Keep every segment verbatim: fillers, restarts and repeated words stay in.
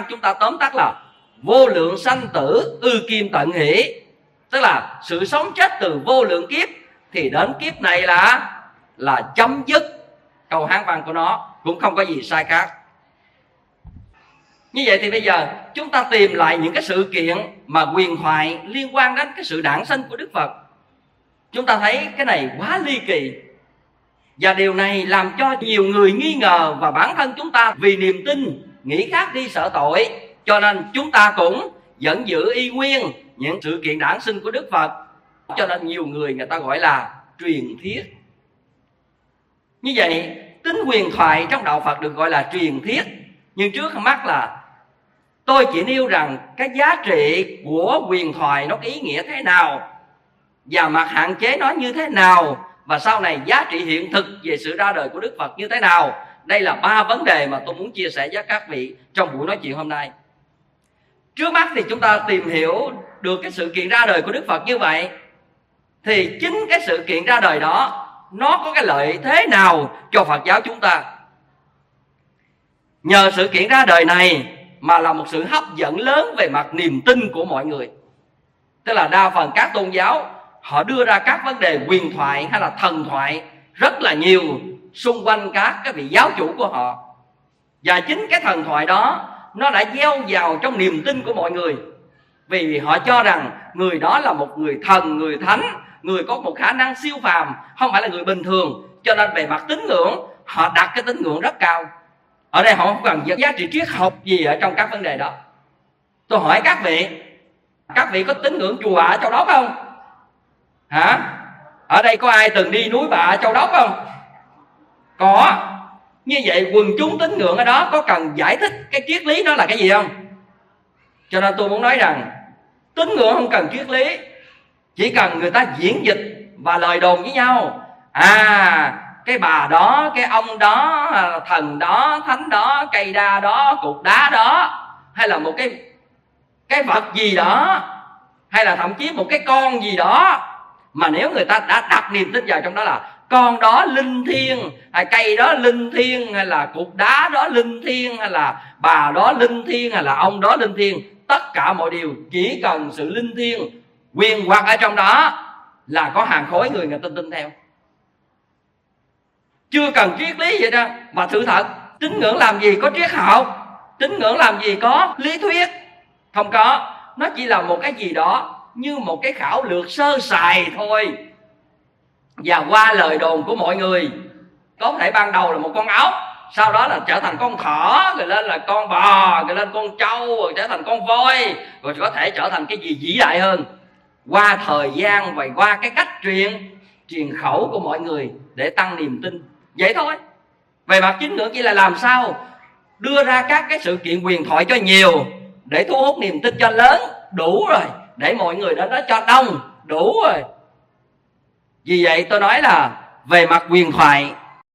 chúng ta tóm tắt là vô lượng sanh tử ư kim tận hỷ, tức là sự sống chết từ vô lượng kiếp thì đến kiếp này là là chấm dứt. Câu Hán văn của nó cũng không có gì sai khác. Như vậy thì bây giờ chúng ta tìm lại những cái sự kiện mà huyền thoại liên quan đến cái sự đản sinh của Đức Phật. Chúng ta thấy cái này quá ly kỳ, và điều này làm cho nhiều người nghi ngờ, và bản thân chúng ta vì niềm tin nghĩ khác đi sợ tội, cho nên chúng ta cũng vẫn giữ y nguyên những sự kiện đản sinh của Đức Phật. Cho nên nhiều người người ta gọi là truyền thuyết. Như vậy tính huyền thoại trong đạo Phật được gọi là truyền thuyết. Nhưng trước mắt là tôi chỉ nêu rằng cái giá trị của huyền thoại nó có ý nghĩa thế nào, và mặt hạn chế nó như thế nào, và sau này giá trị hiện thực về sự ra đời của Đức Phật như thế nào. Đây là ba vấn đề mà tôi muốn chia sẻ với các vị trong buổi nói chuyện hôm nay. Trước mắt thì chúng ta tìm hiểu được cái sự kiện ra đời của Đức Phật như vậy, thì chính cái sự kiện ra đời đó nó có cái lợi thế nào cho Phật giáo chúng ta. Nhờ sự kiện ra đời này mà là một sự hấp dẫn lớn về mặt niềm tin của mọi người. Tức là đa phần các tôn giáo họ đưa ra các vấn đề huyền thoại hay là thần thoại rất là nhiều xung quanh các cái vị giáo chủ của họ. Và chính cái thần thoại đó nó đã gieo vào trong niềm tin của mọi người, vì họ cho rằng người đó là một người thần, người thánh, người có một khả năng siêu phàm, không phải là người bình thường. Cho nên về mặt tín ngưỡng họ đặt cái tín ngưỡng rất cao. Ở đây họ không cần giá trị triết học gì ở trong các vấn đề đó. Tôi hỏi các vị, các vị có tín ngưỡng chùa ở Châu Đốc không? Hả? Ở đây có ai từng đi núi Bà Châu Đốc không? Có. Như vậy quần chúng tín ngưỡng ở đó có cần giải thích cái triết lý nó là cái gì không? Cho nên tôi muốn nói rằng tín ngưỡng không cần triết lý, chỉ cần người ta diễn dịch và lời đồn với nhau. À, cái bà đó, cái ông đó, thần đó, thánh đó, cây đa đó, cục đá đó, hay là một cái cái vật gì đó, hay là thậm chí một cái con gì đó, mà nếu người ta đã đặt niềm tin vào trong đó là con đó linh thiêng, hay cây đó linh thiêng, hay là cục đá đó linh thiêng, hay là bà đó linh thiêng, hay là ông đó linh thiêng, tất cả mọi điều chỉ cần sự linh thiêng quyền hoặc ở trong đó là có hàng khối người người ta tin theo, chưa cần triết lý vậy đó. Mà sự thật, tín ngưỡng làm gì có triết học, tín ngưỡng làm gì có lý thuyết, không có. Nó chỉ là một cái gì đó như một cái khảo lược sơ sài thôi, và qua lời đồn của mọi người. Có thể ban đầu là một con ốc, sau đó là trở thành con thỏ, rồi lên là con bò, rồi lên con trâu, rồi trở thành con voi, rồi có thể trở thành cái gì vĩ đại hơn. Qua thời gian và qua cái cách truyền truyền khẩu của mọi người để tăng niềm tin, vậy thôi. Về mặt tín ngưỡng chỉ là làm sao đưa ra các cái sự kiện huyền thoại cho nhiều để thu hút niềm tin cho lớn, đủ rồi. Để mọi người đó nó cho đông, đủ rồi. Vì vậy tôi nói là về mặt huyền thoại,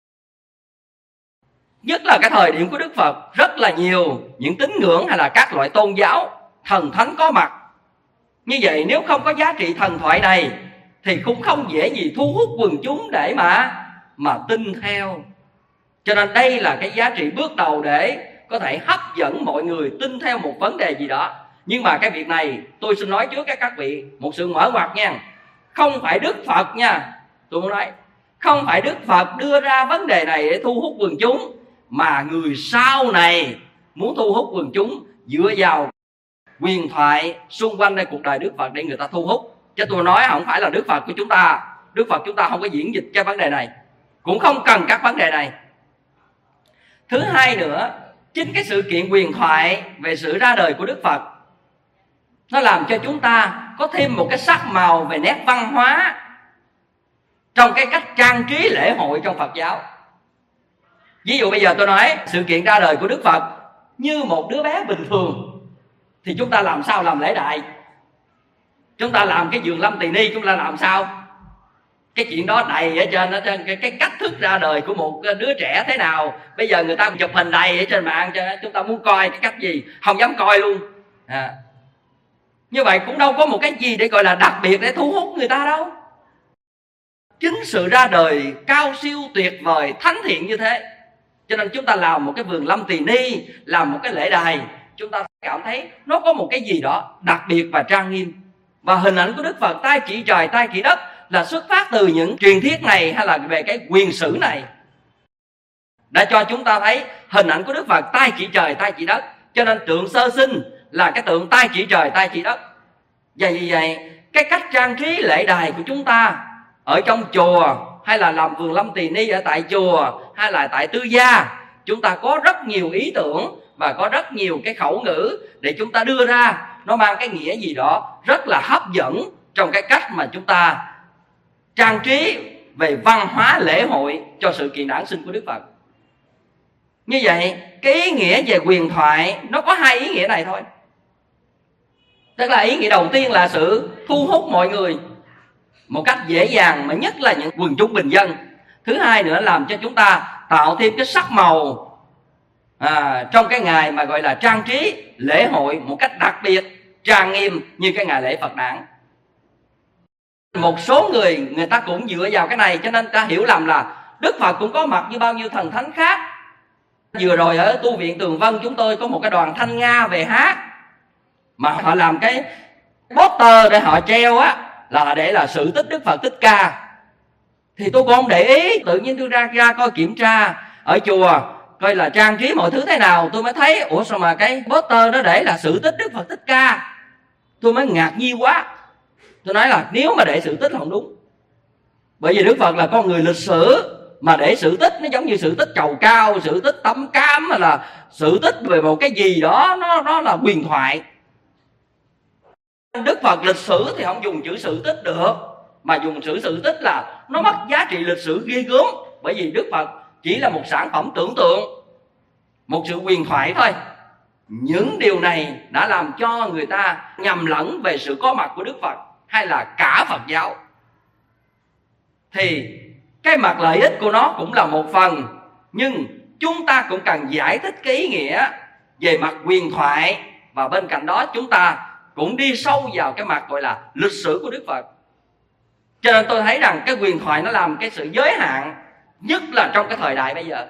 nhất là cái thời điểm của Đức Phật, rất là nhiều những tín ngưỡng hay là các loại tôn giáo thần thánh có mặt. Như vậy nếu không có giá trị thần thoại này thì cũng không dễ gì thu hút quần chúng để mà mà tin theo. Cho nên đây là cái giá trị bước đầu để có thể hấp dẫn mọi người tin theo một vấn đề gì đó. Nhưng mà cái việc này tôi xin nói trước các các vị một sự mở ngoặt nha. Không phải Đức Phật nha, tôi muốn nói không phải Đức Phật đưa ra vấn đề này để thu hút quần chúng, mà người sau này muốn thu hút quần chúng dựa vào huyền thoại xung quanh đây cuộc đời Đức Phật để người ta thu hút. Chứ tôi nói không phải là Đức Phật của chúng ta. Đức Phật chúng ta không có diễn dịch cái vấn đề này, cũng không cần các vấn đề này. Thứ hai nữa, chính cái sự kiện huyền thoại về sự ra đời của Đức Phật nó làm cho chúng ta có thêm một cái sắc màu về nét văn hóa trong cái cách trang trí lễ hội trong Phật giáo. Ví dụ bây giờ tôi nói sự kiện ra đời của Đức Phật như một đứa bé bình thường, thì chúng ta làm sao làm lễ đại? Chúng ta làm cái vườn lâm tỳ ni, chúng ta làm sao? Cái chuyện đó đầy ở trên, ở trên cái, cái cách thức ra đời của một đứa trẻ thế nào. Bây giờ người ta chụp hình đầy ở trên mạng, chúng ta muốn coi cái cách gì không dám coi luôn. À, như vậy cũng đâu có một cái gì để gọi là đặc biệt để thu hút người ta đâu. Chính sự ra đời cao siêu tuyệt vời thánh thiện như thế, cho nên chúng ta làm một cái vườn lâm tỳ ni, làm một cái lễ đài chúng ta cảm thấy nó có một cái gì đó đặc biệt và trang nghiêm. Và hình ảnh của Đức Phật tay chỉ trời tay chỉ đất là xuất phát từ những truyền thuyết này, hay là về cái quyền sử này, đã cho chúng ta thấy hình ảnh của Đức Phật tay chỉ trời tay chỉ đất. Cho nên tượng sơ sinh là cái tượng tay chỉ trời tay chỉ đất. Và vì vậy cái cách trang trí lễ đài của chúng ta ở trong chùa, hay là làm vườn lâm tỳ ni ở tại chùa, hay là tại tư gia, chúng ta có rất nhiều ý tưởng và có rất nhiều cái khẩu ngữ để chúng ta đưa ra. Nó mang cái nghĩa gì đó rất là hấp dẫn trong cái cách mà chúng ta trang trí về văn hóa lễ hội cho sự kiện đản sinh của Đức Phật. Như vậy cái ý nghĩa về huyền thoại nó có hai ý nghĩa này thôi. Tức là ý nghĩa đầu tiên là sự thu hút mọi người một cách dễ dàng, mà nhất là những quần chúng bình dân. Thứ hai nữa, làm cho chúng ta tạo thêm cái sắc màu à, trong cái ngày mà gọi là trang trí lễ hội một cách đặc biệt, trang nghiêm như cái ngày lễ Phật đản. Một số người người ta cũng dựa vào cái này, cho nên ta hiểu lầm là Đức Phật cũng có mặt như bao nhiêu thần thánh khác. Vừa rồi ở tu viện Tường Vân chúng tôi có một cái đoàn Thanh Nga về hát, mà họ làm cái poster để họ treo á, là để là sự tích Đức Phật Thích Ca. Thì tôi cũng không để ý, tự nhiên tôi ra ra coi kiểm tra ở chùa coi là trang trí mọi thứ thế nào, tôi mới thấy ủa sao mà cái poster đó để là sự tích Đức Phật Thích Ca. Tôi mới ngạc nhiên quá. Tôi nói là nếu mà để sự tích là không đúng. Bởi vì Đức Phật là con người lịch sử, mà để sự tích nó giống như sự tích trầu cao, sự tích tấm cám, hay là sự tích về một cái gì đó nó, nó là huyền thoại. Đức Phật lịch sử thì không dùng chữ sự tích được, mà dùng chữ sự tích là nó mất giá trị lịch sử ghê gớm. Bởi vì Đức Phật chỉ là một sản phẩm tưởng tượng, một sự huyền thoại thôi. Những điều này đã làm cho người ta nhầm lẫn về sự có mặt của Đức Phật hay là cả Phật giáo. Thì cái mặt lợi ích của nó cũng là một phần, nhưng chúng ta cũng cần giải thích cái ý nghĩa về mặt huyền thoại. Và bên cạnh đó chúng ta cũng đi sâu vào cái mặt gọi là lịch sử của Đức Phật. Cho nên tôi thấy rằng cái huyền thoại nó làm cái sự giới hạn, nhất là trong cái thời đại bây giờ.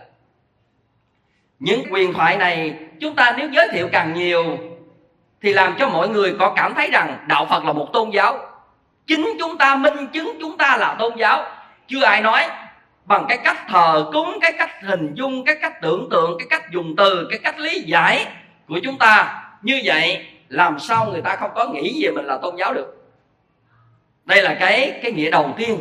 Những huyền thoại này chúng ta nếu giới thiệu càng nhiều thì làm cho mọi người có cảm thấy rằng đạo Phật là một tôn giáo. Chính chúng ta minh chứng chúng ta là tôn giáo. Chưa ai nói bằng cái cách thờ cúng, cái cách hình dung, cái cách tưởng tượng, cái cách dùng từ, cái cách lý giải của chúng ta. Như vậy làm sao người ta không có nghĩ về mình là tôn giáo được. Đây là cái, cái nghĩa đầu tiên.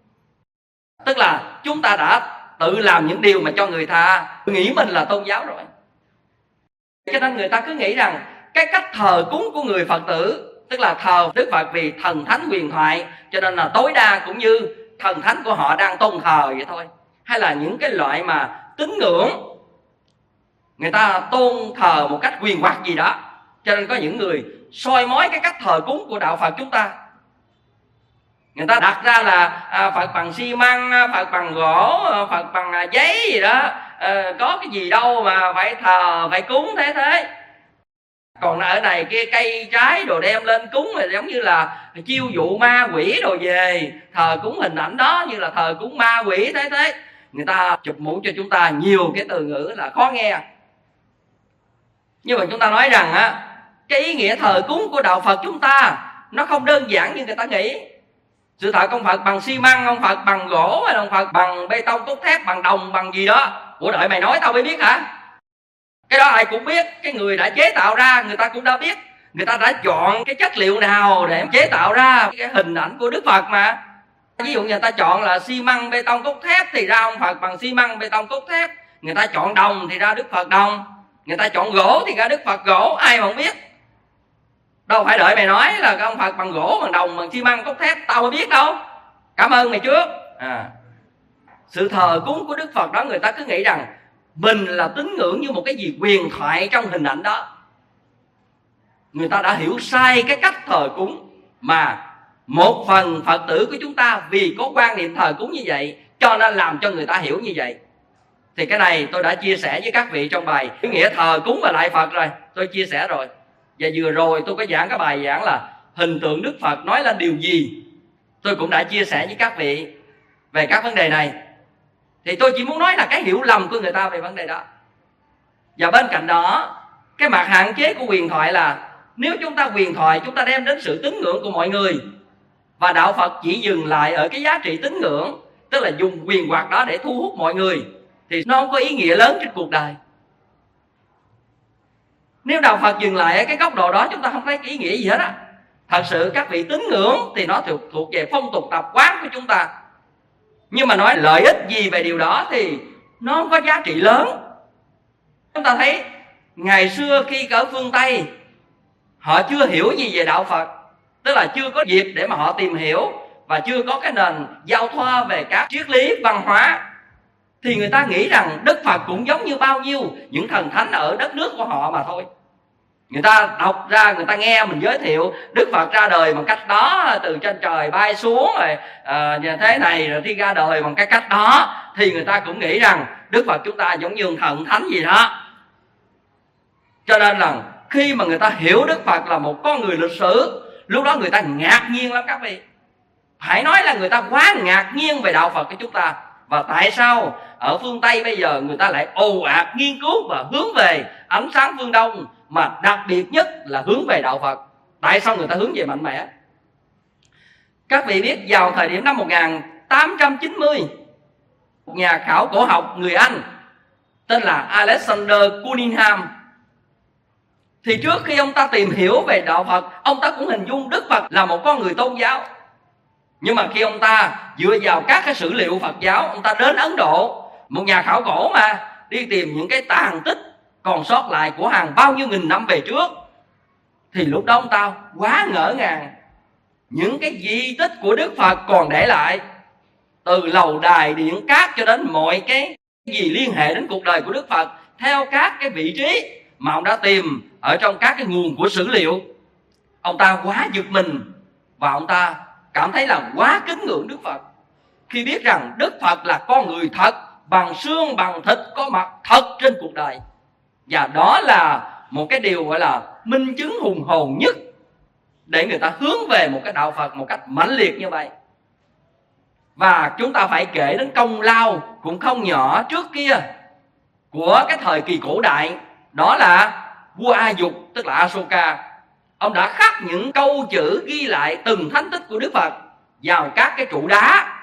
Tức là chúng ta đã tự làm những điều mà cho người ta nghĩ mình là tôn giáo rồi. Cho nên người ta cứ nghĩ rằng cái cách thờ cúng của người Phật tử, tức là thờ Đức Phật vì thần thánh huyền thoại, cho nên là tối đa cũng như thần thánh của họ đang tôn thờ vậy thôi. Hay là những cái loại mà tín ngưỡng, người ta tôn thờ một cách quyền hoặc gì đó. Cho nên có những người soi mói cái cách thờ cúng của đạo Phật chúng ta. Người ta đặt ra là à, Phật bằng xi măng, Phật bằng gỗ, Phật bằng à, giấy gì đó, à, có cái gì đâu mà phải thờ, phải cúng thế thế. Còn ở này kia cây trái đồ đem lên cúng là giống như là chiêu dụ ma quỷ đồ về, thờ cúng hình ảnh đó như là thờ cúng ma quỷ thế thế. Người ta chụp mũ cho chúng ta nhiều cái từ ngữ là khó nghe. Nhưng mà chúng ta nói rằng á, cái ý nghĩa thờ cúng của đạo Phật chúng ta nó không đơn giản như người ta nghĩ. Sự thật ông Phật bằng xi măng, ông Phật bằng gỗ, hay ông Phật bằng bê tông cốt thép, bằng đồng, bằng gì đó. Ủa đợi mày nói tao mới biết hả? Cái đó ai cũng biết, cái người đã chế tạo ra người ta cũng đã biết. Người ta đã chọn cái chất liệu nào để chế tạo ra cái hình ảnh của Đức Phật mà. Ví dụ người ta chọn là xi măng, bê tông cốt thép thì ra ông Phật bằng xi măng, bê tông cốt thép. Người ta chọn đồng thì ra Đức Phật đồng. Người ta chọn gỗ thì ra Đức Phật gỗ, ai mà không biết. Đâu phải đợi mày nói là ông Phật bằng gỗ, bằng đồng, bằng xi măng, cốt thép, tao mới biết đâu. Cảm ơn mày trước. À. Sự thờ cúng của Đức Phật đó người ta cứ nghĩ rằng mình là tín ngưỡng như một cái gì huyền thoại trong hình ảnh đó. Người ta đã hiểu sai cái cách thờ cúng. Mà một phần Phật tử của chúng ta vì có quan niệm thờ cúng như vậy cho nên làm cho người ta hiểu như vậy. Thì cái này tôi đã chia sẻ với các vị trong bài ý nghĩa thờ cúng và lại Phật rồi. Tôi chia sẻ rồi. Và vừa rồi tôi có giảng cái bài giảng là hình tượng Đức Phật nói lên điều gì. Tôi cũng đã chia sẻ với các vị về các vấn đề này. Thì tôi chỉ muốn nói là cái hiểu lầm của người ta về vấn đề đó. Và bên cạnh đó Cái mặt hạn chế của huyền thoại là nếu chúng ta huyền thoại, chúng ta đem đến sự tín ngưỡng của mọi người, và đạo Phật chỉ dừng lại ở cái giá trị tín ngưỡng, tức là dùng quyền hoặc đó để thu hút mọi người, thì nó không có ý nghĩa lớn trên cuộc đời. Nếu đạo Phật dừng lại ở cái góc độ đó, chúng ta không thấy cái ý nghĩa gì hết á. Thật sự các vị tín ngưỡng thì nó thuộc, thuộc về phong tục tập quán của chúng ta, nhưng mà nói lợi ích gì về điều đó thì nó không có giá trị lớn. Chúng ta thấy ngày xưa khi ở phương Tây, họ chưa hiểu gì về đạo Phật, tức là chưa có dịp để mà họ tìm hiểu, và chưa có cái nền giao thoa về các triết lý văn hóa, thì người ta nghĩ rằng Đức Phật cũng giống như bao nhiêu những thần thánh ở đất nước của họ mà thôi. Người ta đọc ra, người ta nghe mình giới thiệu Đức Phật ra đời bằng cách đó, từ trên trời bay xuống rồi à, như thế này, rồi đi ra đời bằng cái cách đó, thì người ta cũng nghĩ rằng Đức Phật chúng ta giống như thần thánh gì đó. Cho nên là khi mà người ta hiểu Đức Phật là một con người lịch sử, lúc đó người ta ngạc nhiên lắm các vị. Phải nói là người ta quá ngạc nhiên về đạo Phật của chúng ta. Và tại sao ở phương Tây bây giờ người ta lại ồ ạt nghiên cứu và hướng về ánh sáng phương Đông, mà đặc biệt nhất là hướng về đạo Phật? Tại sao người ta hướng về mạnh mẽ? Các vị biết vào thời điểm năm một nghìn tám trăm chín mươi, một nhà khảo cổ học người Anh tên là Alexander Cunningham, thì trước khi ông ta tìm hiểu về đạo Phật, ông ta cũng hình dung Đức Phật là một con người tôn giáo. Nhưng mà khi ông ta dựa vào các cái sử liệu Phật giáo, ông ta đến Ấn Độ, một nhà khảo cổ mà, đi tìm những cái tàn tích còn sót lại của hàng bao nhiêu nghìn năm về trước, thì lúc đó ông ta quá ngỡ ngàng. Những cái di tích của Đức Phật còn để lại, từ lầu đài điện cát cho đến mọi cái gì liên hệ đến cuộc đời của Đức Phật, theo các cái vị trí mà ông đã tìm ở trong các cái nguồn của sử liệu. Ông ta quá giật mình, và ông ta cảm thấy là quá kính ngưỡng Đức Phật, khi biết rằng Đức Phật là con người thật, bằng xương bằng thịt, có mặt thật trên cuộc đời. Và đó là một cái điều gọi là minh chứng hùng hồn nhất để người ta hướng về một cái đạo Phật một cách mãnh liệt như vậy. Và chúng ta phải kể đến công lao cũng không nhỏ trước kia của cái thời kỳ cổ đại, đó là vua A Dục, tức là Asoka. Ông đã khắc những câu chữ ghi lại từng thánh tích của Đức Phật vào các cái trụ đá.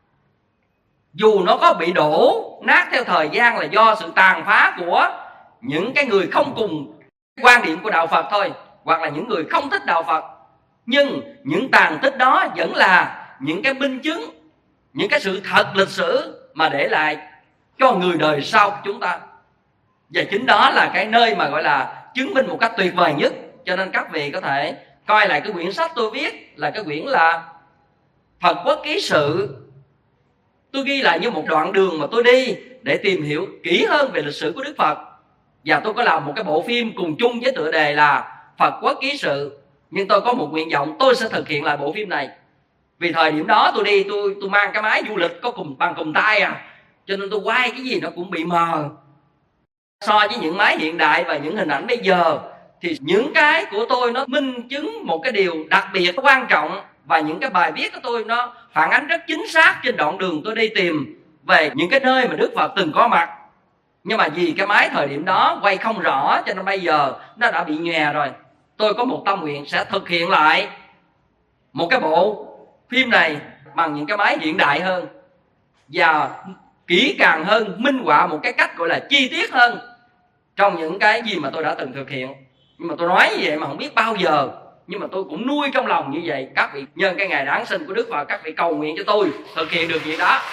Dù nó có bị đổ nát theo thời gian là do sự tàn phá của những cái người không cùng quan điểm của đạo Phật thôi, hoặc là những người không thích đạo Phật, nhưng những tàn tích đó vẫn là những cái minh chứng, những cái sự thật lịch sử mà để lại cho người đời sau của chúng ta. Và chính đó là cái nơi mà gọi là chứng minh một cách tuyệt vời nhất. Cho nên các vị có thể coi lại cái quyển sách tôi viết, là cái quyển là Phật Quốc Ký Sự. Tôi ghi lại như một đoạn đường mà tôi đi để tìm hiểu kỹ hơn về lịch sử của Đức Phật. Và tôi có làm một cái bộ phim cùng chung với tựa đề là Phật Quốc Ký Sự. Nhưng tôi có một nguyện vọng, tôi sẽ thực hiện lại bộ phim này. Vì thời điểm đó tôi đi, tôi tôi mang cái máy du lịch có cùng bằng cùng tay à, cho nên tôi quay cái gì nó cũng bị mờ. So với những máy hiện đại và những hình ảnh bây giờ, thì những cái của tôi nó minh chứng một cái điều đặc biệt quan trọng, và những cái bài viết của tôi nó phản ánh rất chính xác trên đoạn đường tôi đi tìm về những cái nơi mà Đức Phật từng có mặt. Nhưng mà vì cái máy thời điểm đó quay không rõ, cho nên bây giờ nó đã bị nhòe rồi. Tôi có một tâm nguyện sẽ thực hiện lại một cái bộ phim này bằng những cái máy hiện đại hơn, và kỹ càng hơn, minh họa một cái cách gọi là chi tiết hơn trong những cái gì mà tôi đã từng thực hiện. Nhưng mà tôi nói như vậy mà không biết bao giờ, nhưng mà tôi cũng nuôi trong lòng như vậy. Các vị nhân cái ngày Giáng sinh của Đức Phật, các vị cầu nguyện cho tôi thực hiện được việc đó,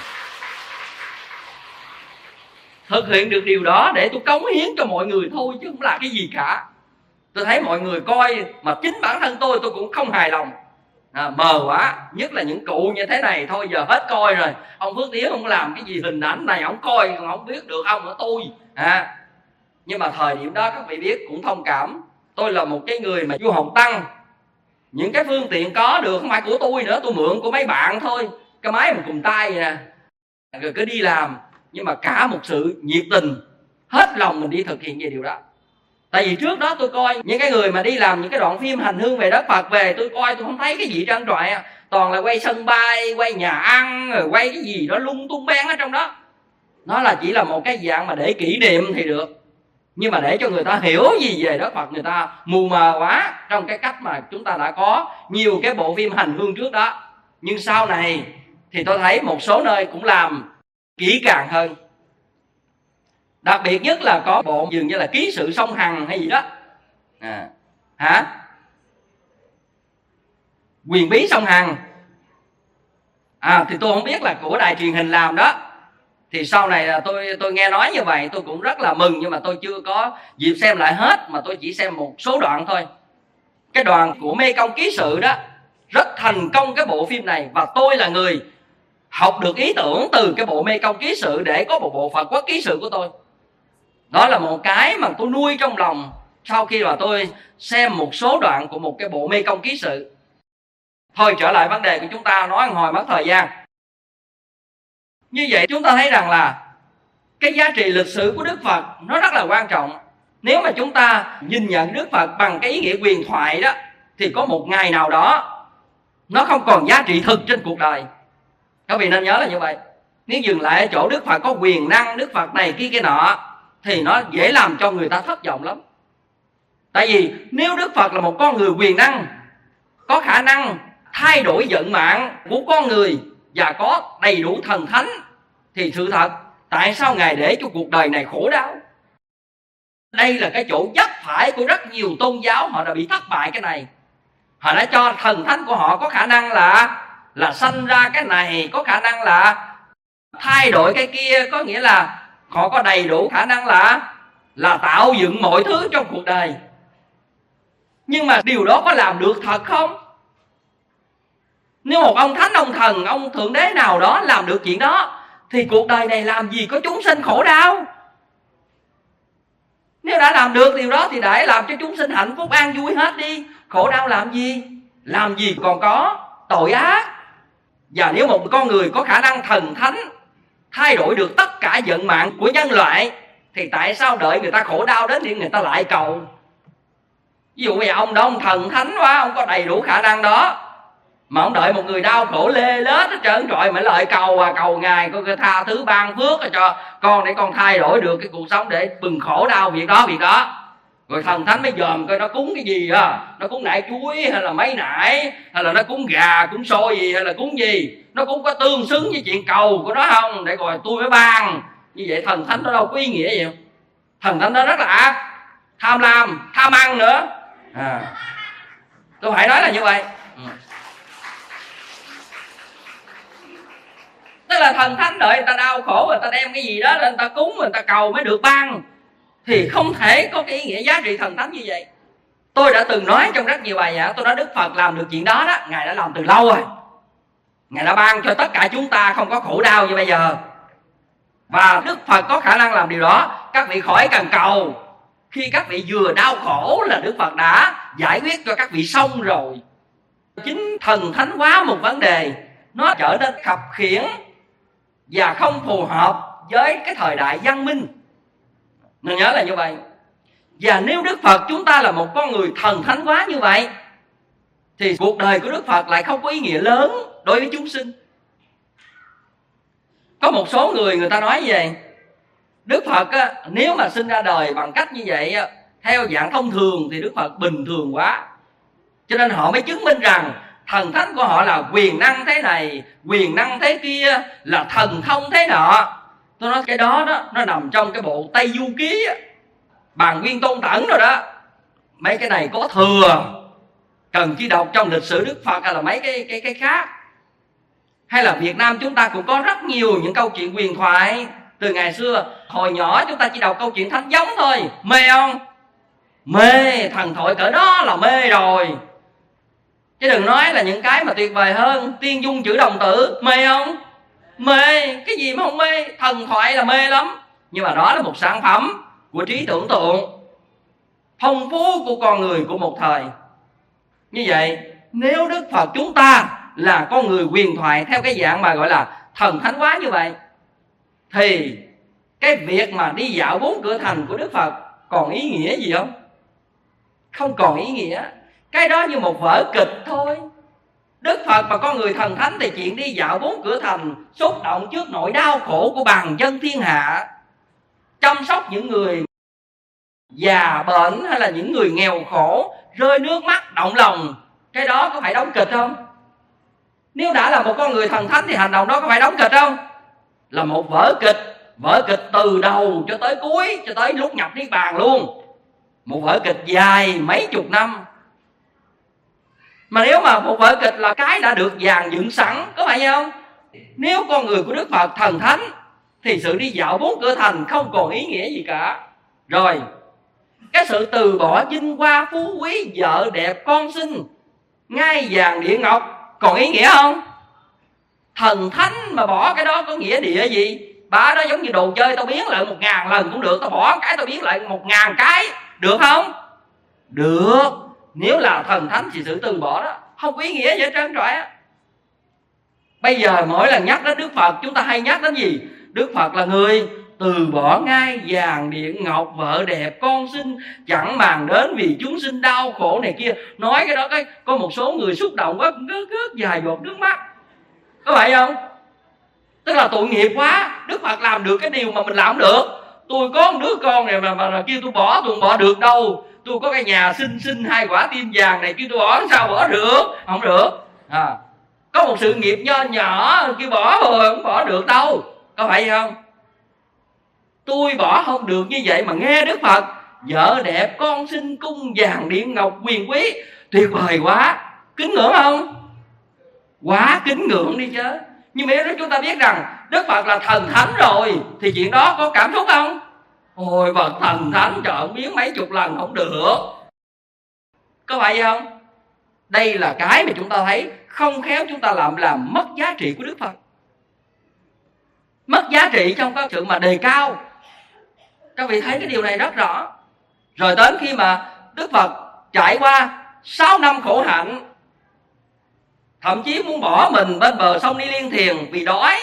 thực hiện được điều đó để tôi cống hiến cho mọi người thôi, chứ không là cái gì cả. Tôi thấy mọi người coi mà chính bản thân tôi tôi cũng không hài lòng. À, mờ quá, nhất là những cụ như thế này thôi giờ hết coi rồi. Ông Phước Tiến không làm cái gì hình ảnh này, ông coi còn không biết được ông nữa tôi à. Nhưng mà thời điểm đó các vị biết cũng thông cảm. Tôi là một cái người mà du học tăng, những cái phương tiện có được không phải của tôi nữa, tôi mượn của mấy bạn thôi. Cái máy mình cùng tay nè, rồi cứ đi làm. Nhưng mà cả một sự nhiệt tình, hết lòng mình đi thực hiện về điều đó. Tại vì trước đó tôi coi những cái người mà đi làm những cái đoạn phim hành hương về đất Phật về, tôi coi tôi không thấy cái gì trơn trọi, toàn là quay sân bay, quay nhà ăn, rồi quay cái gì đó lung tung beng ở trong đó. Nó là chỉ là một cái dạng mà để kỷ niệm thì được. Nhưng mà để cho người ta hiểu gì về Đức Phật, người ta mù mờ quá trong cái cách mà chúng ta đã có nhiều cái bộ phim hành hương trước đó. Nhưng sau này thì tôi thấy một số nơi cũng làm kỹ càng hơn. Đặc biệt nhất là có bộ dường như là Ký sự sông Hằng hay gì đó, à, hả Quyền bí sông Hằng, à thì tôi không biết là của đài truyền hình làm đó. Thì sau này là tôi tôi nghe nói như vậy, tôi cũng rất là mừng, nhưng mà tôi chưa có dịp xem lại hết, mà tôi chỉ xem một số đoạn thôi. Cái đoàn của Mê Công Ký sự đó rất thành công cái bộ phim này, và tôi là người học được ý tưởng từ cái bộ Mê Công Ký sự để có một bộ Phật Quốc Ký sự của tôi. Đó là một cái mà tôi nuôi trong lòng sau khi mà tôi xem một số đoạn của một cái bộ Mê Công Ký sự. Thôi trở lại vấn đề của chúng ta, nói hồi mất thời gian. Như vậy chúng ta thấy rằng là cái giá trị lịch sử của Đức Phật nó rất là quan trọng. Nếu mà chúng ta nhìn nhận Đức Phật bằng cái ý nghĩa huyền thoại đó, thì có một ngày nào đó nó không còn giá trị thực trên cuộc đời. Các vị nên nhớ là như vậy. Nếu dừng lại ở chỗ Đức Phật có quyền năng, Đức Phật này kia kia nọ, thì nó dễ làm cho người ta thất vọng lắm. Tại vì nếu Đức Phật là một con người quyền năng, có khả năng thay đổi vận mạng của con người và có đầy đủ thần thánh, thì sự thật tại sao Ngài để cho cuộc đời này khổ đau? Đây là cái chỗ vấp phải của rất nhiều tôn giáo, họ đã bị thất bại cái này. Họ đã cho thần thánh của họ có khả năng là là sanh ra cái này, có khả năng là thay đổi cái kia, có nghĩa là họ có đầy đủ khả năng là là tạo dựng mọi thứ trong cuộc đời. Nhưng mà điều đó có làm được thật không? Nếu một ông thánh, ông thần, ông thượng đế nào đó làm được chuyện đó, thì cuộc đời này làm gì có chúng sinh khổ đau? Nếu đã làm được điều đó thì để làm cho chúng sinh hạnh phúc an vui hết đi. Khổ đau làm gì? Làm gì còn có tội ác. Và nếu một con người có khả năng thần thánh thay đổi được tất cả vận mạng của nhân loại, thì tại sao đợi người ta khổ đau đến thì người ta lại cầu? Ví dụ bây giờ ông đó ông thần thánh quá, ông có đầy đủ khả năng đó, mà ông đợi một người đau khổ lê lết hết trơn trọi, mà lợi cầu à, cầu Ngài có cái tha thứ ban phước cho con để con thay đổi được cái cuộc sống để bừng khổ đau việc đó việc đó. Rồi thần thánh mới dòm coi nó cúng cái gì à, nó cúng nải chuối hay là mấy nải, hay là nó cúng gà cúng xôi gì, hay là cúng gì, nó cũng có tương xứng với chuyện cầu của nó không, để rồi tôi mới ban. Như vậy thần thánh nó đâu có ý nghĩa gì không? Thần thánh nó rất là ác, tham lam, tham ăn nữa à. Tôi phải nói là như vậy. Ừ. Tức là thần thánh đợi người ta đau khổ, người ta đem cái gì đó lên người ta cúng, người ta cầu mới được ban, thì không thể có cái ý nghĩa giá trị thần thánh như vậy. Tôi đã từng nói trong rất nhiều bài giảng, tôi nói Đức Phật làm được chuyện đó đó, Ngài đã làm từ lâu rồi. Ngài đã ban cho tất cả chúng ta không có khổ đau như bây giờ. Và Đức Phật có khả năng làm điều đó. Các vị khỏi cần cầu. Khi các vị vừa đau khổ là Đức Phật đã giải quyết cho các vị xong rồi. Chính thần thánh hóa một vấn đề, nó trở nên khập khiễng và không phù hợp với cái thời đại văn minh. Nên nhớ là như vậy. Và nếu Đức Phật chúng ta là một con người thần thánh hóa như vậy, thì cuộc đời của Đức Phật lại không có ý nghĩa lớn đối với chúng sinh. Có một số người người ta nói về Đức Phật á, nếu mà sinh ra đời bằng cách như vậy á, theo dạng thông thường thì Đức Phật bình thường quá, cho nên họ mới chứng minh rằng thần thánh của họ là quyền năng thế này, quyền năng thế kia, là thần thông thế nọ. Tôi nói cái đó đó nó nằm trong cái bộ Tây Du Ký á, Bàn Nguyên Tôn Tẩn rồi đó. Mấy cái này có thừa, cần chỉ đọc trong lịch sử Đức Phật hay là mấy cái cái cái khác. Hay là Việt Nam chúng ta cũng có rất nhiều những câu chuyện huyền thoại từ ngày xưa. Hồi nhỏ chúng ta chỉ đọc câu chuyện thánh giống thôi, mê không? Mê, thần thoại cỡ đó là mê rồi. Chứ đừng nói là những cái mà tuyệt vời hơn, tiên dung chữ đồng tử, mê không? Mê, cái gì mà không mê? Thần thoại là mê lắm. Nhưng mà đó là một sản phẩm của trí tưởng tượng phong phú của con người của một thời. Như vậy, nếu Đức Phật chúng ta là con người huyền thoại theo cái dạng mà gọi là thần thánh hóa như vậy, thì cái việc mà đi dạo bốn cửa thành của Đức Phật còn ý nghĩa gì không? Không còn ý nghĩa. Cái đó như một vở kịch thôi. Đức Phật mà con người thần thánh thì chuyện đi dạo bốn cửa thành, xúc động trước nỗi đau khổ của bàn dân thiên hạ, chăm sóc những người già bệnh hay là những người nghèo khổ rơi nước mắt động lòng, cái đó có phải đóng kịch không? Nếu đã là một con người thần thánh thì hành động đó có phải đóng kịch không? Là một vở kịch, vở kịch từ đầu cho tới cuối, cho tới lúc nhập niết bàn luôn. Một vở kịch dài mấy chục năm. Mà nếu mà một vở kịch là cái đã được dàn dựng sẵn, có phải không? Nếu con người của Đức Phật thần thánh thì sự đi dạo bốn cửa thành không còn ý nghĩa gì cả. Rồi, cái sự từ bỏ vinh hoa phú quý, vợ đẹp con xinh, ngai vàng địa ngọc còn ý nghĩa không? Thần thánh mà bỏ cái đó có nghĩa địa gì? Bà đó giống như đồ chơi, tao biến lại một ngàn lần cũng được, tao bỏ cái tao biến lại một ngàn cái, được không? Được. Nếu là thần thánh thì sự từ bỏ đó không có ý nghĩa gì hết trơn trọi á. Bây giờ mỗi lần nhắc đến Đức Phật, chúng ta hay nhắc đến gì? Đức Phật là người từ bỏ ngai vàng điện ngọc, vợ đẹp con xinh, chẳng màng đến vì chúng sinh đau khổ này kia. Nói cái đó cái có một số người xúc động quá, rớt rớt vài giọt nước mắt, có phải không? Tức là tội nghiệp quá. Đức Phật làm được cái điều mà mình làm không được. Tôi có một đứa con này mà, mà, mà kêu tôi bỏ, tôi không bỏ được đâu. Tôi có cái nhà xinh xinh hai quả tim vàng này, kêu tôi bỏ sao bỏ được? Không được à. Có một sự nghiệp nho nhỏ kêu bỏ rồi, không bỏ được đâu, có phải không? Tôi bỏ không được như vậy mà nghe Đức Phật vợ đẹp con xinh cung vàng điện ngọc quyền quý, tuyệt vời quá, kính ngưỡng không? Quá kính ngưỡng đi chứ. Nhưng mà nếu chúng ta biết rằng Đức Phật là thần thánh rồi thì chuyện đó có cảm xúc không? Ôi Phật thần thánh trời ơi, biến mấy chục lần không được, có phải không? Đây là cái mà chúng ta thấy không khéo chúng ta làm làm mất giá trị của Đức Phật, mất giá trị trong cái sự mà đề cao. Các vị thấy cái điều này rất rõ. Rồi đến khi mà Đức Phật trải qua sáu năm khổ hạnh, thậm chí muốn bỏ mình bên bờ sông Ni Liên Thiền vì đói,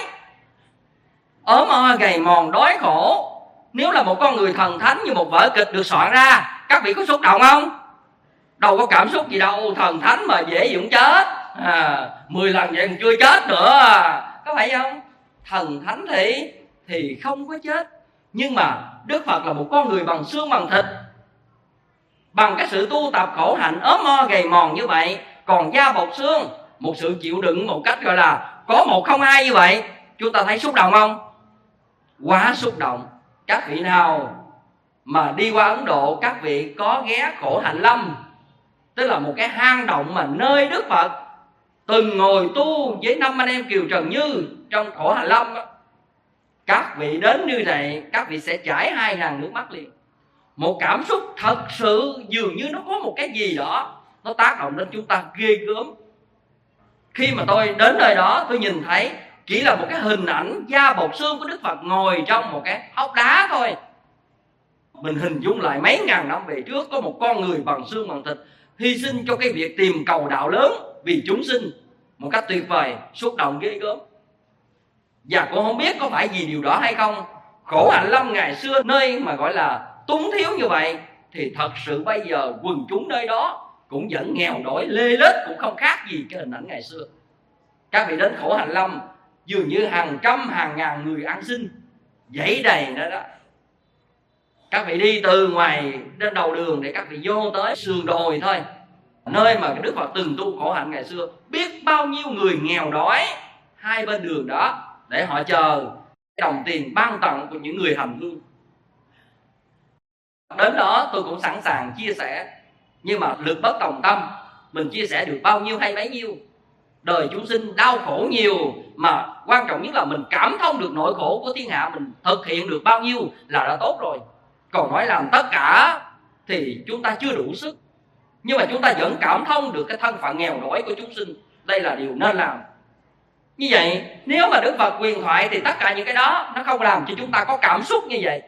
ốm o gầy mòn đói khổ. Nếu là một con người thần thánh như một vở kịch được soạn ra, các vị có xúc động không? Đâu có cảm xúc gì đâu. Thần thánh mà dễ gì cũng chết à, mười lần vậy còn chưa chết nữa, có phải không? Thần thánh thì thì không có chết. Nhưng mà Đức Phật là một con người bằng xương bằng thịt, bằng cái sự tu tập khổ hạnh ốm mo gầy mòn như vậy, còn da bọc xương, một sự chịu đựng một cách gọi là có một không hai như vậy. Chúng ta thấy xúc động không? Quá xúc động. Các vị nào mà đi qua Ấn Độ, các vị có ghé khổ hạnh lâm, tức là một cái hang động mà nơi Đức Phật từng ngồi tu với năm anh em Kiều Trần Như trong khổ hạnh lâm đó. Các vị đến như vậy, các vị sẽ chảy hai hàng nước mắt liền. Một cảm xúc thật sự dường như nó có một cái gì đó nó tác động đến chúng ta ghê gớm. Khi mà tôi đến nơi đó, tôi nhìn thấy chỉ là một cái hình ảnh da bọc xương của Đức Phật ngồi trong một cái hốc đá thôi. Mình hình dung lại mấy ngàn năm về trước, có một con người bằng xương bằng thịt hy sinh cho cái việc tìm cầu đạo lớn vì chúng sinh một cách tuyệt vời, xúc động ghê gớm. Và cũng không biết có phải vì điều đó hay không, khổ hạnh lâm ngày xưa nơi mà gọi là túng thiếu như vậy, thì thật sự bây giờ quần chúng nơi đó cũng vẫn nghèo đói lê lết, cũng không khác gì cái hình ảnh ngày xưa. Các vị đến khổ hạnh lâm, dường như hàng trăm hàng ngàn người ăn xin dãy đầy đó đó. Các vị đi từ ngoài đến đầu đường để các vị vô tới sườn đồi thôi, nơi mà Đức Phật từng tu khổ hạnh ngày xưa. Biết bao nhiêu người nghèo đói hai bên đường đó để họ chờ đồng tiền ban tặng của những người hành hương. Đến đó tôi cũng sẵn sàng chia sẻ, nhưng mà lực bất tòng tâm, mình chia sẻ được bao nhiêu hay bấy nhiêu. Đời chúng sinh đau khổ nhiều, mà quan trọng nhất là mình cảm thông được nỗi khổ của thiên hạ, mình thực hiện được bao nhiêu là đã tốt rồi. Còn nói làm tất cả thì chúng ta chưa đủ sức, nhưng mà chúng ta vẫn cảm thông được cái thân phận nghèo đói của chúng sinh. Đây là điều nên làm. Như vậy nếu mà Đức Phật huyền thoại thì tất cả những cái đó nó không làm cho chúng ta có cảm xúc như vậy.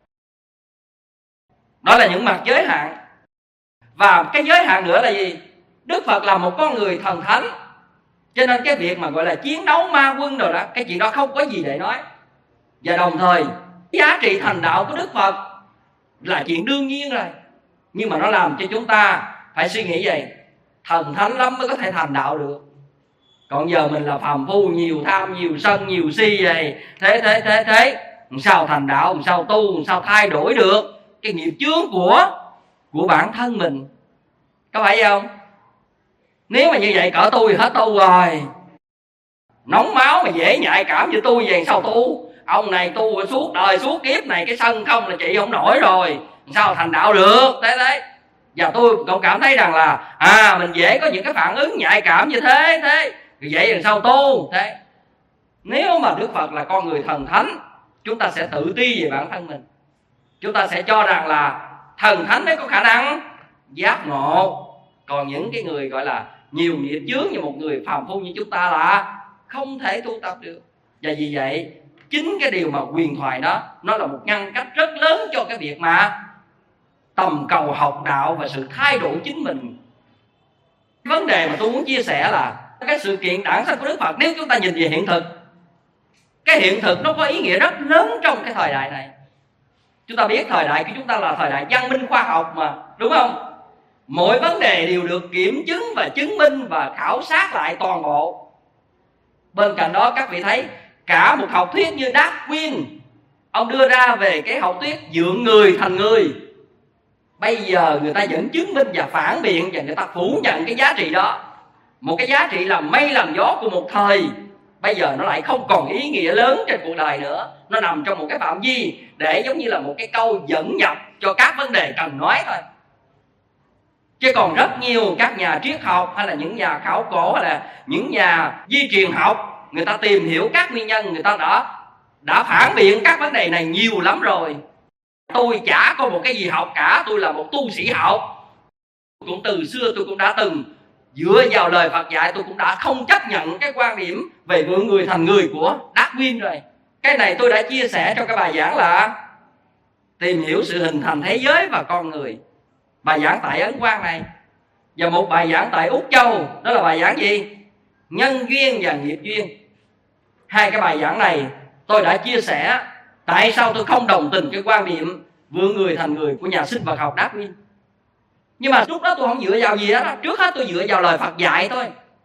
Đó là những mặt giới hạn. Và cái giới hạn nữa là gì? Đức Phật là một con người thần thánh, cho nên cái việc mà gọi là chiến đấu ma quân rồi đó, cái chuyện đó không có gì để nói. Và đồng thời giá trị thành đạo của Đức Phật là chuyện đương nhiên rồi, nhưng mà nó làm cho chúng ta phải suy nghĩ vậy. Thần thánh lắm mới có thể thành đạo được, còn giờ mình là phàm phu, nhiều tham, nhiều sân, nhiều si vậy, thế thế thế thế sao thành đạo, sao tu, sao thay đổi được? cái nghiệp chướng của của bản thân mình. Có phải không? Nếu mà như vậy cỡ tôi hết tu rồi, nóng máu mà dễ nhạy cảm như tôi vậy sao tu? Ông này tu suốt đời suốt kiếp này cái sân không là chị không nổi rồi, sao thành đạo được? Thế đấy. Và tôi cũng cảm thấy rằng là à mình dễ có những cái phản ứng nhạy cảm như thế thế vậy làm sao tu? Thế nếu mà Đức Phật là con người thần thánh, chúng ta sẽ tự ti về bản thân mình. Chúng ta sẽ cho rằng là thần thánh mới có khả năng giác ngộ, còn những cái người gọi là nhiều nghiệp chướng như một người phàm phu như chúng ta là không thể tu tập được. Và vì vậy chính cái điều mà huyền thoại đó, nó là một ngăn cách rất lớn cho cái việc mà tầm cầu học đạo và sự thay đổi chính mình. Vấn đề mà tôi muốn chia sẻ là cái sự kiện đản sanh của Đức Phật, nếu chúng ta nhìn về hiện thực, cái hiện thực nó có ý nghĩa rất lớn trong cái thời đại này. Chúng ta biết thời đại của chúng ta là thời đại văn minh khoa học mà, đúng không? Mọi vấn đề đều được kiểm chứng và chứng minh và khảo sát lại toàn bộ. Bên cạnh đó các vị thấy cả một học thuyết như Darwin, ông đưa ra về cái học thuyết dưỡng người thành người. Bây giờ người ta vẫn chứng minh và phản biện và người ta phủ nhận cái giá trị đó. Một cái giá trị làm mây làm gió của một thời, bây giờ nó lại không còn ý nghĩa lớn trên cuộc đời nữa. Nó nằm trong một cái phạm vi để giống như là một cái câu dẫn nhập cho các vấn đề cần nói thôi. Chứ còn rất nhiều các nhà triết học hay là những nhà khảo cổ hay là những nhà di truyền học, người ta tìm hiểu các nguyên nhân, người ta đã đã phản biện các vấn đề này nhiều lắm rồi. Tôi chả có một cái gì học cả, tôi là một tu sĩ học. Cũng từ xưa tôi cũng đã từng dựa vào lời Phật dạy, tôi cũng đã không chấp nhận cái quan điểm về vượng người thành người của Darwin rồi. Cái này tôi đã chia sẻ trong cái bài giảng là tìm hiểu sự hình thành thế giới và con người, bài giảng tại Ấn Quang này. Và một bài giảng tại Úc Châu, đó là bài giảng gì? Nhân duyên và nghiệp duyên. Hai cái bài giảng này tôi đã chia sẻ tại sao tôi không đồng tình cái quan điểm vượng người thành người của nhà sinh vật học Darwin. Nhưng mà lúc đó tôi không dựa vào gì đó, trước hết tôi dựa vào lời Phật dạy thôi.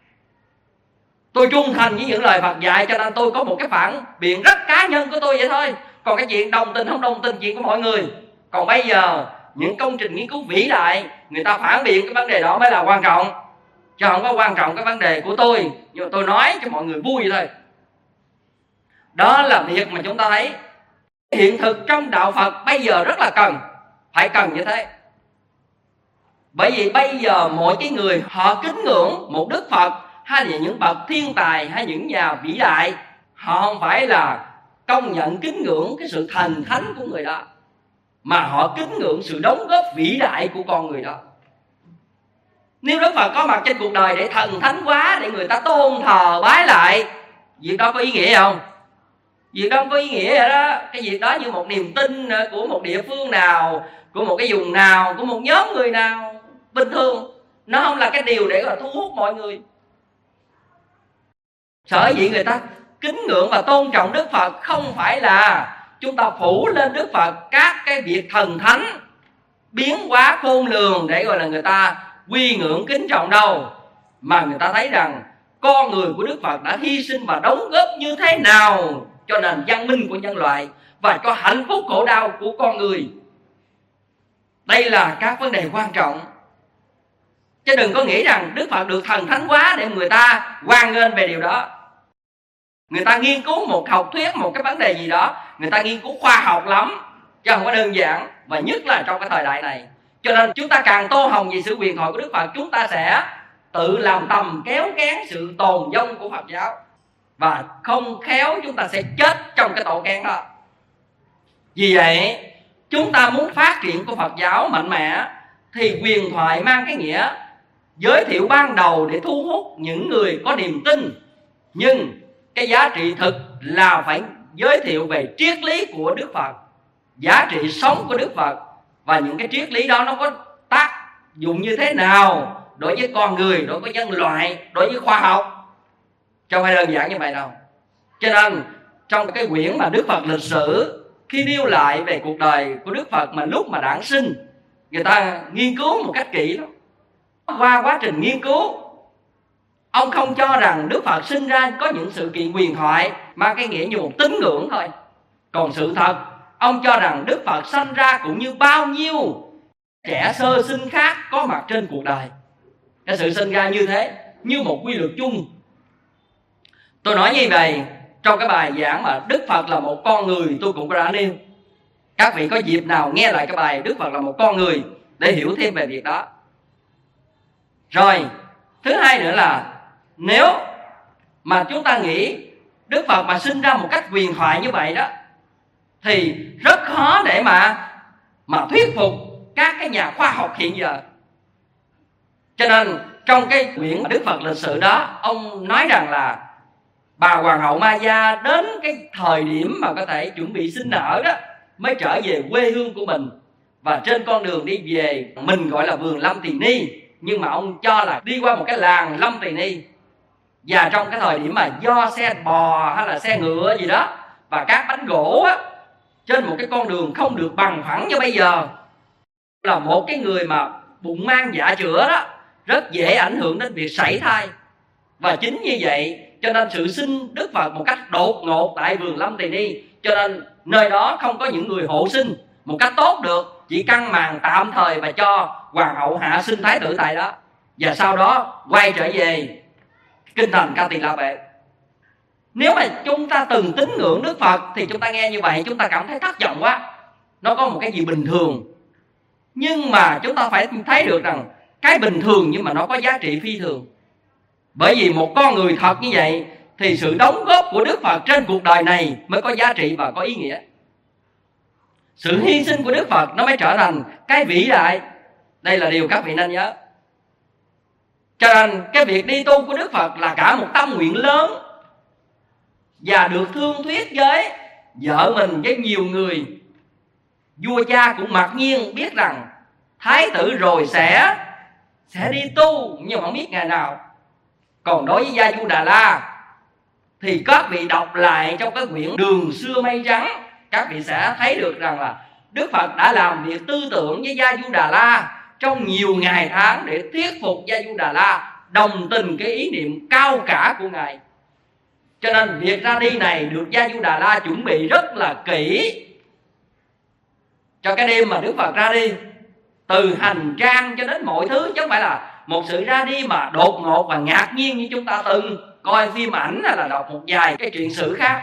Tôi trung thành với những lời Phật dạy, cho nên tôi có một cái phản biện rất cá nhân của tôi vậy thôi. Còn cái chuyện đồng tình không đồng tình chuyện của mọi người. Còn bây giờ những công trình nghiên cứu vĩ đại, người ta phản biện cái vấn đề đó mới là quan trọng, chứ không có quan trọng cái vấn đề của tôi. Nhưng mà tôi nói cho mọi người vui thôi. Đó là việc mà chúng ta thấy hiện thực trong đạo Phật bây giờ rất là cần, phải cần như thế. Bởi vì bây giờ mỗi cái người họ kính ngưỡng một Đức Phật hay là những bậc thiên tài hay những nhà vĩ đại, họ không phải là công nhận kính ngưỡng cái sự thần thánh của người đó, mà họ kính ngưỡng sự đóng góp vĩ đại của con người đó. Nếu Đức Phật có mặt trên cuộc đời để thần thánh quá, để người ta tôn thờ bái lại, việc đó có ý nghĩa không? Việc đó không có ý nghĩa vậy đó. Cái việc đó như một niềm tin của một địa phương nào, của một cái vùng nào, của một nhóm người nào bình thường. Nó không là cái điều để mà thu hút mọi người. Sở dĩ người ta kính ngưỡng và tôn trọng Đức Phật không phải là chúng ta phủ lên Đức Phật các cái việc thần thánh biến hóa khôn lường để gọi là người ta quy ngưỡng kính trọng đâu, mà người ta thấy rằng con người của Đức Phật đã hy sinh và đóng góp như thế nào cho nền văn minh của nhân loại và cho hạnh phúc khổ đau của con người. Đây là các vấn đề quan trọng. Chứ đừng có nghĩ rằng Đức Phật được thần thánh quá để người ta hoan nghênh về điều đó. Người ta nghiên cứu một học thuyết, một cái vấn đề gì đó, người ta nghiên cứu khoa học lắm, chứ không có đơn giản. Và nhất là trong cái thời đại này. Cho nên chúng ta càng tô hồng về sự huyền thoại của Đức Phật, chúng ta sẽ tự làm tầm kéo kén sự tồn vong của Phật giáo. Và không khéo chúng ta sẽ chết trong cái tội kén đó. Vì vậy chúng ta muốn phát triển của Phật giáo mạnh mẽ thì huyền thoại mang cái nghĩa giới thiệu ban đầu để thu hút những người có niềm tin. Nhưng cái giá trị thực là phải giới thiệu về triết lý của Đức Phật, giá trị sống của Đức Phật, và những cái triết lý đó nó có tác dụng như thế nào đối với con người, đối với nhân loại, đối với khoa học. Chứ không phải đơn giản như vậy đâu. Cho nên trong cái quyển mà Đức Phật lịch sử, khi điêu lại về cuộc đời của Đức Phật mà lúc mà đản sinh, người ta nghiên cứu một cách kỹ lắm. Qua quá trình nghiên cứu, ông không cho rằng Đức Phật sinh ra có những sự kiện huyền thoại mang cái nghĩa như một tín ngưỡng thôi. Còn sự thật, Ông cho rằng Đức Phật sanh ra cũng như bao nhiêu trẻ sơ sinh khác có mặt trên cuộc đời. Cái sự sinh ra như thế, như một quy luật chung. Tôi nói như vậy trong cái bài giảng mà Đức Phật là một con người, tôi cũng đã nêu. Các vị có dịp nào nghe lại cái bài Đức Phật là một con người để hiểu thêm về việc đó. Rồi, thứ hai nữa là nếu mà chúng ta nghĩ Đức Phật mà sinh ra một cách huyền thoại như vậy đó, thì rất khó để mà mà thuyết phục các cái nhà khoa học hiện giờ. Cho nên trong cái quyển Đức Phật lịch sử đó, ông nói rằng là bà Hoàng hậu Maya đến cái thời điểm mà có thể chuẩn bị sinh nở đó mới trở về quê hương của mình. Và trên con đường đi về, mình gọi là vườn Lâm Tỳ Ni, nhưng mà ông cho là đi qua một cái làng Lâm Tỳ Ni. Và trong cái thời điểm mà do xe bò hay là xe ngựa gì đó và các bánh gỗ á, trên một cái con đường không được bằng phẳng như bây giờ, là một cái người mà bụng mang dạ chữa đó rất dễ ảnh hưởng đến việc sảy thai. Và chính như vậy cho nên sự sinh Đức Phật một cách đột ngột tại vườn Lâm Tỳ Ni, cho nên nơi đó không có những người hộ sinh một cách tốt được, chỉ căng màn tạm thời và cho hoàng hậu hạ sinh thái tử tại đó, và sau đó quay trở về kinh thành Ca Tỳ La Vệ. Nếu mà chúng ta từng tín ngưỡng Đức Phật thì chúng ta nghe như vậy chúng ta cảm thấy thất vọng quá, nó có một cái gì bình thường. Nhưng mà chúng ta phải thấy được rằng cái bình thường nhưng mà nó có giá trị phi thường. Bởi vì một con người thật như vậy thì sự đóng góp của Đức Phật trên cuộc đời này mới có giá trị và có ý nghĩa. Sự hy sinh của Đức Phật nó mới trở thành cái vĩ đại. Đây là điều các vị nên nhớ. Cho nên cái việc đi tu của Đức Phật là cả một tâm nguyện lớn, và được thương thuyết với vợ mình với nhiều người. Vua cha cũng mặc nhiên biết rằng thái tử rồi sẽ sẽ đi tu, nhưng mà không biết ngày nào. Còn đối với Gia Du Đà La thì các vị đọc lại trong cái quyển Đường Xưa Mây Trắng, các vị sẽ thấy được rằng là Đức Phật đã làm việc tư tưởng với Gia Du Đà La trong nhiều ngày tháng để thuyết phục Gia Du Đà La đồng tình cái ý niệm cao cả của Ngài. Cho nên việc ra đi này được Gia Du Đà La chuẩn bị rất là kỹ cho cái đêm mà Đức Phật ra đi. Từ hành trang cho đến mọi thứ, chứ không phải là một sự ra đi mà đột ngột và ngạc nhiên như chúng ta từng coi phim ảnh hay là đọc một vài cái chuyện sử khác.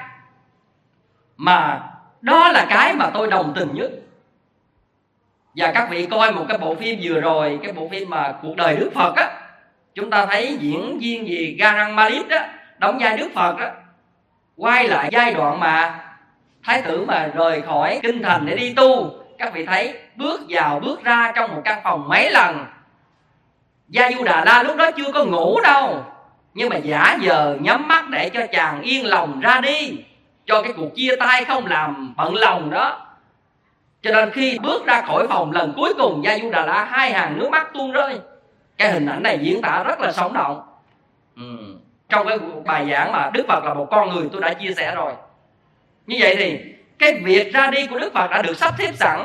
Mà đó là cái mà tôi đồng tình nhất. Và các vị coi một cái bộ phim vừa rồi, cái bộ phim mà Cuộc Đời Đức Phật á, chúng ta thấy diễn viên gì Garang Malik á, đóng vai Đức Phật á, quay lại giai đoạn mà thái tử mà rời khỏi kinh thành để đi tu. Các vị thấy bước vào bước ra trong một căn phòng mấy lần. Gia Du Đà La lúc đó chưa có ngủ đâu, nhưng mà giả vờ nhắm mắt để cho chàng yên lòng ra đi, cho cái cuộc chia tay không làm bận lòng đó. Cho nên khi bước ra khỏi phòng lần cuối cùng, Gia Du Đà La hai hàng nước mắt tuôn rơi. Cái hình ảnh này diễn tả rất là sống động. ừ. Trong cái bài giảng mà Đức Phật là một con người tôi đã chia sẻ rồi. Như vậy thì cái việc ra đi của Đức Phật đã được sắp xếp sẵn.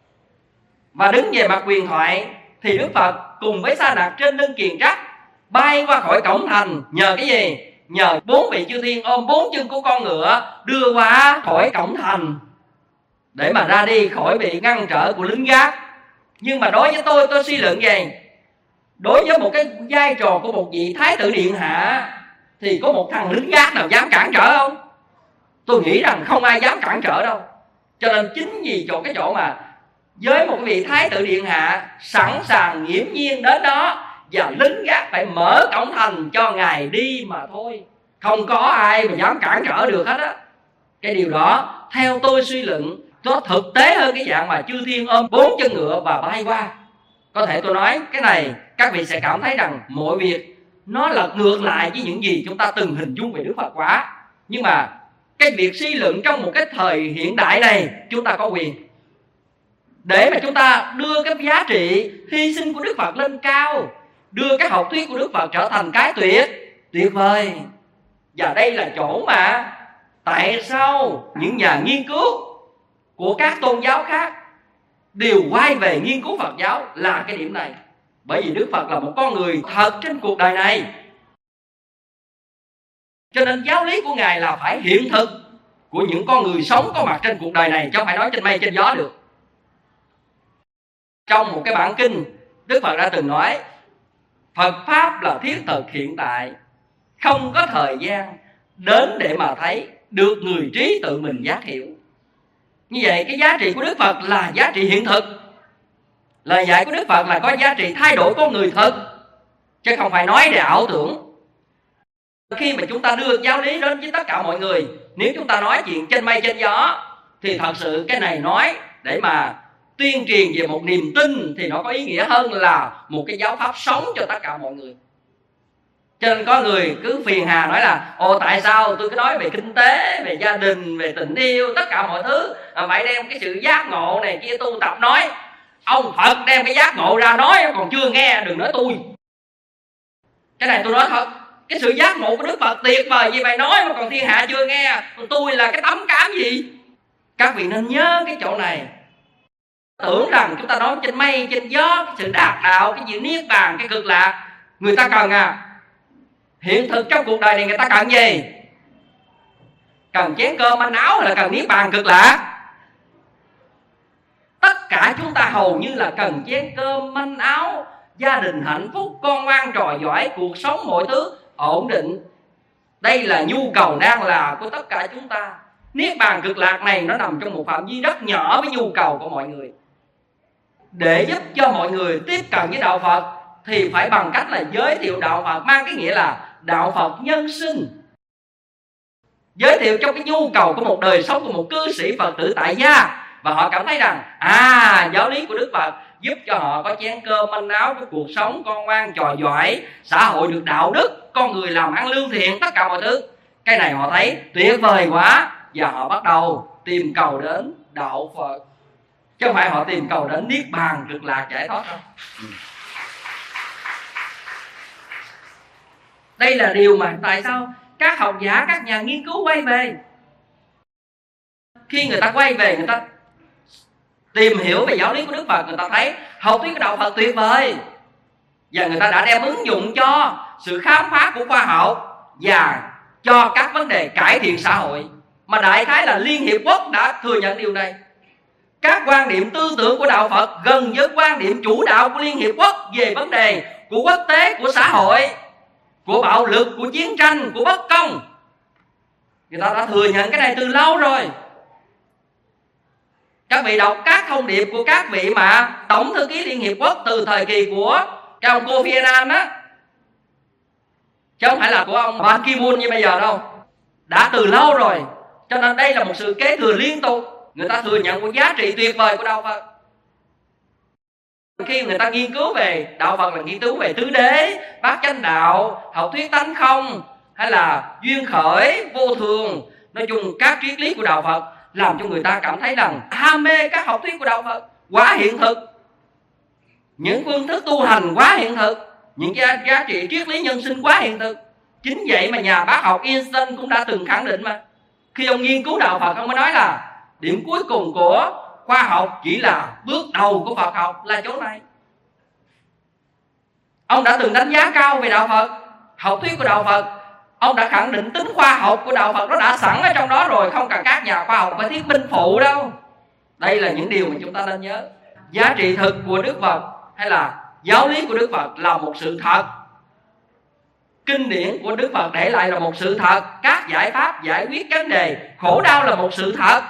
Và đứng về mặt huyền thoại thì Đức Phật cùng với Sa Đạt trên lưng kiền trắc bay qua khỏi cổng thành. Nhờ cái gì? Nhờ bốn vị chư thiên ôm bốn chân của con ngựa đưa qua khỏi cổng thành để mà ra đi khỏi bị ngăn trở của lính gác. Nhưng mà đối với tôi, tôi suy luận vậy. Đối với một cái vai trò của một vị thái tử điện hạ thì có một thằng lính gác nào dám cản trở không? Tôi nghĩ rằng không ai dám cản trở đâu. Cho nên chính vì chỗ cái chỗ mà với một vị thái tử điện hạ sẵn sàng nghiễm nhiên đến đó, và lính gác phải mở cổng thành cho ngài đi mà thôi, không có ai mà dám cản trở được hết á. Cái điều đó theo tôi suy luận nó thực tế hơn cái dạng mà chư thiên ôm bốn chân ngựa và bay qua. Có thể tôi nói cái này các vị sẽ cảm thấy rằng mọi việc nó là ngược lại với những gì chúng ta từng hình dung về Đức Phật quá. Nhưng mà cái việc suy luận trong một cái thời hiện đại này chúng ta có quyền để mà chúng ta đưa cái giá trị hy sinh của Đức Phật lên cao, đưa cái học thuyết của Đức Phật trở thành cái tuyệt tuyệt vời. Và đây là chỗ mà tại sao những nhà nghiên cứu của các tôn giáo khác đều quay về nghiên cứu Phật giáo là cái điểm này. Bởi vì Đức Phật là một con người thật trên cuộc đời này, cho nên giáo lý của Ngài là phải hiện thực, của những con người sống có mặt trên cuộc đời này, chứ không phải nói trên mây trên gió được. Trong một cái bản kinh, Đức Phật đã từng nói Phật Pháp là thiết thực hiện tại, không có thời gian đến để mà thấy, được người trí tự mình giác hiểu. Như vậy cái giá trị của Đức Phật là giá trị hiện thực. Lời dạy của Đức Phật là có giá trị thay đổi con người thực, chứ không phải nói để ảo tưởng. Khi mà chúng ta đưa giáo lý đến với tất cả mọi người, nếu chúng ta nói chuyện trên mây trên gió, thì thật sự cái này nói để mà tuyên truyền về một niềm tin thì nó có ý nghĩa hơn là một cái giáo pháp sống cho tất cả mọi người. Cho nên có người cứ phiền hà nói là ồ tại sao tôi cứ nói về kinh tế, về gia đình, về tình yêu, tất cả mọi thứ phải đem cái sự giác ngộ này kia tu tập nói. Ông Phật đem cái giác ngộ ra nói còn chưa nghe, đừng nói tôi. Cái này tôi nói thật, cái sự giác ngộ của Đức Phật tuyệt vời gì vậy nói mà còn thiên hạ chưa nghe, còn tôi là cái tấm cám gì. Các vị nên nhớ cái chỗ này. Tưởng rằng chúng ta nói trên mây trên gió, cái sự đạt đạo, cái gì niết bàn, cái cực lạc, người ta cần à. Hiện thực trong cuộc đời này người ta cần gì? Cần chén cơm manh áo hay là cần niết bàn cực lạc? Tất cả chúng ta hầu như là cần chén cơm manh áo, gia đình hạnh phúc, con ngoan trò giỏi, cuộc sống mọi thứ ổn định. Đây là nhu cầu đang là của tất cả chúng ta. Niết bàn cực lạc này nó nằm trong một phạm vi rất nhỏ với nhu cầu của mọi người. Để giúp cho mọi người tiếp cận với đạo Phật thì phải bằng cách là giới thiệu đạo Phật, mang cái nghĩa là đạo Phật nhân sinh. Giới thiệu trong cái nhu cầu của một đời sống của một cư sĩ Phật tử tại gia, và họ cảm thấy rằng à giáo lý của Đức Phật giúp cho họ có chén cơm manh áo, có cuộc sống con ngoan trò giỏi, xã hội được đạo đức, con người làm ăn lương thiện, tất cả mọi thứ. Cái này họ thấy tuyệt vời quá, và họ bắt đầu tìm cầu đến đạo Phật, chứ không phải họ tìm cầu đến niết bàn cực lạc giải thoát đâu. Đây là điều mà tại sao các học giả, các nhà nghiên cứu quay về. Khi người ta quay về, người ta tìm hiểu về giáo lý của Đức Phật, người ta thấy học thuyết của đạo Phật tuyệt vời, và người ta đã đem ứng dụng cho sự khám phá của khoa học và cho các vấn đề cải thiện xã hội. Mà đại khái là Liên Hiệp Quốc đã thừa nhận điều này. Các quan điểm tư tưởng của đạo Phật gần với quan điểm chủ đạo của Liên Hiệp Quốc về vấn đề của quốc tế, của xã hội, của bạo lực, của chiến tranh, của bất công. Người ta đã thừa nhận cái này từ lâu rồi. Các vị đọc các thông điệp của các vị mà Tổng thư ký Liên Hiệp Quốc từ thời kỳ của cái ông Kofi Annan á, chứ không phải là của ông Ban Ki-moon như bây giờ đâu. Đã từ lâu rồi. Cho nên đây là một sự kế thừa liên tục. Người ta thừa nhận một giá trị tuyệt vời của đạo Phật. Khi người ta nghiên cứu về đạo Phật là nghiên cứu về tứ đế, bát chánh đạo, học thuyết tánh không, hay là duyên khởi, vô thường, nói chung các triết lý của đạo Phật, làm cho người ta cảm thấy rằng ham mê các học thuyết của đạo Phật quá hiện thực, những phương thức tu hành quá hiện thực, những giá, giá trị triết lý nhân sinh quá hiện thực. Chính vậy mà nhà bác học Einstein cũng đã từng khẳng định mà. Khi ông nghiên cứu đạo Phật, ông mới nói là điểm cuối cùng của khoa học chỉ là bước đầu của Phật học là chỗ này. Ông đã từng đánh giá cao về đạo Phật, học thuyết của đạo Phật. Ông đã khẳng định tính khoa học của đạo Phật nó đã sẵn ở trong đó rồi, không cần các nhà khoa học phải thuyết minh phụ đâu. Đây là những điều mà chúng ta nên nhớ. Giá trị thực của Đức Phật hay là giáo lý của Đức Phật là một sự thật. Kinh điển của Đức Phật để lại là một sự thật. Các giải pháp giải quyết vấn đề khổ đau là một sự thật.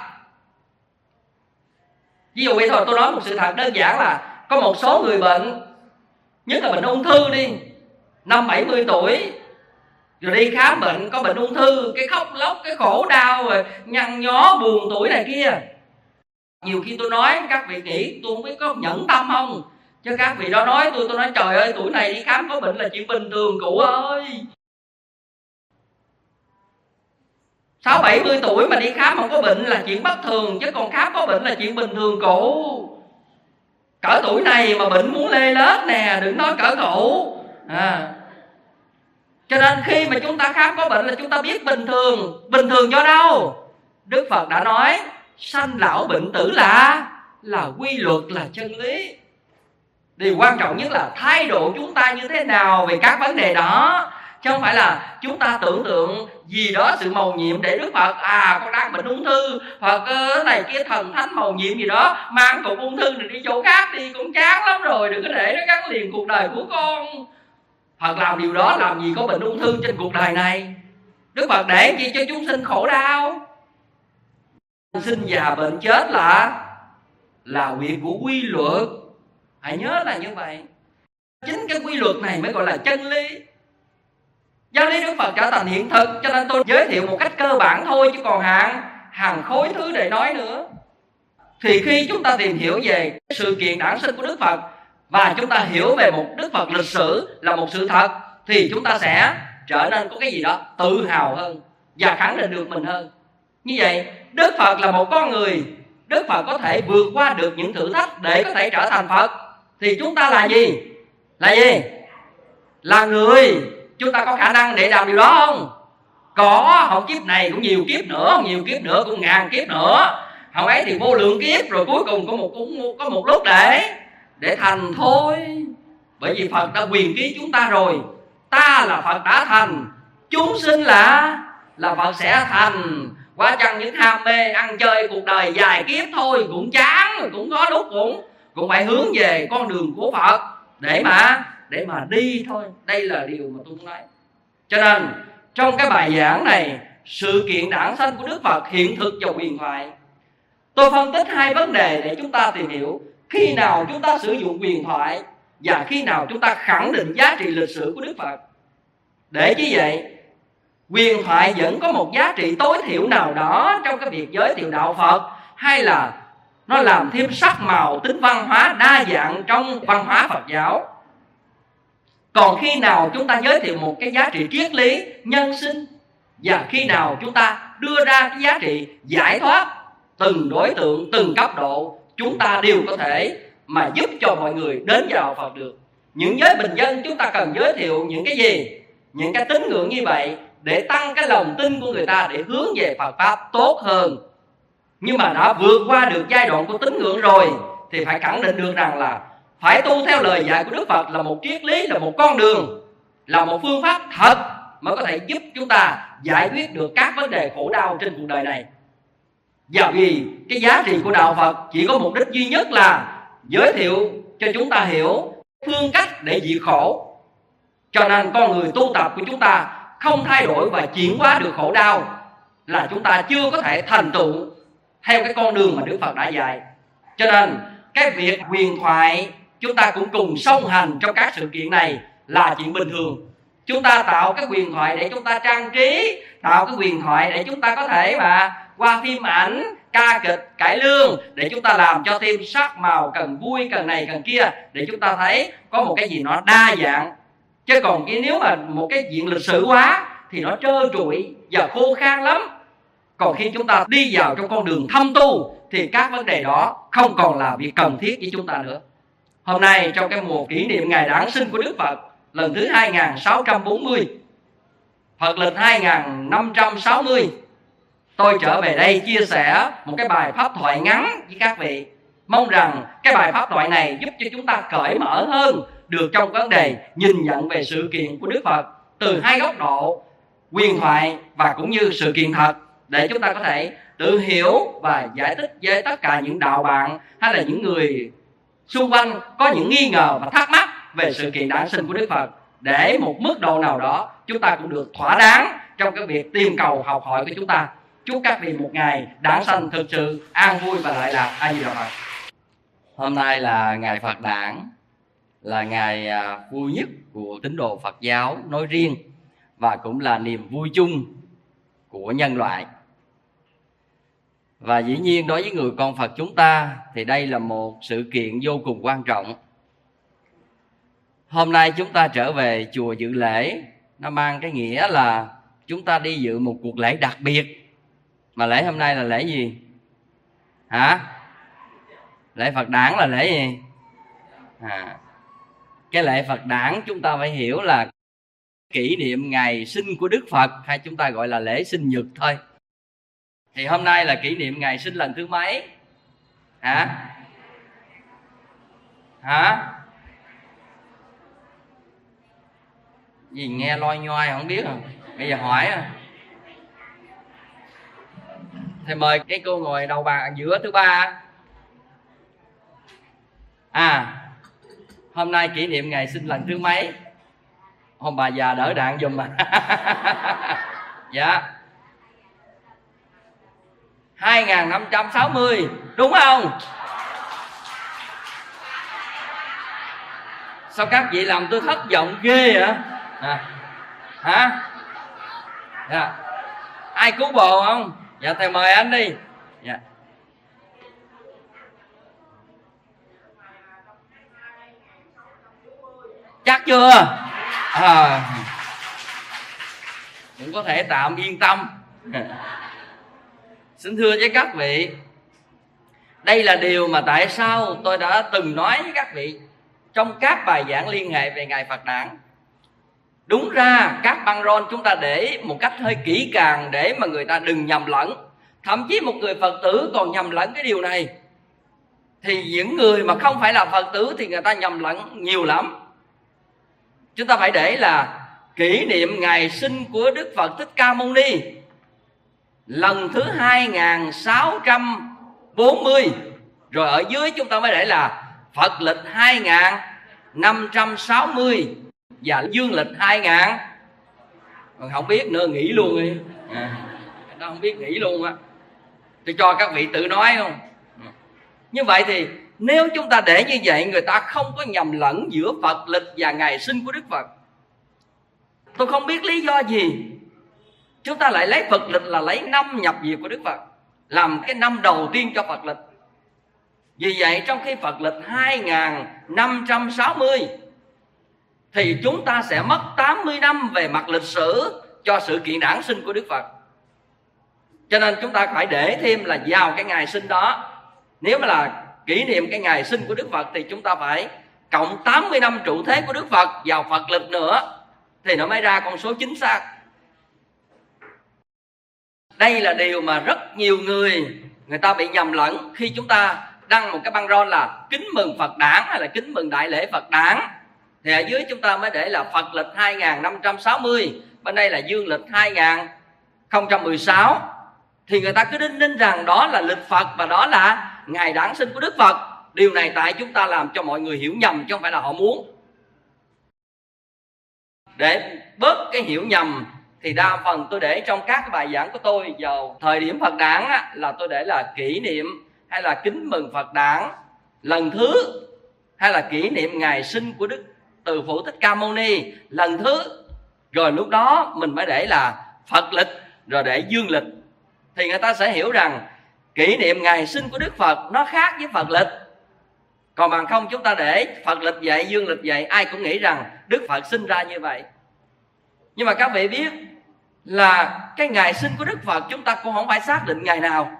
Ví dụ vậy thôi, tôi nói một sự thật đơn giản là có một số người bệnh, nhất là bệnh ung thư đi, năm bảy mươi tuổi, rồi đi khám bệnh có bệnh ung thư, cái khóc lóc, cái khổ đau, rồi nhăn nhó, buồn tuổi này kia. Nhiều khi tôi nói các vị nghĩ tôi không biết có nhẫn tâm không, chứ các vị đó nói tôi, tôi nói trời ơi, tuổi này đi khám có bệnh là chuyện bình thường cụ ơi. Sáu bảy mươi tuổi mà đi khám không có bệnh là chuyện bất thường, chứ còn khám có bệnh là chuyện bình thường cụ. Cỡ tuổi này mà bệnh muốn lê lết nè, đừng nói cỡ cụ à. Cho nên khi mà chúng ta khám có bệnh là chúng ta biết bình thường. Bình thường do đâu? Đức Phật đã nói sanh lão bệnh tử là là quy luật, là chân lý. Điều quan trọng nhất là thái độ chúng ta như thế nào về các vấn đề đó, chứ không phải là chúng ta tưởng tượng gì đó sự mầu nhiệm để Đức Phật à con đang bệnh ung thư, Phật ơi, này kia thần thánh mầu nhiệm gì đó, mang cục ung thư này đi chỗ khác đi, con chán lắm rồi, đừng có để nó gắn liền cuộc đời của con. Phật làm điều đó làm gì có bệnh ung thư trên cuộc đời này. Đức Phật để gì cho chúng sinh khổ đau. Sinh già bệnh chết là là việc của quy luật, hãy nhớ là như vậy. Chính cái quy luật này mới gọi là chân lý. Giáo lý Đức Phật trở thành hiện thực, cho nên tôi giới thiệu một cách cơ bản thôi, chứ còn hàng hàng khối thứ để nói nữa. Thì khi chúng ta tìm hiểu về sự kiện đản sinh của Đức Phật và chúng ta hiểu về một Đức Phật lịch sử là một sự thật, thì chúng ta sẽ trở nên có cái gì đó tự hào hơn và khẳng định được mình hơn. Như vậy Đức Phật là một con người, Đức Phật có thể vượt qua được những thử thách để có thể trở thành Phật. Thì chúng ta là gì? Là gì? Là người. Chúng ta có khả năng để làm điều đó không? Có. Không kiếp này cũng nhiều kiếp nữa, không nhiều kiếp nữa cũng ngàn kiếp nữa, không ấy thì vô lượng kiếp, rồi cuối cùng có một cũng có một lúc để để thành thôi. Bởi vì Phật đã quyền ký chúng ta rồi. Ta là Phật đã thành, chúng sinh là là Phật sẽ thành. Quá chăng những ham mê ăn chơi cuộc đời dài kiếp thôi cũng chán, cũng có lúc cũng cũng phải hướng về con đường của Phật để mà để mà đi thôi. Đây là điều mà tôi muốn nói. Cho nên trong cái bài giảng này, sự kiện đản sanh của Đức Phật, hiện thực và huyền thoại, tôi phân tích hai vấn đề để chúng ta tìm hiểu khi nào chúng ta sử dụng huyền thoại và khi nào chúng ta khẳng định giá trị lịch sử của Đức Phật. Để như vậy, huyền thoại vẫn có một giá trị tối thiểu nào đó trong cái việc giới thiệu đạo Phật, hay là nó làm thêm sắc màu tính văn hóa đa dạng trong văn hóa Phật giáo. Còn khi nào chúng ta giới thiệu một cái giá trị triết lý nhân sinh, và khi nào chúng ta đưa ra cái giá trị giải thoát từng đối tượng, từng cấp độ, chúng ta đều có thể mà giúp cho mọi người đến với đạo Phật được. Những giới bình dân chúng ta cần giới thiệu những cái gì? Những cái tín ngưỡng như vậy để tăng cái lòng tin của người ta để hướng về Phật Pháp tốt hơn. Nhưng mà đã vượt qua được giai đoạn của tín ngưỡng rồi thì phải khẳng định được rằng là phải tu theo lời dạy của Đức Phật là một triết lý, là một con đường, là một phương pháp thật mới có thể giúp chúng ta giải quyết được các vấn đề khổ đau trên cuộc đời này. Và vì cái giá trị của đạo Phật chỉ có mục đích duy nhất là giới thiệu cho chúng ta hiểu phương cách để diệt khổ. Cho nên con người tu tập của chúng ta không thay đổi và chuyển hóa được khổ đau là chúng ta chưa có thể thành tựu theo cái con đường mà Đức Phật đã dạy. Cho nên cái việc huyền thoại chúng ta cũng cùng song hành trong các sự kiện này là chuyện bình thường. Chúng ta tạo cái huyền thoại để chúng ta trang trí, tạo cái huyền thoại để chúng ta có thể mà qua phim ảnh, ca kịch, cải lương, để chúng ta làm cho thêm sắc màu, cần vui, cần này, cần kia, để chúng ta thấy có một cái gì nó đa dạng. Chứ còn cái nếu mà một cái diện lịch sử quá thì nó trơ trụi và khô khan lắm. Còn khi chúng ta đi vào trong con đường thâm tu thì các vấn đề đó không còn là việc cần thiết với chúng ta nữa. Hôm nay trong cái mùa kỷ niệm ngày đản sinh của Đức Phật lần thứ hai nghìn sáu trăm bốn mươi, Phật lịch hai nghìn năm trăm sáu mươi, tôi trở về đây chia sẻ một cái bài pháp thoại ngắn với các vị. Mong rằng cái bài pháp thoại này giúp cho chúng ta cởi mở hơn được trong vấn đề nhìn nhận về sự kiện của Đức Phật từ hai góc độ, huyền thoại và cũng như sự kiện thật, để chúng ta có thể tự hiểu và giải thích với tất cả những đạo bạn hay là những người xung quanh có những nghi ngờ và thắc mắc về sự kiện đản sinh của Đức Phật, để một mức độ nào đó chúng ta cũng được thỏa đáng trong cái việc tìm cầu học hỏi của chúng ta. Chúc các vị một ngày đản sanh thực sự an vui và lợi lạc. A Di Đà Phật. Hôm nay là ngày Phật đản, là ngày vui nhất của tín đồ Phật giáo nói riêng và cũng là niềm vui chung của nhân loại. Và dĩ nhiên đối với người con Phật chúng ta thì đây là một sự kiện vô cùng quan trọng. Hôm nay chúng ta trở về chùa dự lễ, nó mang cái nghĩa là chúng ta đi dự một cuộc lễ đặc biệt. Mà lễ hôm nay là lễ gì? Hả? Lễ Phật đản là lễ gì? À, cái lễ Phật đản chúng ta phải hiểu là kỷ niệm ngày sinh của Đức Phật, hay chúng ta gọi là lễ sinh nhật thôi. Thì hôm nay là kỷ niệm ngày sinh lần thứ mấy? Hả? Hả? Gì nghe loi nhoi không biết à? Bây giờ hỏi à. Thầy mời cái cô ngồi đầu bàn giữa thứ ba. À, hôm nay kỷ niệm ngày sinh lần thứ mấy? Hôm bà già đỡ đạn giùm mà. Dạ, hai nghìn năm trăm sáu mươi, đúng không? Sao các vị làm tôi thất vọng ghê hả? À, hả? Dạ. Ai cứu bồ không? Dạ thầy mời anh đi. Dạ. Chắc chưa? À, cũng có thể tạm yên tâm. Xin thưa với các vị, đây là điều mà tại sao tôi đã từng nói với các vị trong các bài giảng liên hệ về Ngày Phật Đản. Đúng ra các băng rôn chúng ta để một cách hơi kỹ càng để mà người ta đừng nhầm lẫn. Thậm chí một người Phật tử còn nhầm lẫn cái điều này, thì những người mà không phải là Phật tử thì người ta nhầm lẫn nhiều lắm. Chúng ta phải để là kỷ niệm ngày sinh của Đức Phật Thích Ca Mâu Ni lần thứ hai nghìn sáu trăm bốn mươi. Rồi ở dưới chúng ta mới để là Phật lịch hai nghìn năm trăm sáu mươi và dương lịch hai nghìn. Không biết nữa, nghĩ luôn đi. À, nó không biết nghĩ luôn á. Tôi cho các vị tự nói không. Như vậy thì nếu chúng ta để như vậy, người ta không có nhầm lẫn giữa Phật lịch và ngày sinh của Đức Phật. Tôi không biết lý do gì chúng ta lại lấy Phật lịch là lấy năm nhập diệt của Đức Phật làm cái năm đầu tiên cho Phật lịch. Vì vậy trong khi Phật lịch hai nghìn năm trăm sáu mươi thì chúng ta sẽ mất tám mươi năm về mặt lịch sử cho sự kiện đản sinh của Đức Phật. Cho nên chúng ta phải để thêm là vào cái ngày sinh đó. Nếu mà là kỷ niệm cái ngày sinh của Đức Phật thì chúng ta phải cộng tám mươi năm trụ thế của Đức Phật vào Phật lịch nữa, thì nó mới ra con số chính xác. Đây là điều mà rất nhiều người người ta bị nhầm lẫn khi chúng ta đăng một cái băng rôn là kính mừng Phật Đản hay là kính mừng đại lễ Phật Đản. Thì ở dưới chúng ta mới để là Phật lịch hai nghìn năm trăm sáu mươi, bên đây là dương lịch hai nghìn không trăm mười sáu. Thì người ta cứ đinh ninh rằng đó là lịch Phật và đó là ngày đản sinh của Đức Phật. Điều này tại chúng ta làm cho mọi người hiểu nhầm chứ không phải là họ muốn. Để bớt cái hiểu nhầm thì đa phần tôi để trong các cái bài giảng của tôi vào thời điểm Phật Đản á, là tôi để là kỷ niệm hay là kính mừng Phật Đản lần thứ, hay là kỷ niệm ngày sinh của Đức Từ Phụ Thích Ca Mâu Ni lần thứ. Rồi lúc đó mình mới để là Phật lịch, rồi để dương lịch. Thì người ta sẽ hiểu rằng kỷ niệm ngày sinh của Đức Phật nó khác với Phật lịch. Còn bằng không chúng ta để Phật lịch vậy, dương lịch vậy, ai cũng nghĩ rằng Đức Phật sinh ra như vậy. Nhưng mà các vị biết là cái ngày sinh của Đức Phật chúng ta cũng không phải xác định ngày nào.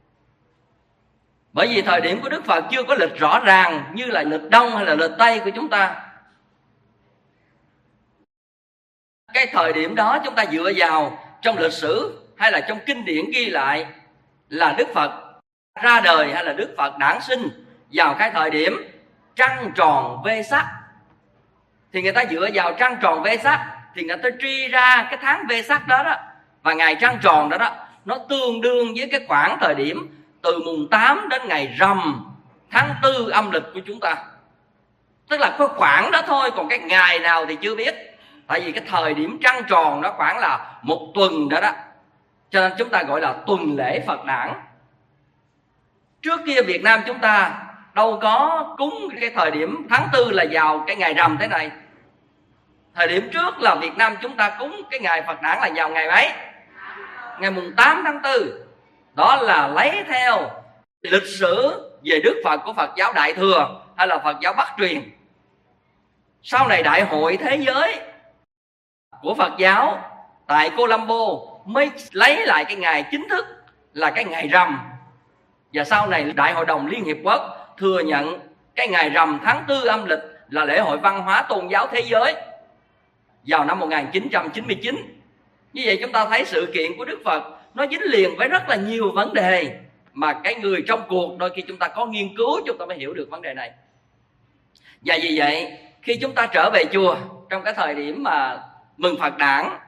Bởi vì thời điểm của Đức Phật chưa có lịch rõ ràng như là lịch Đông hay là lịch Tây của chúng ta. Cái thời điểm đó chúng ta dựa vào trong lịch sử hay là trong kinh điển ghi lại là Đức Phật ra đời hay là Đức Phật đản sinh vào cái thời điểm trăng tròn Vê Sắc. Thì người ta dựa vào trăng tròn Vê Sắc thì người ta truy ra cái tháng Vê Sắc đó đó. Và ngày trăng tròn đó đó nó tương đương với cái khoảng thời điểm từ mùng tám đến ngày rằm tháng tư âm lịch của chúng ta. Tức là cái khoảng đó thôi, còn cái ngày nào thì chưa biết. Tại vì cái thời điểm trăng tròn nó khoảng là một tuần đó đó. Cho nên chúng ta gọi là tuần lễ Phật Đản. Trước kia Việt Nam chúng ta đâu có cúng cái thời điểm tháng tư là vào cái ngày rằm thế này. Thời điểm trước là Việt Nam chúng ta cúng cái ngày Phật Đản là vào ngày mấy? Ngày mùng tám tháng tư. Đó là lấy theo lịch sử về Đức Phật của Phật giáo Đại Thừa hay là Phật giáo Bắc truyền. Sau này Đại hội Thế giới của Phật giáo tại Colombo mới lấy lại cái ngày chính thức là cái ngày rằm. Và sau này Đại hội đồng Liên Hiệp Quốc thừa nhận cái ngày rằm tháng tư âm lịch là lễ hội văn hóa tôn giáo thế giới vào năm một nghìn chín trăm chín mươi chín. Như vậy chúng ta thấy sự kiện của Đức Phật nó dính liền với rất là nhiều vấn đề mà cái người trong cuộc đôi khi chúng ta có nghiên cứu chúng ta mới hiểu được vấn đề này. Và vì vậy khi chúng ta trở về chùa trong cái thời điểm mà mừng Phật Đản,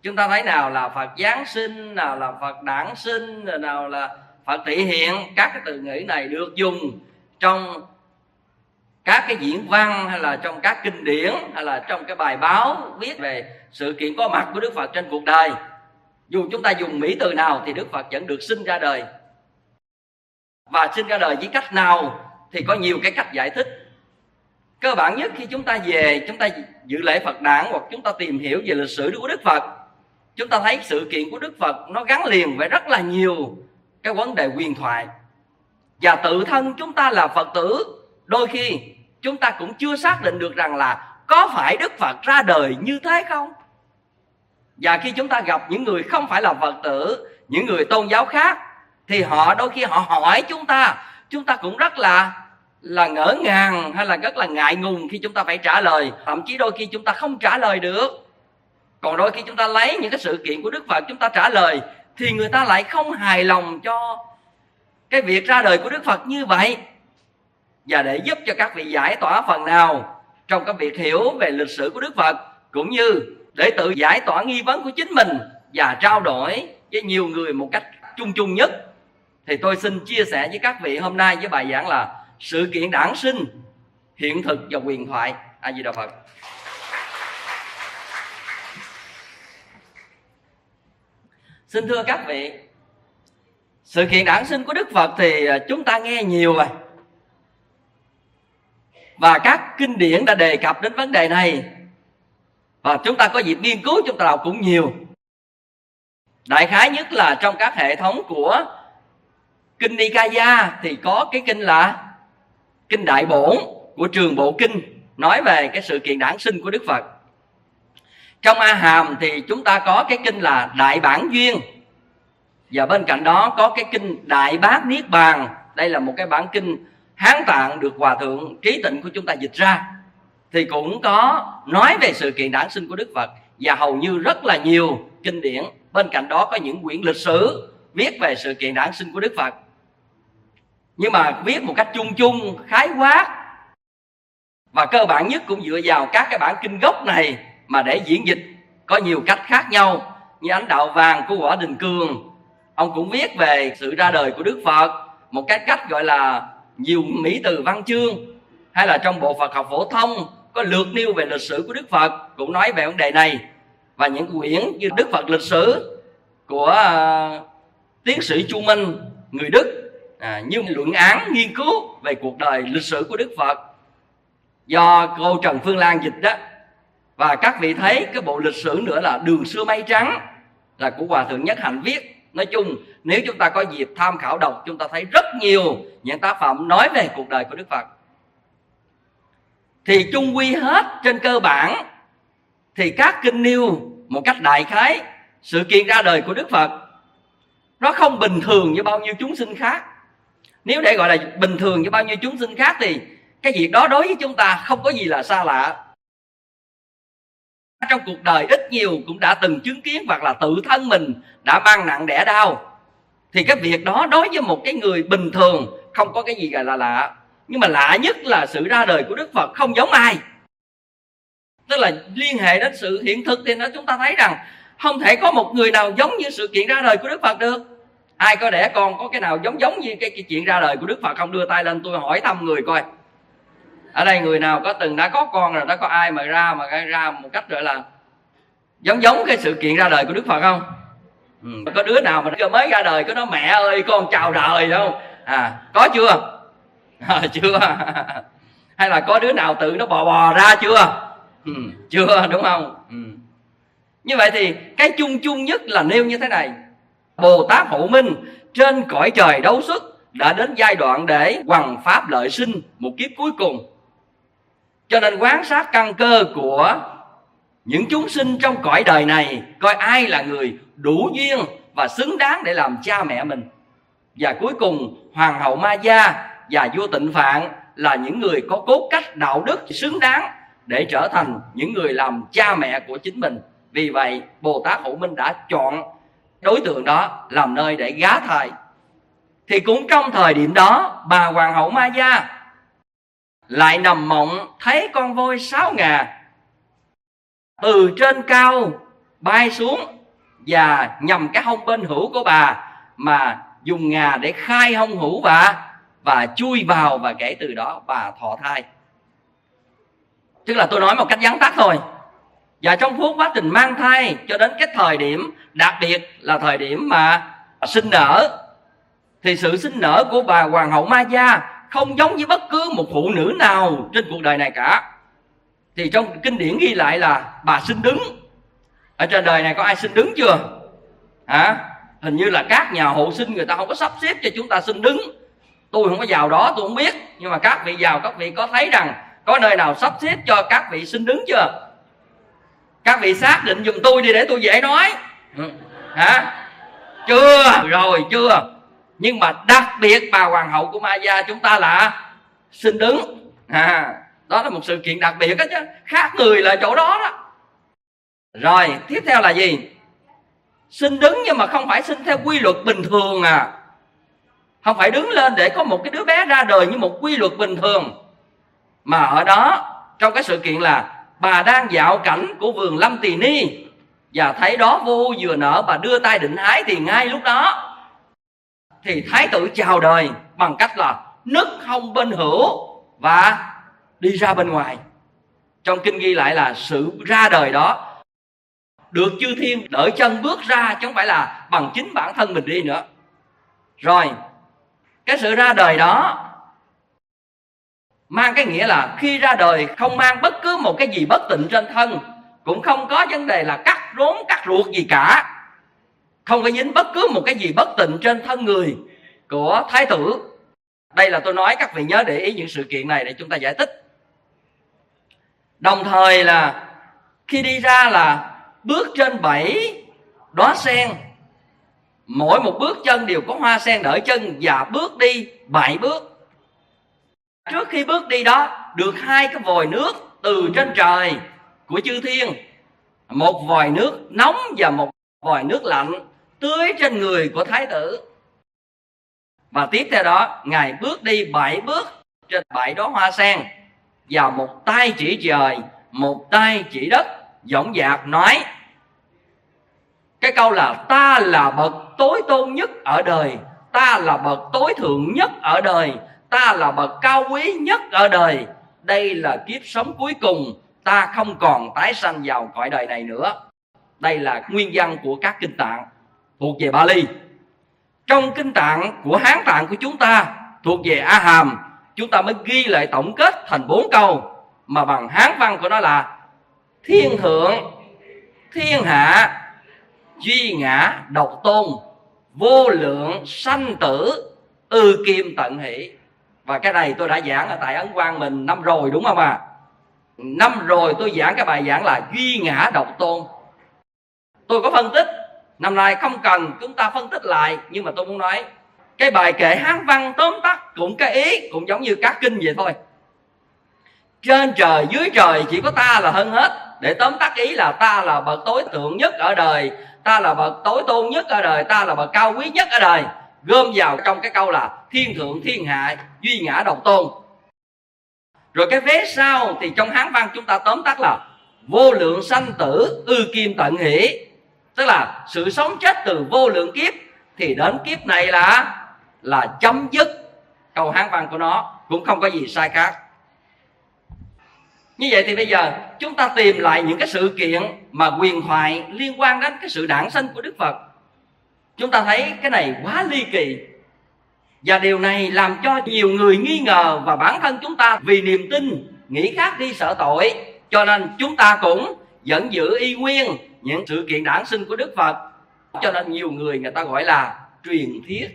Chúng ta thấy nào là Phật Giáng sinh, nào là Phật đản sinh, nào là Phật thị hiện. Các cái từ ngữ này được dùng trong các cái diễn văn, hay là trong các kinh điển, hay là trong cái bài báo viết về sự kiện có mặt của Đức Phật trên cuộc đời. Dù chúng ta dùng mỹ từ nào thì Đức Phật vẫn được sinh ra đời. Và sinh ra đời với cách nào thì có nhiều cái cách giải thích. Cơ bản nhất, khi chúng ta về chúng ta dự lễ Phật đản hoặc chúng ta tìm hiểu về lịch sử của Đức Phật, chúng ta thấy sự kiện của Đức Phật nó gắn liền với rất là nhiều cái vấn đề huyền thoại. Và tự thân chúng ta là Phật tử, đôi khi chúng ta cũng chưa xác định được rằng là có phải Đức Phật ra đời như thế không. Và khi chúng ta gặp những người không phải là Phật tử, những người tôn giáo khác, thì họ đôi khi họ hỏi chúng ta, chúng ta cũng rất là là ngỡ ngàng hay là rất là ngại ngùng khi chúng ta phải trả lời. Thậm chí đôi khi chúng ta không trả lời được. Còn đôi khi chúng ta lấy những cái sự kiện của Đức Phật chúng ta trả lời, thì người ta lại không hài lòng cho cái việc ra đời của Đức Phật như vậy. Và để giúp cho các vị giải tỏa phần nào trong cái việc hiểu về lịch sử của Đức Phật, cũng như để tự giải tỏa nghi vấn của chính mình và trao đổi với nhiều người một cách chung chung nhất, thì tôi xin chia sẻ với các vị hôm nay với bài giảng là sự kiện đản sinh, hiện thực và huyền thoại. A Di Đà Phật. Xin thưa các vị, sự kiện đản sinh của Đức Phật thì chúng ta nghe nhiều rồi, và các kinh điển đã đề cập đến vấn đề này, và chúng ta có dịp nghiên cứu, chúng ta đọc cũng nhiều. Đại khái nhất là trong các hệ thống của Kinh Nikaya thì có cái kinh là Kinh Đại Bổn của Trường Bộ Kinh, nói về cái sự kiện đản sinh của Đức Phật. Trong A Hàm thì chúng ta có cái kinh là Đại Bản Duyên, và bên cạnh đó có cái kinh Đại Bát Niết Bàn. Đây là một cái bản kinh Hán Tạng được Hòa Thượng Trí Tịnh của chúng ta dịch ra, thì cũng có nói về sự kiện đản sinh của Đức Phật. Và hầu như rất là nhiều kinh điển bên cạnh đó có những quyển lịch sử viết về sự kiện đản sinh của Đức Phật, nhưng mà viết một cách chung chung, khái quát, và cơ bản nhất cũng dựa vào các cái bản kinh gốc này mà để diễn dịch có nhiều cách khác nhau. Như Ánh Đạo Vàng của Võ Đình Cường, ông cũng viết về sự ra đời của Đức Phật một cái cách gọi là nhiều mỹ từ văn chương. Hay là trong bộ Phật học phổ thông có lược nêu về lịch sử của Đức Phật, cũng nói về vấn đề này. Và những quyển như Đức Phật lịch sử của uh, tiến sĩ Chu Minh người Đức, à, như luận án nghiên cứu về cuộc đời lịch sử của Đức Phật do cô Trần Phương Lan dịch đó. Và các vị thấy cái bộ lịch sử nữa là Đường Xưa Mây Trắng, là của Hòa Thượng Nhất Hạnh viết. Nói chung nếu chúng ta có dịp tham khảo đọc, chúng ta thấy rất nhiều những tác phẩm nói về cuộc đời của Đức Phật. Thì chung quy hết, trên cơ bản thì các kinh nêu một cách đại khái sự kiện ra đời của Đức Phật nó không bình thường như bao nhiêu chúng sinh khác. Nếu để gọi là bình thường như bao nhiêu chúng sinh khác thì cái việc đó đối với chúng ta không có gì là xa lạ. Trong cuộc đời ít nhiều cũng đã từng chứng kiến, hoặc là tự thân mình đã mang nặng đẻ đau, thì cái việc đó đối với một cái người bình thường không có cái gì gọi là lạ. Nhưng mà lạ nhất là sự ra đời của Đức Phật không giống ai. Tức là liên hệ đến sự hiện thực thì nó chúng ta thấy rằng không thể có một người nào giống như sự kiện ra đời của Đức Phật được. Ai có đẻ con có cái nào giống giống như cái, cái chuyện ra đời của Đức Phật không? Đưa tay lên tôi hỏi thăm người coi. Ở đây người nào có từng đã có con rồi, đã có ai mà ra mà ra một cách gọi là giống giống cái sự kiện ra đời của Đức Phật không? Ừ. Có đứa nào mà mới ra đời có nói mẹ ơi con chào đời không? À, có chưa? À, chưa. Hay là có đứa nào tự nó bò bò ra chưa? Ừ, chưa, đúng không? Ừ. Như vậy thì cái chung chung nhất là nêu như thế này: Bồ Tát Hộ Minh trên cõi trời đấu xuất đã đến giai đoạn để hoằng pháp lợi sinh, một kiếp cuối cùng. Cho nên quan sát căn cơ của những chúng sinh trong cõi đời này, coi ai là người đủ duyên và xứng đáng để làm cha mẹ mình. Và cuối cùng Hoàng hậu Ma Gia và vua Tịnh Phạn là những người có cốt cách đạo đức xứng đáng để trở thành những người làm cha mẹ của chính mình. Vì vậy Bồ Tát Hộ Minh đã chọn đối tượng đó làm nơi để gá thai. Thì cũng trong thời điểm đó, bà Hoàng hậu Ma Gia lại nằm mộng thấy con voi sáu ngà từ trên cao bay xuống và nhằm cái hông bên hữu của bà mà dùng ngà để khai hông hữu bà và chui vào, và kể từ đó bà thọ thai. Tức là tôi nói một cách vắn tắt thôi. Và trong suốt quá trình mang thai cho đến cái thời điểm đặc biệt là thời điểm mà sinh nở, thì sự sinh nở của bà Hoàng hậu Maya không giống với bất cứ một phụ nữ nào trên cuộc đời này cả. Thì trong kinh điển ghi lại là bà sinh đứng. Ở trên đời này có ai sinh đứng chưa? Hả? Hình như là các nhà hộ sinh người ta không có sắp xếp cho chúng ta sinh đứng. Tôi không có vào đó, tôi không biết. Nhưng mà các vị vào, các vị có thấy rằng có nơi nào sắp xếp cho các vị sinh đứng chưa? Các vị xác định giùm tôi đi để tôi dễ nói. Ừ. Hả? Chưa, rồi chưa. Nhưng mà đặc biệt bà Hoàng hậu của Maya chúng ta là sinh đứng. À, đó là một sự kiện đặc biệt đó chứ. Khác người là chỗ đó đó. Rồi, tiếp theo là gì? Sinh đứng nhưng mà không phải sinh theo quy luật bình thường à. Không phải đứng lên để có một cái đứa bé ra đời như một quy luật bình thường. Mà ở đó, trong cái sự kiện là bà đang dạo cảnh của vườn Lâm Tỳ Ni, và thấy đó vô vừa nở, bà đưa tay định hái, thì ngay lúc đó thì thái tử chào đời bằng cách là nứt hông bên hữu và đi ra bên ngoài. Trong kinh ghi lại là sự ra đời đó được chư thiên đỡ chân bước ra, chứ không phải là bằng chính bản thân mình đi nữa. Rồi, cái sự ra đời đó mang cái nghĩa là khi ra đời không mang bất cứ một cái gì bất tịnh trên thân, cũng không có vấn đề là cắt rốn cắt ruột gì cả, không có dính bất cứ một cái gì bất tịnh trên thân người của thái tử. Đây là tôi nói các vị nhớ để ý những sự kiện này để chúng ta giải thích. Đồng thời là khi đi ra là bước trên bảy đóa sen, mỗi một bước chân đều có hoa sen đỡ chân, và bước đi bảy bước. Trước khi bước đi đó được hai cái vòi nước từ trên trời của chư thiên, một vòi nước nóng và một vòi nước lạnh tưới trên người của thái tử. Và tiếp theo đó Ngài bước đi bảy bước trên bảy đóa hoa sen, và một tay chỉ trời, một tay chỉ đất, dõng dạc nói cái câu là ta là bậc tối tôn nhất ở đời, ta là bậc tối thượng nhất ở đời, ta là bậc cao quý nhất ở đời. Đây là kiếp sống cuối cùng, ta không còn tái sanh vào cõi đời này nữa. Đây là nguyên văn của các kinh tạng thuộc về Bali. Trong kinh tạng của Hán tạng của chúng ta thuộc về A Hàm, chúng ta mới ghi lại tổng kết thành bốn câu, mà bằng Hán văn của nó là thiên thượng, thiên hạ, duy ngã, độc tôn, vô lượng, sanh tử, ư kim tận hỷ. Và cái này tôi đã giảng ở tại Ấn Quang mình năm rồi, đúng không à? Năm rồi tôi giảng cái bài giảng là duy ngã độc tôn. Tôi có phân tích, năm nay không cần chúng ta phân tích lại, nhưng mà tôi muốn nói cái bài kệ Hán văn tóm tắt cũng cái ý cũng giống như các kinh vậy thôi. Trên trời dưới trời chỉ có ta là hơn hết. Để tóm tắt ý là ta là bậc tối thượng nhất ở đời, ta là bậc tối tôn nhất ở đời, ta là bậc cao quý nhất ở đời, gom vào trong cái câu là thiên thượng, thiên hạ, duy ngã, độc tôn. Rồi cái vế sau thì trong Hán văn chúng ta tóm tắt là vô lượng sanh tử, ư kim tận hỷ. Tức là sự sống chết từ vô lượng kiếp thì đến kiếp này là là chấm dứt. Câu Hán văn của nó cũng không có gì sai khác. Như vậy thì bây giờ chúng ta tìm lại những cái sự kiện mà huyền thoại liên quan đến cái sự đản sinh của Đức Phật. Chúng ta thấy cái này quá ly kỳ, và điều này làm cho nhiều người nghi ngờ, và bản thân chúng ta vì niềm tin nghĩ khác đi sợ tội, cho nên chúng ta cũng vẫn giữ y nguyên những sự kiện đản sinh của Đức Phật. Cho nên nhiều người người ta gọi là truyền thuyết.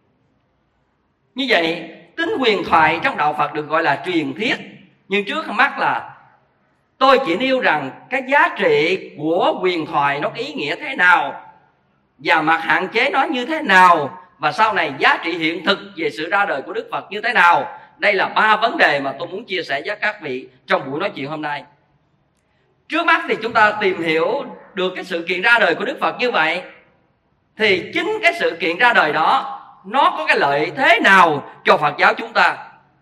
Như vậy tính huyền thoại trong đạo Phật được gọi là truyền thuyết. Nhưng trước mắt là tôi chỉ nêu rằng cái giá trị của huyền thoại nó có ý nghĩa thế nào, và mặt hạn chế nó như thế nào, và sau này giá trị hiện thực về sự ra đời của Đức Phật như thế nào. Đây là ba vấn đề mà tôi muốn chia sẻ với các vị trong buổi nói chuyện hôm nay. Trước mắt thì chúng ta tìm hiểu được cái sự kiện ra đời của Đức Phật như vậy, thì chính cái sự kiện ra đời đó nó có cái lợi thế nào cho Phật giáo chúng ta.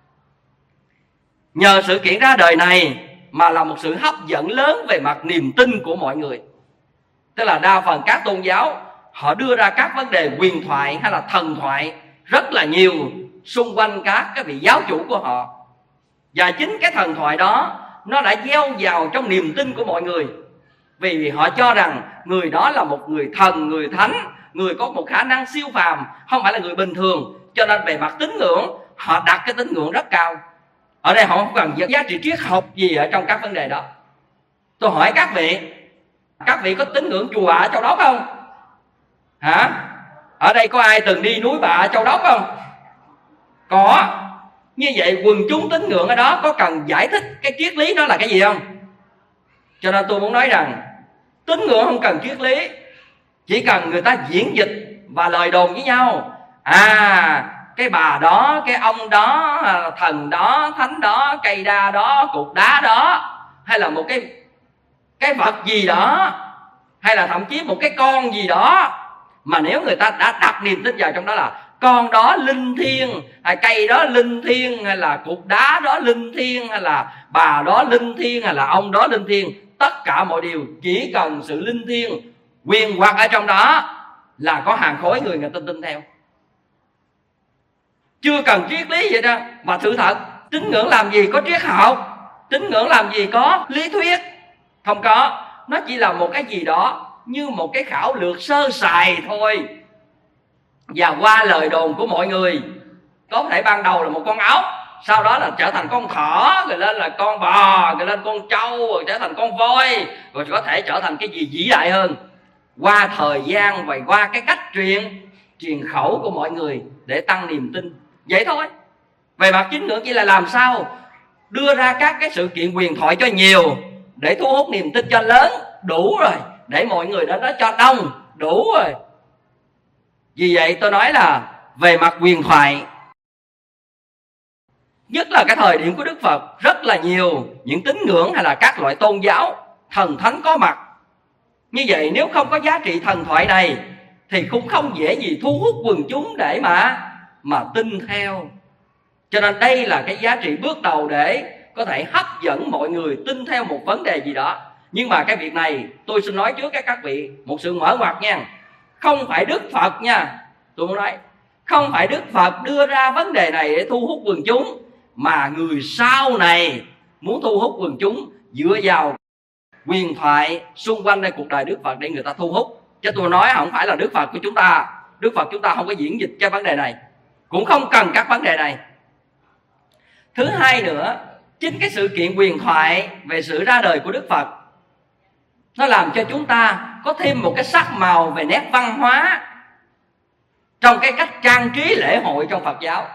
Nhờ sự kiện ra đời này mà là một sự hấp dẫn lớn về mặt niềm tin của mọi người. Tức là đa phần các tôn giáo họ đưa ra các vấn đề huyền thoại hay là thần thoại rất là nhiều xung quanh các cái vị giáo chủ của họ. Và chính cái thần thoại đó nó đã gieo vào trong niềm tin của mọi người, vì họ cho rằng người đó là một người thần, người thánh, người có một khả năng siêu phàm, không phải là người bình thường. Cho nên về mặt tín ngưỡng họ đặt cái tín ngưỡng rất cao. Ở đây họ không cần giá trị triết học gì ở trong các vấn đề đó. Tôi hỏi các vị, các vị có tín ngưỡng chùa ở Châu Đốc không? Hả? Ở đây có ai từng đi núi Bà Châu Đốc không? Có. Như vậy quần chúng tín ngưỡng ở đó có cần giải thích cái triết lý đó là cái gì không? Cho nên tôi muốn nói rằng tín ngưỡng không cần triết lý, chỉ cần người ta diễn dịch và lời đồn với nhau. À, cái bà đó, cái ông đó, thần đó, thánh đó, cây đa đó, cục đá đó, hay là một cái cái vật gì đó, hay là thậm chí một cái con gì đó, mà nếu người ta đã đặt niềm tin vào trong đó là con đó linh thiêng, hay cây đó linh thiêng, hay là cục đá đó linh thiêng, hay là bà đó linh thiêng, hay là ông đó linh thiêng, tất cả mọi điều chỉ cần sự linh thiêng quyền hoặc ở trong đó là có hàng khối người người ta tin theo, chưa cần triết lý vậy đó. Mà sự thật, tín ngưỡng làm gì có triết học, tín ngưỡng làm gì có lý thuyết, không có. Nó chỉ là một cái gì đó như một cái khảo lược sơ sài thôi. Và qua lời đồn của mọi người, có thể ban đầu là một con ốc, sau đó là trở thành con thỏ, rồi lên là con bò, rồi lên con trâu, rồi trở thành con voi, rồi có thể trở thành cái gì vĩ đại hơn. Qua thời gian và qua cái cách truyền truyền khẩu của mọi người để tăng niềm tin, vậy thôi. Về mặt tín ngưỡng chỉ là làm sao đưa ra các cái sự kiện huyền thoại cho nhiều để thu hút niềm tin cho lớn, đủ rồi. Để mọi người đến đó cho đông, đủ rồi. Vì vậy tôi nói là về mặt huyền thoại, nhất là cái thời điểm của Đức Phật, rất là nhiều những tín ngưỡng hay là các loại tôn giáo thần thánh có mặt. Như vậy nếu không có giá trị thần thoại này thì cũng không dễ gì thu hút quần chúng để mà mà tin theo. Cho nên đây là cái giá trị bước đầu để có thể hấp dẫn mọi người tin theo một vấn đề gì đó. Nhưng mà cái việc này tôi xin nói trước các các vị một sự mở ngoặt nha. Không phải Đức Phật nha, tôi muốn nói không phải Đức Phật đưa ra vấn đề này để thu hút quần chúng, mà người sau này muốn thu hút quần chúng dựa vào huyền thoại xung quanh đây cuộc đời Đức Phật để người ta thu hút. Chứ tôi nói không phải là Đức Phật của chúng ta. Đức Phật chúng ta không có diễn dịch cái vấn đề này, cũng không cần các vấn đề này. Thứ hai nữa, chính cái sự kiện huyền thoại về sự ra đời của Đức Phật, nó làm cho chúng ta có thêm một cái sắc màu về nét văn hóa trong cái cách trang trí lễ hội trong Phật giáo.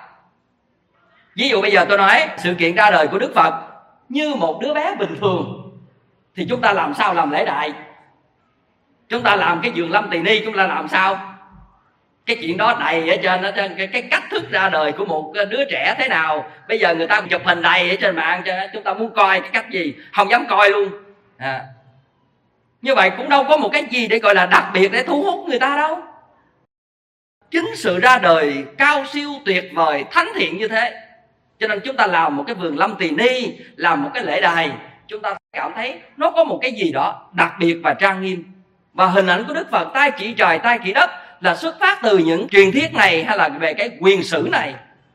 Ví dụ bây giờ tôi nói sự kiện ra đời của Đức Phật như một đứa bé bình thường, thì chúng ta làm sao làm lễ đại? Chúng ta làm cái vườn lâm tỳ ni, chúng ta làm sao? Cái chuyện đó đầy ở trên, ở trên cái, cái cách thức ra đời của một đứa trẻ thế nào. Bây giờ người ta chụp hình đầy ở trên mạng, chúng ta muốn coi cái cách gì không dám coi luôn. À, như vậy cũng đâu có một cái gì để gọi là đặc biệt để thu hút người ta đâu. Chính sự ra đời cao siêu tuyệt vời thánh thiện như thế, cho nên chúng ta làm một cái vườn lâm tỳ ni, làm một cái lễ đài, chúng ta cảm thấy nó có một cái gì đó đặc biệt và trang nghiêm. Và hình ảnh của Đức Phật tay chỉ trời tay chỉ đất là xuất phát từ những truyền thuyết này, hay là về cái quyền sử này,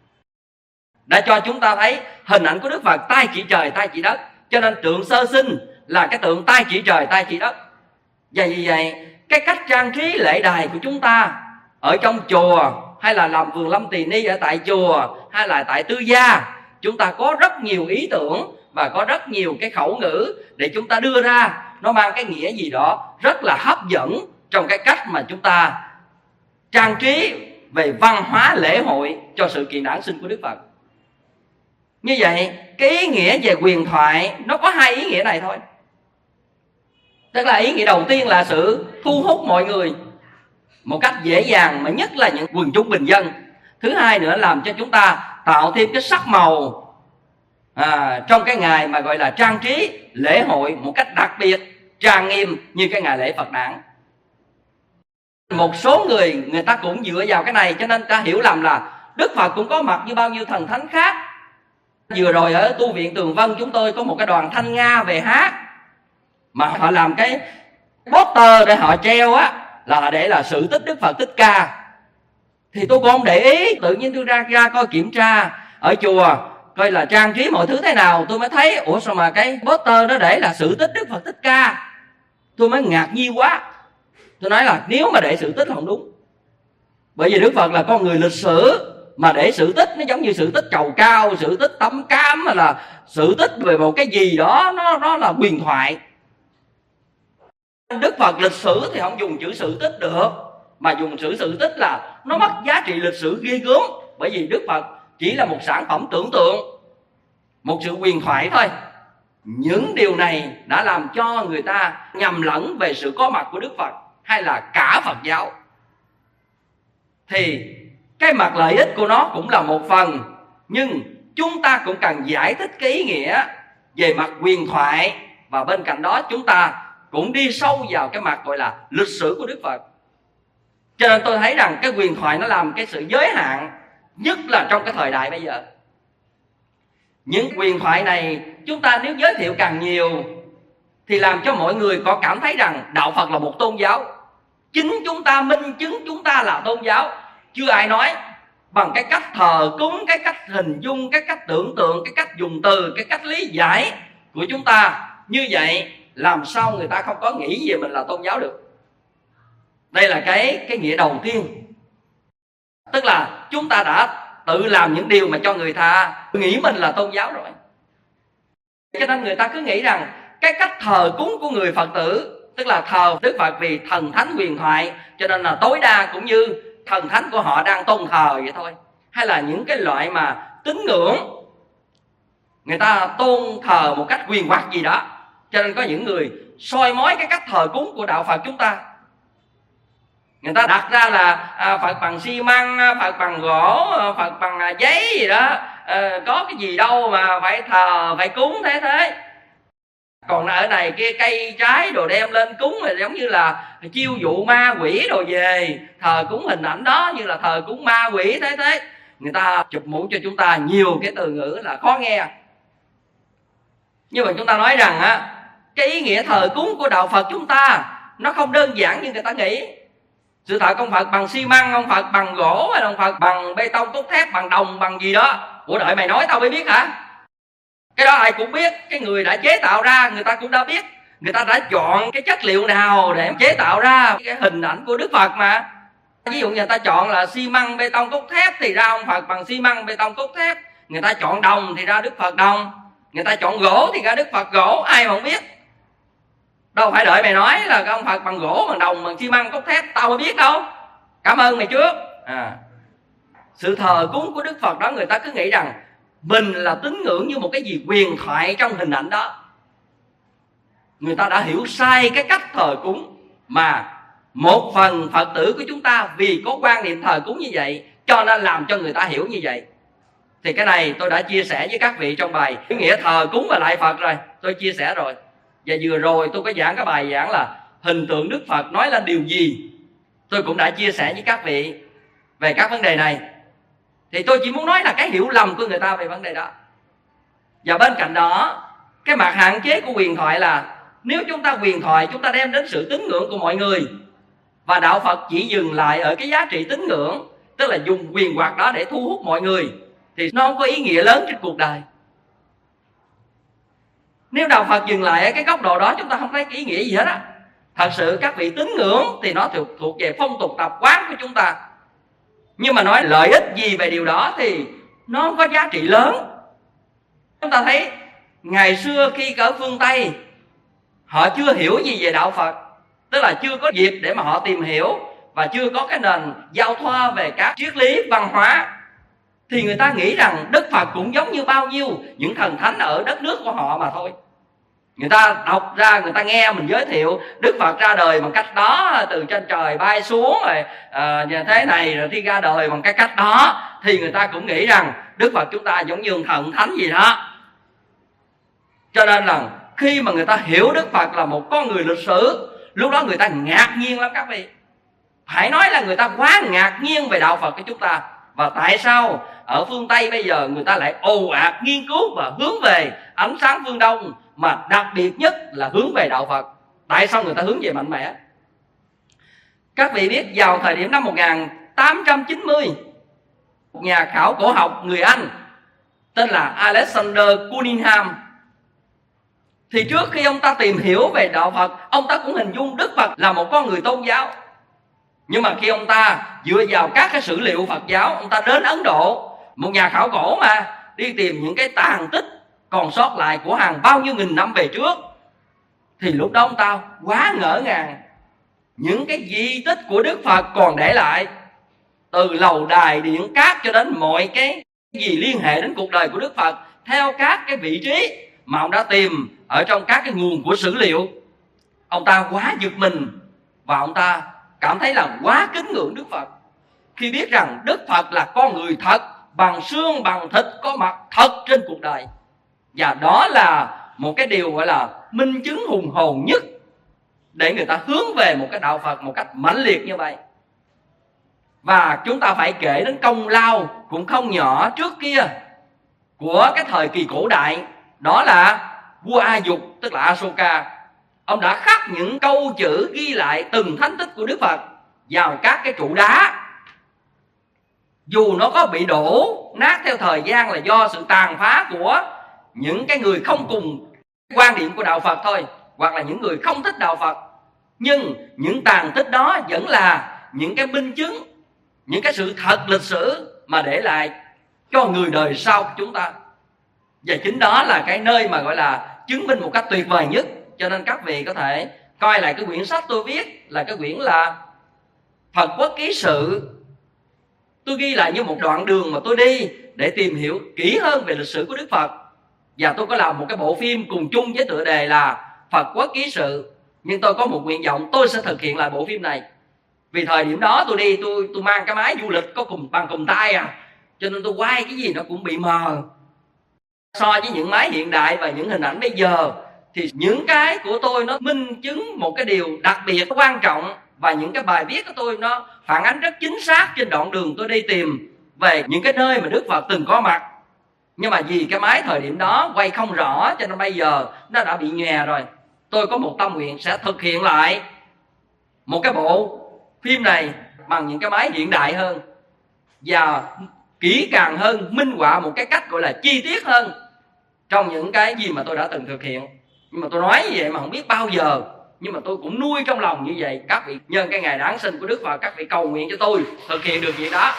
đã cho chúng ta thấy hình ảnh của Đức Phật tay chỉ trời tay chỉ đất. Cho nên tượng sơ sinh là cái tượng tay chỉ trời tay chỉ đất. Và vì vậy cái cách trang trí lễ đài của chúng ta ở trong chùa, hay là làm vườn lâm tỳ ni ở tại chùa, hay là tại tư gia, chúng ta có rất nhiều ý tưởng và có rất nhiều cái khẩu ngữ để chúng ta đưa ra. Nó mang cái nghĩa gì đó rất là hấp dẫn trong cái cách mà chúng ta trang trí về văn hóa lễ hội cho sự kiện đản sinh của Đức Phật. Như vậy cái ý nghĩa về huyền thoại nó có hai ý nghĩa này thôi. Tức là ý nghĩa đầu tiên là sự thu hút mọi người một cách dễ dàng, mà nhất là những quần chúng bình dân. Thứ hai nữa, làm cho chúng ta tạo thêm cái sắc màu à, trong cái ngày mà gọi là trang trí lễ hội một cách đặc biệt, trang nghiêm như cái ngày lễ Phật đản. Một số người người ta cũng dựa vào cái này, cho nên ta hiểu lầm là Đức Phật cũng có mặt như bao nhiêu thần thánh khác. Vừa rồi ở tu viện Tường Vân chúng tôi có một cái đoàn Thanh Nga về hát, mà họ làm cái Poster để họ treo á là để là sự tích Đức Phật Thích Ca. Thì tôi cũng không để ý, tự nhiên tôi ra ra coi kiểm tra ở chùa coi là trang trí mọi thứ thế nào, tôi mới thấy ủa sao mà cái poster đó để là sự tích Đức Phật Thích Ca. Tôi mới ngạc nhiên quá. Tôi nói là nếu mà để sự tích không đúng, bởi vì Đức Phật là con người lịch sử, mà để sự tích nó giống như sự tích trầu cao, sự tích tấm cám, hay là sự tích về một cái gì đó nó nó là huyền thoại. Đức Phật lịch sử thì không dùng chữ sự tích được, mà dùng chữ sự tích là nó mất giá trị lịch sử ghê gớm. Bởi vì Đức Phật chỉ là một sản phẩm tưởng tượng, một sự huyền thoại thôi. Những điều này đã làm cho người ta nhầm lẫn về sự có mặt của Đức Phật hay là cả Phật giáo. Thì cái mặt lợi ích của nó cũng là một phần, nhưng chúng ta cũng cần giải thích cái ý nghĩa về mặt huyền thoại. Và bên cạnh đó chúng ta cũng đi sâu vào cái mặt gọi là lịch sử của Đức Phật. Cho nên tôi thấy rằng cái huyền thoại nó làm cái sự giới hạn, nhất là trong cái thời đại bây giờ. Những huyền thoại này chúng ta nếu giới thiệu càng nhiều thì làm cho mọi người có cảm thấy rằng đạo Phật là một tôn giáo. Chính chúng ta minh chứng chúng ta là tôn giáo. Chưa ai nói bằng cái cách thờ cúng, cái cách hình dung, cái cách tưởng tượng, cái cách dùng từ, cái cách lý giải của chúng ta. Như vậy làm sao người ta không có nghĩ về mình là tôn giáo được. Đây là cái, cái nghĩa đầu tiên. Tức là chúng ta đã tự làm những điều mà cho người ta nghĩ mình là tôn giáo rồi. Cho nên người ta cứ nghĩ rằng cái cách thờ cúng của người Phật tử, tức là thờ Đức Phật vì thần thánh huyền thoại, cho nên là tối đa cũng như thần thánh của họ đang tôn thờ vậy thôi. Hay là những cái loại mà tín ngưỡng, người ta tôn thờ một cách huyền hoặc gì đó. Cho nên có những người soi mói cái cách thờ cúng của đạo Phật chúng ta. Người ta đặt ra là à, Phật bằng xi măng, Phật bằng gỗ, Phật bằng à, giấy gì đó, à, có cái gì đâu mà phải thờ, phải cúng thế thế. Còn ở này kia cây trái đồ đem lên cúng là giống như là chiêu dụ ma quỷ đồ về, thờ cúng hình ảnh đó như là thờ cúng ma quỷ thế thế. Người ta chụp mũ cho chúng ta nhiều cái từ ngữ là khó nghe. Nhưng mà chúng ta nói rằng á, cái ý nghĩa thờ cúng của đạo Phật chúng ta nó không đơn giản như người ta nghĩ. Sự thật ông Phật bằng xi măng, ông Phật bằng gỗ, hay ông Phật bằng bê tông cốt thép, bằng đồng, bằng gì đó. Ủa đợi mày nói tao mới biết hả? Cái đó ai cũng biết, cái người đã chế tạo ra người ta cũng đã biết. Người ta đã chọn cái chất liệu nào để chế tạo ra cái hình ảnh của Đức Phật mà. Ví dụ người ta chọn là xi măng, bê tông cốt thép thì ra ông Phật bằng xi măng, bê tông cốt thép. Người ta chọn đồng thì ra Đức Phật đồng. Người ta chọn gỗ thì ra Đức Phật gỗ, ai mà không biết. Đâu phải đợi mày nói là ông Phật bằng gỗ, bằng đồng, bằng xi măng, cốt thép, tao mới biết đâu. Cảm ơn mày trước. À, sự thờ cúng của Đức Phật đó người ta cứ nghĩ rằng mình là tín ngưỡng như một cái gì huyền thoại trong hình ảnh đó. Người ta đã hiểu sai cái cách thờ cúng. Mà một phần Phật tử của chúng ta vì có quan niệm thờ cúng như vậy cho nên làm cho người ta hiểu như vậy. Thì cái này tôi đã chia sẻ với các vị trong bài ý nghĩa thờ cúng và lại Phật rồi. Tôi chia sẻ rồi. Và vừa rồi tôi có giảng cái bài giảng là hình tượng Đức Phật nói lên điều gì. Tôi cũng đã chia sẻ với các vị về các vấn đề này. Thì tôi chỉ muốn nói là cái hiểu lầm của người ta về vấn đề đó. Và bên cạnh đó, cái mặt hạn chế của huyền thoại là nếu chúng ta huyền thoại, chúng ta đem đến sự tín ngưỡng của mọi người, và đạo Phật chỉ dừng lại ở cái giá trị tín ngưỡng, tức là dùng huyền hoặc đó để thu hút mọi người, thì nó không có ý nghĩa lớn trên cuộc đời. Nếu đạo Phật dừng lại ở cái góc độ đó, chúng ta không thấy cái ý nghĩa gì hết á. Thật sự các vị tín ngưỡng thì nó thuộc, thuộc về phong tục tập quán của chúng ta. Nhưng mà nói lợi ích gì về điều đó thì nó không có giá trị lớn. Chúng ta thấy ngày xưa khi ở phương Tây, họ chưa hiểu gì về đạo Phật, tức là chưa có dịp để mà họ tìm hiểu, và chưa có cái nền giao thoa về các triết lý văn hóa, thì người ta nghĩ rằng Đức Phật cũng giống như bao nhiêu những thần thánh ở đất nước của họ mà thôi. Người ta đọc ra, người ta nghe mình giới thiệu Đức Phật ra đời bằng cách đó, từ trên trời bay xuống rồi à, như thế này, rồi đi ra đời bằng cái cách đó, thì người ta cũng nghĩ rằng Đức Phật chúng ta giống như thần thánh gì đó. Cho nên là khi mà người ta hiểu Đức Phật là một con người lịch sử, lúc đó người ta ngạc nhiên lắm các vị. Phải nói là người ta quá ngạc nhiên về đạo Phật của chúng ta. Và tại sao ở phương Tây bây giờ người ta lại ồ ạt nghiên cứu và hướng về ánh sáng phương Đông, mà đặc biệt nhất là hướng về đạo Phật. Tại sao người ta hướng về mạnh mẽ? Các vị biết vào thời điểm năm một nghìn tám trăm chín mươi, một nhà khảo cổ học người Anh tên là Alexander Cunningham, thì trước khi ông ta tìm hiểu về đạo Phật, ông ta cũng hình dung Đức Phật là một con người tôn giáo. Nhưng mà khi ông ta dựa vào các cái sử liệu Phật giáo, ông ta đến Ấn Độ, một nhà khảo cổ mà, đi tìm những cái tàn tích còn sót lại của hàng bao nhiêu nghìn năm về trước, thì lúc đó ông ta quá ngỡ ngàng. Những cái di tích của Đức Phật còn để lại, từ lầu đài điện cát cho đến mọi cái gì liên hệ đến cuộc đời của Đức Phật, theo các cái vị trí mà ông đã tìm ở trong các cái nguồn của sử liệu. Ông ta quá giật mình, và ông ta cảm thấy là quá kính ngưỡng Đức Phật khi biết rằng Đức Phật là con người thật, bằng xương bằng thịt, có mặt thật trên cuộc đời. Và đó là một cái điều gọi là minh chứng hùng hồn nhất để người ta hướng về một cái đạo Phật một cách mãnh liệt như vậy. Và chúng ta phải kể đến công lao cũng không nhỏ trước kia của cái thời kỳ cổ đại, đó là vua A Dục, tức là Asoka. Ông đã khắc những câu chữ ghi lại từng thánh tích của Đức Phật vào các cái trụ đá. Dù nó có bị đổ nát theo thời gian là do sự tàn phá của những cái người không cùng quan điểm của đạo Phật thôi, hoặc là những người không thích đạo Phật, nhưng những tàn tích đó vẫn là những cái minh chứng, những cái sự thật lịch sử mà để lại cho người đời sau của chúng ta. Và chính đó là cái nơi mà gọi là chứng minh một cách tuyệt vời nhất. Cho nên các vị có thể coi lại cái quyển sách tôi viết, là cái quyển là Phật Quốc Ký Sự. Tôi ghi lại như một đoạn đường mà tôi đi để tìm hiểu kỹ hơn về lịch sử của Đức Phật. Và tôi có làm một cái bộ phim cùng chung với tựa đề là Phật Quốc Ký Sự. Nhưng tôi có một nguyện vọng tôi sẽ thực hiện lại bộ phim này. Vì thời điểm đó tôi đi, tôi tôi mang cái máy du lịch có cùng bằng cùng tay à, cho nên tôi quay cái gì nó cũng bị mờ. So với những máy hiện đại và những hình ảnh bây giờ, thì những cái của tôi nó minh chứng một cái điều đặc biệt quan trọng, và những cái bài viết của tôi nó phản ánh rất chính xác trên đoạn đường tôi đi tìm về những cái nơi mà Đức Phật từng có mặt. Nhưng mà vì cái máy thời điểm đó quay không rõ, cho nên bây giờ nó đã bị nhòe rồi. Tôi có một tâm nguyện sẽ thực hiện lại một cái bộ phim này bằng những cái máy hiện đại hơn, và kỹ càng hơn, minh họa một cái cách gọi là chi tiết hơn trong những cái gì mà tôi đã từng thực hiện. Nhưng mà tôi nói như vậy mà không biết bao giờ, nhưng mà tôi cũng nuôi trong lòng như vậy. Các vị nhân cái ngày Giáng sinh của Đức Phật, các vị cầu nguyện cho tôi thực hiện được việc đó,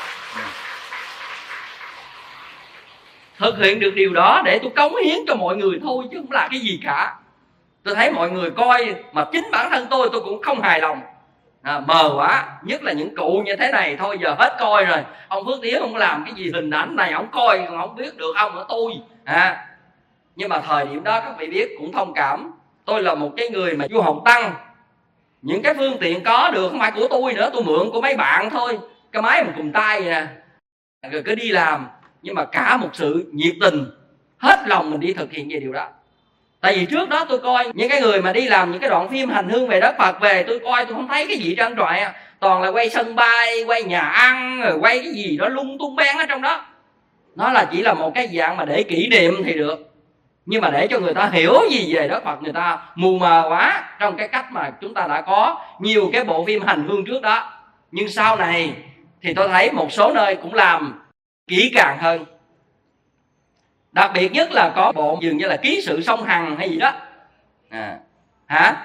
thực hiện được điều đó để tôi cống hiến cho mọi người thôi, chứ không là cái gì cả. Tôi thấy mọi người coi mà chính bản thân tôi tôi cũng không hài lòng. À, mờ quá, nhất là những cụ như thế này thôi giờ hết coi rồi. Ông Phước Tiến không làm cái gì hình ảnh này, ông coi còn không biết được ông ở tôi à. Nhưng mà thời điểm đó các vị biết cũng thông cảm, tôi là một cái người mà du học tăng, những cái phương tiện có được không phải của tôi nữa, tôi mượn của mấy bạn thôi, cái máy mình cùng tay nè, rồi cứ đi làm. Nhưng mà cả một sự nhiệt tình, hết lòng mình đi thực hiện về điều đó. Tại vì trước đó tôi coi những cái người mà đi làm những cái đoạn phim hành hương về đất Phật về, tôi coi tôi không thấy cái gì trên trọi, toàn là quay sân bay, quay nhà ăn, rồi quay cái gì đó lung tung beng ở trong đó. Nó là chỉ là một cái dạng mà để kỷ niệm thì được, nhưng mà để cho người ta hiểu gì về đất Phật, người ta mù mờ quá trong cái cách mà chúng ta đã có nhiều cái bộ phim hành hương trước đó. Nhưng sau này thì tôi thấy một số nơi cũng làm kỹ càng hơn. Đặc biệt nhất là có bộ dường như là Ký Sự Sông Hằng hay gì đó à, hả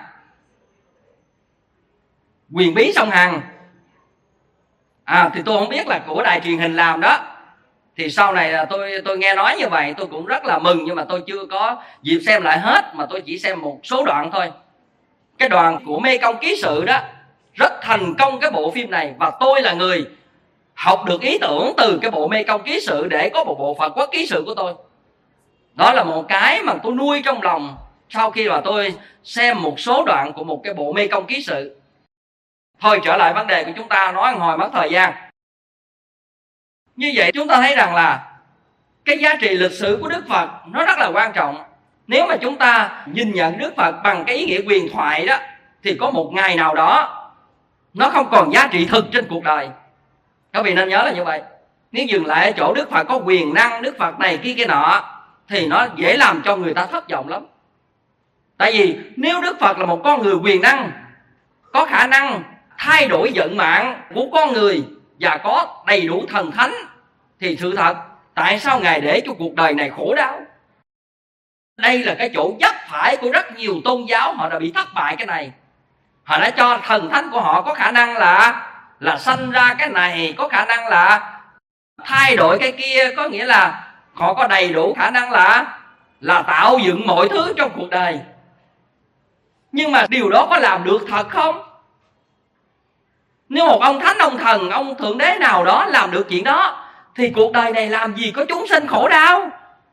Quyền Bí Sông Hằng à, thì tôi không biết là của đài truyền hình làm đó. Thì sau này là tôi tôi nghe nói như vậy, tôi cũng rất là mừng, nhưng mà tôi chưa có dịp xem lại hết, mà tôi chỉ xem một số đoạn thôi. Cái đoàn của Mê Công Ký Sự đó rất thành công cái bộ phim này, và tôi là người học được ý tưởng từ cái bộ Mê Công Ký Sự để có một bộ Phật Quốc Ký Sự của tôi. Đó là một cái mà tôi nuôi trong lòng sau khi mà tôi xem một số đoạn của một cái bộ Mê Công Ký Sự. Thôi trở lại vấn đề của chúng ta, nói hồi mất thời gian. Như vậy chúng ta thấy rằng là cái giá trị lịch sử của Đức Phật nó rất là quan trọng. Nếu mà chúng ta nhìn nhận Đức Phật bằng cái ý nghĩa huyền thoại đó, thì có một ngày nào đó nó không còn giá trị thực trên cuộc đời. Các vị nên nhớ là như vậy. Nếu dừng lại ở chỗ Đức Phật có quyền năng, Đức Phật này kia kia nọ, thì nó dễ làm cho người ta thất vọng lắm. Tại vì nếu Đức Phật là một con người quyền năng, có khả năng thay đổi vận mạng của con người và có đầy đủ thần thánh, thì sự thật tại sao Ngài để cho cuộc đời này khổ đau? Đây là cái chỗ vấp phải của rất nhiều tôn giáo. Họ đã bị thất bại cái này. Họ đã cho thần thánh của họ có khả năng là là sanh ra cái này, có khả năng là thay đổi cái kia. Có nghĩa là họ có đầy đủ khả năng là là tạo dựng mọi thứ trong cuộc đời. Nhưng mà điều đó có làm được thật không? Nếu một ông thánh, ông thần, ông thượng đế nào đó làm được chuyện đó, thì cuộc đời này làm gì có chúng sinh khổ đau?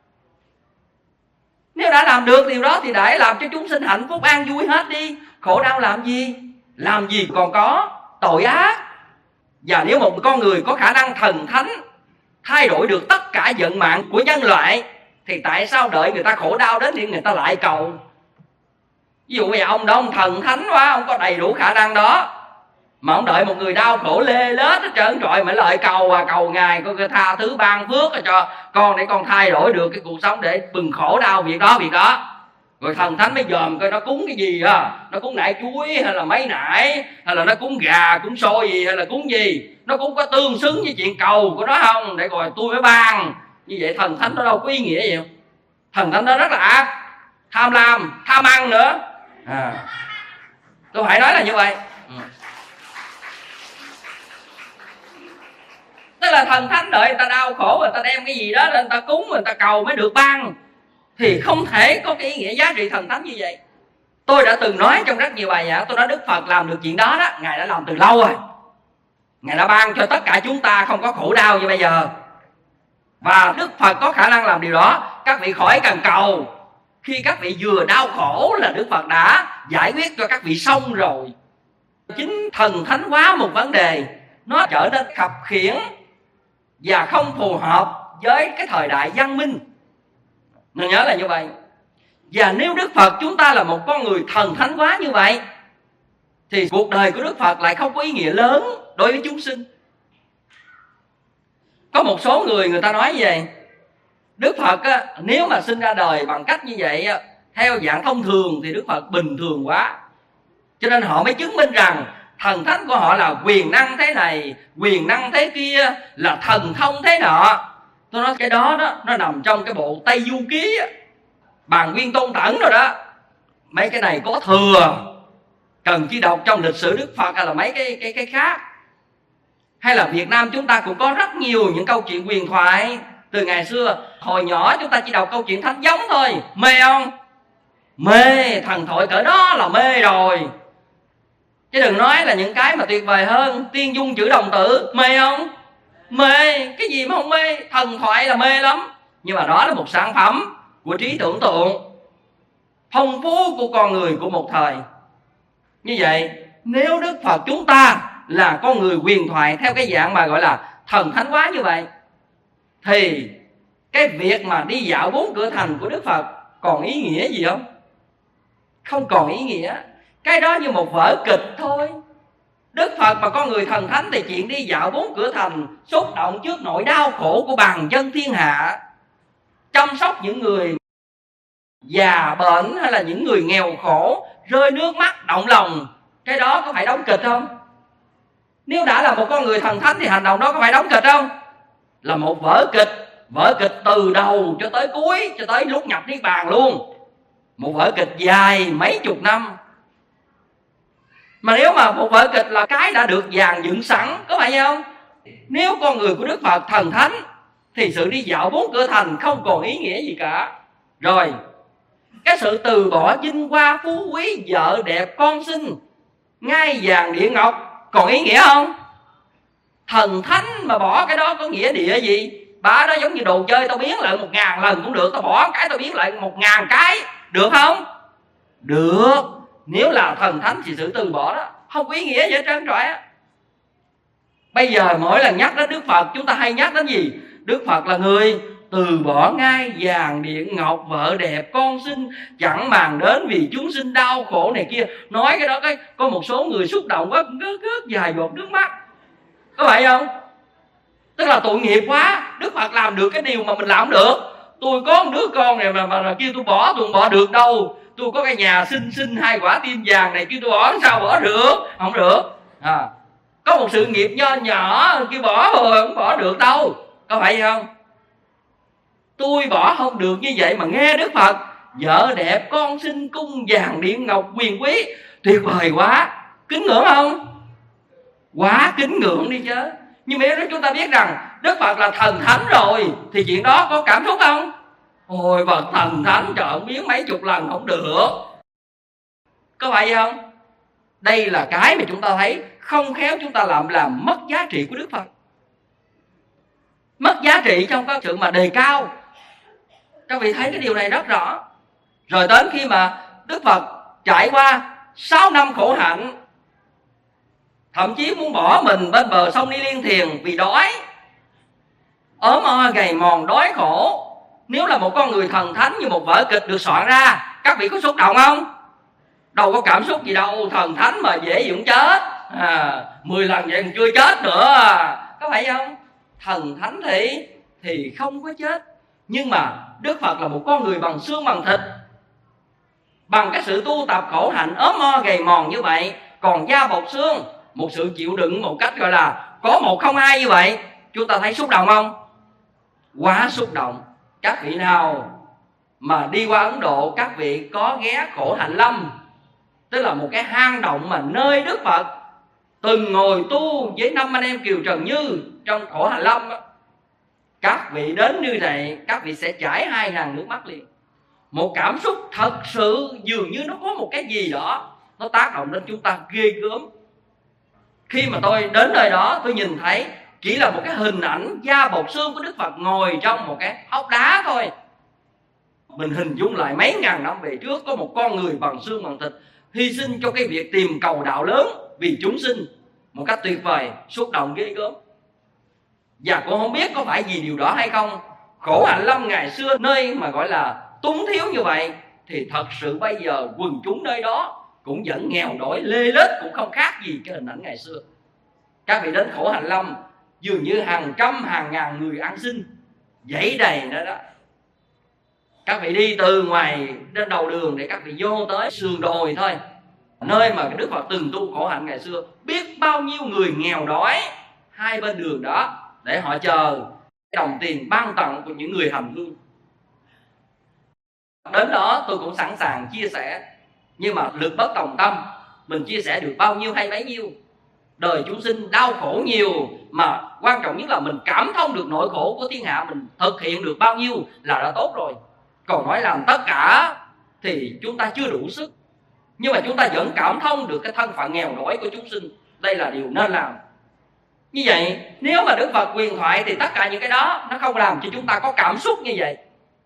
Nếu đã làm được điều đó thì để làm cho chúng sinh hạnh phúc an vui hết đi. Khổ đau làm gì? Làm gì còn có tội ác. Và nếu một con người có khả năng thần thánh thay đổi được tất cả vận mạng của nhân loại, thì tại sao đợi người ta khổ đau đến thì người ta lại cầu? Ví dụ bây giờ ông đó ông thần thánh quá, ông có đầy đủ khả năng đó, mà ông đợi một người đau khổ lê lết hết trơn trọi mà lại cầu à cầu Ngài có tha thứ ban phước cho con để con thay đổi được cái cuộc sống để bừng khổ đau việc đó việc đó. Rồi thần thánh mới dòm coi nó cúng cái gì à, nó cúng nải chuối hay là mấy nải, hay là nó cúng gà cúng xôi gì, hay là cúng gì, nó cũng có tương xứng với chuyện cầu của nó không, để rồi tôi mới ban. Như vậy thần thánh nó đâu có ý nghĩa gì không? Thần thánh nó rất là ác, tham lam, tham ăn nữa à. Tôi phải nói là như vậy. Ừ. Tức là thần thánh đợi người ta đau khổ, người ta đem cái gì đó lên người ta cúng, người ta cầu mới được ban, thì không thể có cái ý nghĩa giá trị thần thánh như vậy. Tôi đã từng nói trong rất nhiều bài giảng, tôi nói Đức Phật làm được chuyện đó đó, Ngài đã làm từ lâu rồi. Ngài đã ban cho tất cả chúng ta không có khổ đau như bây giờ. Và Đức Phật có khả năng làm điều đó. Các vị khỏi cần cầu. Khi các vị vừa đau khổ là Đức Phật đã giải quyết cho các vị xong rồi. Chính thần thánh hóa một vấn đề, nó trở nên khập khiễng và không phù hợp với cái thời đại văn minh. Nên nhớ là như vậy. Và nếu Đức Phật chúng ta là một con người thần thánh hóa như vậy, thì cuộc đời của Đức Phật lại không có ý nghĩa lớn đối với chúng sinh. Có một số người người ta nói như vậy: Đức Phật á, nếu mà sinh ra đời bằng cách như vậy á, theo dạng thông thường thì Đức Phật bình thường quá, cho nên họ mới chứng minh rằng thần thánh của họ là quyền năng thế này, quyền năng thế kia, là thần thông thế nọ. Tôi nói cái đó đó nó nằm trong cái bộ Tây Du Ký á, Bàn Nguyên Tôn Tẩn rồi đó. Mấy cái này có thừa, cần chỉ đọc trong lịch sử Đức Phật hay là mấy cái cái cái khác. Hay là Việt Nam chúng ta cũng có rất nhiều những câu chuyện huyền thoại từ ngày xưa. Hồi nhỏ chúng ta chỉ đọc câu chuyện thánh giống thôi, mê không? Mê, thần thoại cỡ đó là mê rồi. Chứ đừng nói là những cái mà tuyệt vời hơn. Tiên dung chữ đồng tử, mê không? Mê, cái gì mà không mê? Thần thoại là mê lắm. Nhưng mà đó là một sản phẩm của trí tưởng tượng, phong phú của con người của một thời. Như vậy, nếu Đức Phật chúng ta là con người huyền thoại theo cái dạng mà gọi là thần thánh hóa như vậy, thì cái việc mà đi dạo bốn cửa thành của Đức Phật còn ý nghĩa gì không? Không còn ý nghĩa. Cái đó như một vở kịch thôi. Đức Phật mà con người thần thánh thì chuyện đi dạo bốn cửa thành, xúc động trước nỗi đau khổ của bàn dân thiên hạ, chăm sóc những người già bệnh hay là những người nghèo khổ, rơi nước mắt động lòng, cái đó có phải đóng kịch không? Nếu đã là một con người thần thánh thì hành động đó có phải đóng kịch không? Là một vở kịch, vở kịch từ đầu cho tới cuối, cho tới lúc nhập niết bàn luôn. Một vở kịch dài mấy chục năm. Mà nếu mà một vở kịch là cái đã được dàn dựng sẵn, có phải không? Nếu con người của Đức Phật thần thánh thì sự đi dạo bốn cửa thành không còn ý nghĩa gì cả. Rồi, cái sự từ bỏ vinh hoa phú quý, vợ đẹp con xinh, ngai vàng địa ngọc còn ý nghĩa không? Thần thánh mà bỏ cái đó có nghĩa địa gì? Bà đó giống như đồ chơi, tao biến lại một ngàn lần cũng được, tao bỏ cái tao biến lại một ngàn cái, được không? Được. Nếu là thần thánh thì sự từ bỏ đó không có ý nghĩa gì hết trơn trọi á. Bây giờ mỗi lần nhắc đến Đức Phật, chúng ta hay nhắc đến gì? Đức Phật là người từ bỏ ngai vàng điện ngọc, vợ đẹp con xinh, chẳng màng đến vì chúng sinh đau khổ này kia. Nói cái đó cái có một số người xúc động quá, rớt rớt vài giọt nước mắt, có phải không? Tức là tội nghiệp quá. Đức Phật làm được cái điều mà mình làm không được. Tôi có một đứa con này mà, mà, mà kêu tôi bỏ, tôi không bỏ được đâu. tôi có cái nhà xinh xinh hai quả tim vàng này kêu tôi bỏ, sao bỏ được? Không được. À, có một sự nghiệp nho nhỏ kêu bỏ rồi, không bỏ được đâu, có phải không? Tôi bỏ không được như vậy mà nghe Đức Phật vợ đẹp con xinh cung vàng điện ngọc quyền quý, tuyệt vời quá, kính ngưỡng không? Quá kính ngưỡng đi chứ. Nhưng mà nếu chúng ta biết rằng Đức Phật là thần thánh rồi thì chuyện đó có cảm xúc không? Ôi bậc thần thánh trời biến mấy chục lần không được, có phải không? Đây là cái mà chúng ta thấy không khéo chúng ta làm làm mất giá trị của Đức Phật, mất giá trị trong cái sự mà đề cao. Các vị thấy cái điều này rất rõ. Rồi đến khi mà Đức Phật trải qua sáu năm khổ hạnh, thậm chí muốn bỏ mình bên bờ sông Ni Liên Thiền vì đói, ốm o gầy mòn đói khổ. Nếu là một con người thần thánh như một vở kịch được soạn ra, các vị có xúc động không? Đâu có cảm xúc gì đâu, thần thánh mà dễ gì cũng chết, à, mười lần vậy còn chưa chết nữa, có phải không? Thần thánh thì thì không có chết. Nhưng mà Đức Phật là một con người bằng xương bằng thịt, bằng cái sự tu tập khổ hạnh ốm mo gầy mòn như vậy, còn da bọc xương, một sự chịu đựng một cách gọi là có một không hai như vậy, chúng ta thấy xúc động không? Quá xúc động. Các vị nào mà đi qua Ấn Độ, các vị có ghé khổ hạnh lâm, tức là một cái hang động mà nơi Đức Phật từng ngồi tu với năm anh em Kiều Trần Như trong khổ hạnh lâm đó. Các vị đến như vậy, các vị sẽ chảy hai hàng nước mắt liền. Một cảm xúc thật sự dường như nó có một cái gì đó nó tác động đến chúng ta ghê gớm. Khi mà tôi đến nơi đó, tôi nhìn thấy chỉ là một cái hình ảnh da bọc xương của Đức Phật ngồi trong một cái hốc đá thôi. Mình hình dung lại mấy ngàn năm về trước, có một con người bằng xương bằng thịt hy sinh cho cái việc tìm cầu đạo lớn vì chúng sinh một cách tuyệt vời, xúc động ghê gớm. Và cũng không biết có phải vì điều đó hay không, khổ hạnh lâm ngày xưa nơi mà gọi là túng thiếu như vậy, thì thật sự bây giờ quần chúng nơi đó cũng vẫn nghèo đói lê lết, cũng không khác gì cái hình ảnh ngày xưa. Các vị đến khổ hạnh lâm, dường như hàng trăm hàng ngàn người ăn xin dãy đầy nữa đó. Các vị đi từ ngoài đến đầu đường để các vị vô tới sườn đồi thôi, nơi mà Đức Phật từng tu khổ hạnh ngày xưa, biết bao nhiêu người nghèo đói hai bên đường đó để họ chờ đồng tiền ban tặng của những người hành hương. Đến đó tôi cũng sẵn sàng chia sẻ, nhưng mà lực bất tòng tâm, mình chia sẻ được bao nhiêu hay bấy nhiêu. Đời chúng sinh đau khổ nhiều, mà quan trọng nhất là mình cảm thông được nỗi khổ của thiên hạ, mình thực hiện được bao nhiêu là đã tốt rồi. Còn nói làm tất cả thì chúng ta chưa đủ sức, nhưng mà chúng ta vẫn cảm thông được cái thân phận nghèo đói của chúng sinh. Đây là điều nên làm. Như vậy nếu mà Đức Phật huyền thoại thì tất cả những cái đó nó không làm cho chúng ta có cảm xúc như vậy.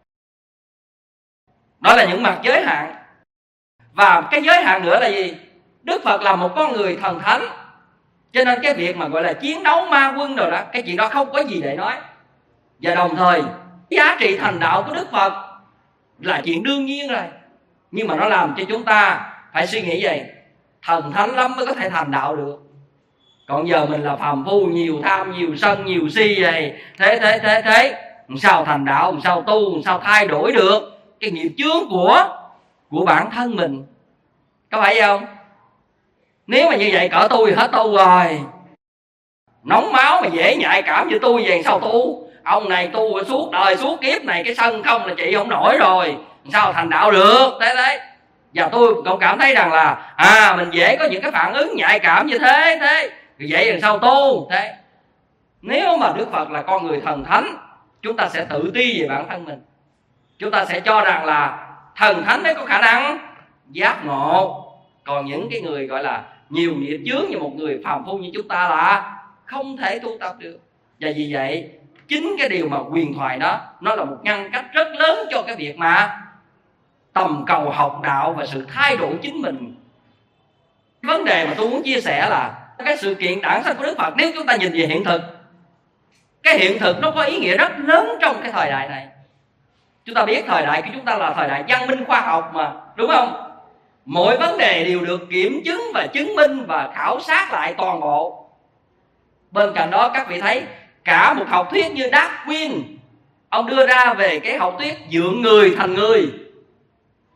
Đó là những mặt giới hạn. Và cái giới hạn nữa là gì? Đức Phật là một con người thần thánh, cho nên cái việc mà gọi là chiến đấu ma quân rồi đó, cái chuyện đó không có gì để nói. Và đồng thời giá trị thành đạo của Đức Phật là chuyện đương nhiên rồi, nhưng mà nó làm cho chúng ta phải suy nghĩ vậy. Thần thánh lắm mới có thể thành đạo được, còn giờ mình là phàm phu, nhiều tham, nhiều sân, nhiều si vậy, thế thế thế thế làm sao thành đạo, làm sao tu, làm sao thay đổi được cái nghiệp chướng của của bản thân mình, có phải không? Nếu mà như vậy cỡ tôi hết tu rồi, nóng máu mà dễ nhạy cảm như tôi vậy sao tu? Ông này tu suốt đời suốt kiếp này cái sân không là chị không nổi rồi, sao thành đạo được? Thế đấy. Và tôi cũng cảm thấy rằng là à mình dễ có những cái phản ứng nhạy cảm như thế thế vậy làm sao tu? Thế nếu mà Đức Phật là con người thần thánh, chúng ta sẽ tự ti về bản thân mình. Chúng ta sẽ cho rằng là thần thánh mới có khả năng giác ngộ, còn những cái người gọi là nhiều nghiệp chướng như một người phàm phu như chúng ta là không thể tu tập được. Và vì vậy chính cái điều mà huyền thoại đó, nó là một ngăn cách rất lớn cho cái việc mà tầm cầu học đạo và sự thay đổi chính mình. Vấn đề mà tôi muốn chia sẻ là cái sự kiện đản sanh của Đức Phật, nếu chúng ta nhìn về hiện thực, cái hiện thực nó có ý nghĩa rất lớn trong cái thời đại này. Chúng ta biết thời đại của chúng ta là thời đại văn minh khoa học mà, đúng không? Mọi vấn đề đều được kiểm chứng và chứng minh và khảo sát lại toàn bộ. Bên cạnh đó các vị thấy cả một học thuyết như Darwin, ông đưa ra về cái học thuyết dưỡng người thành người.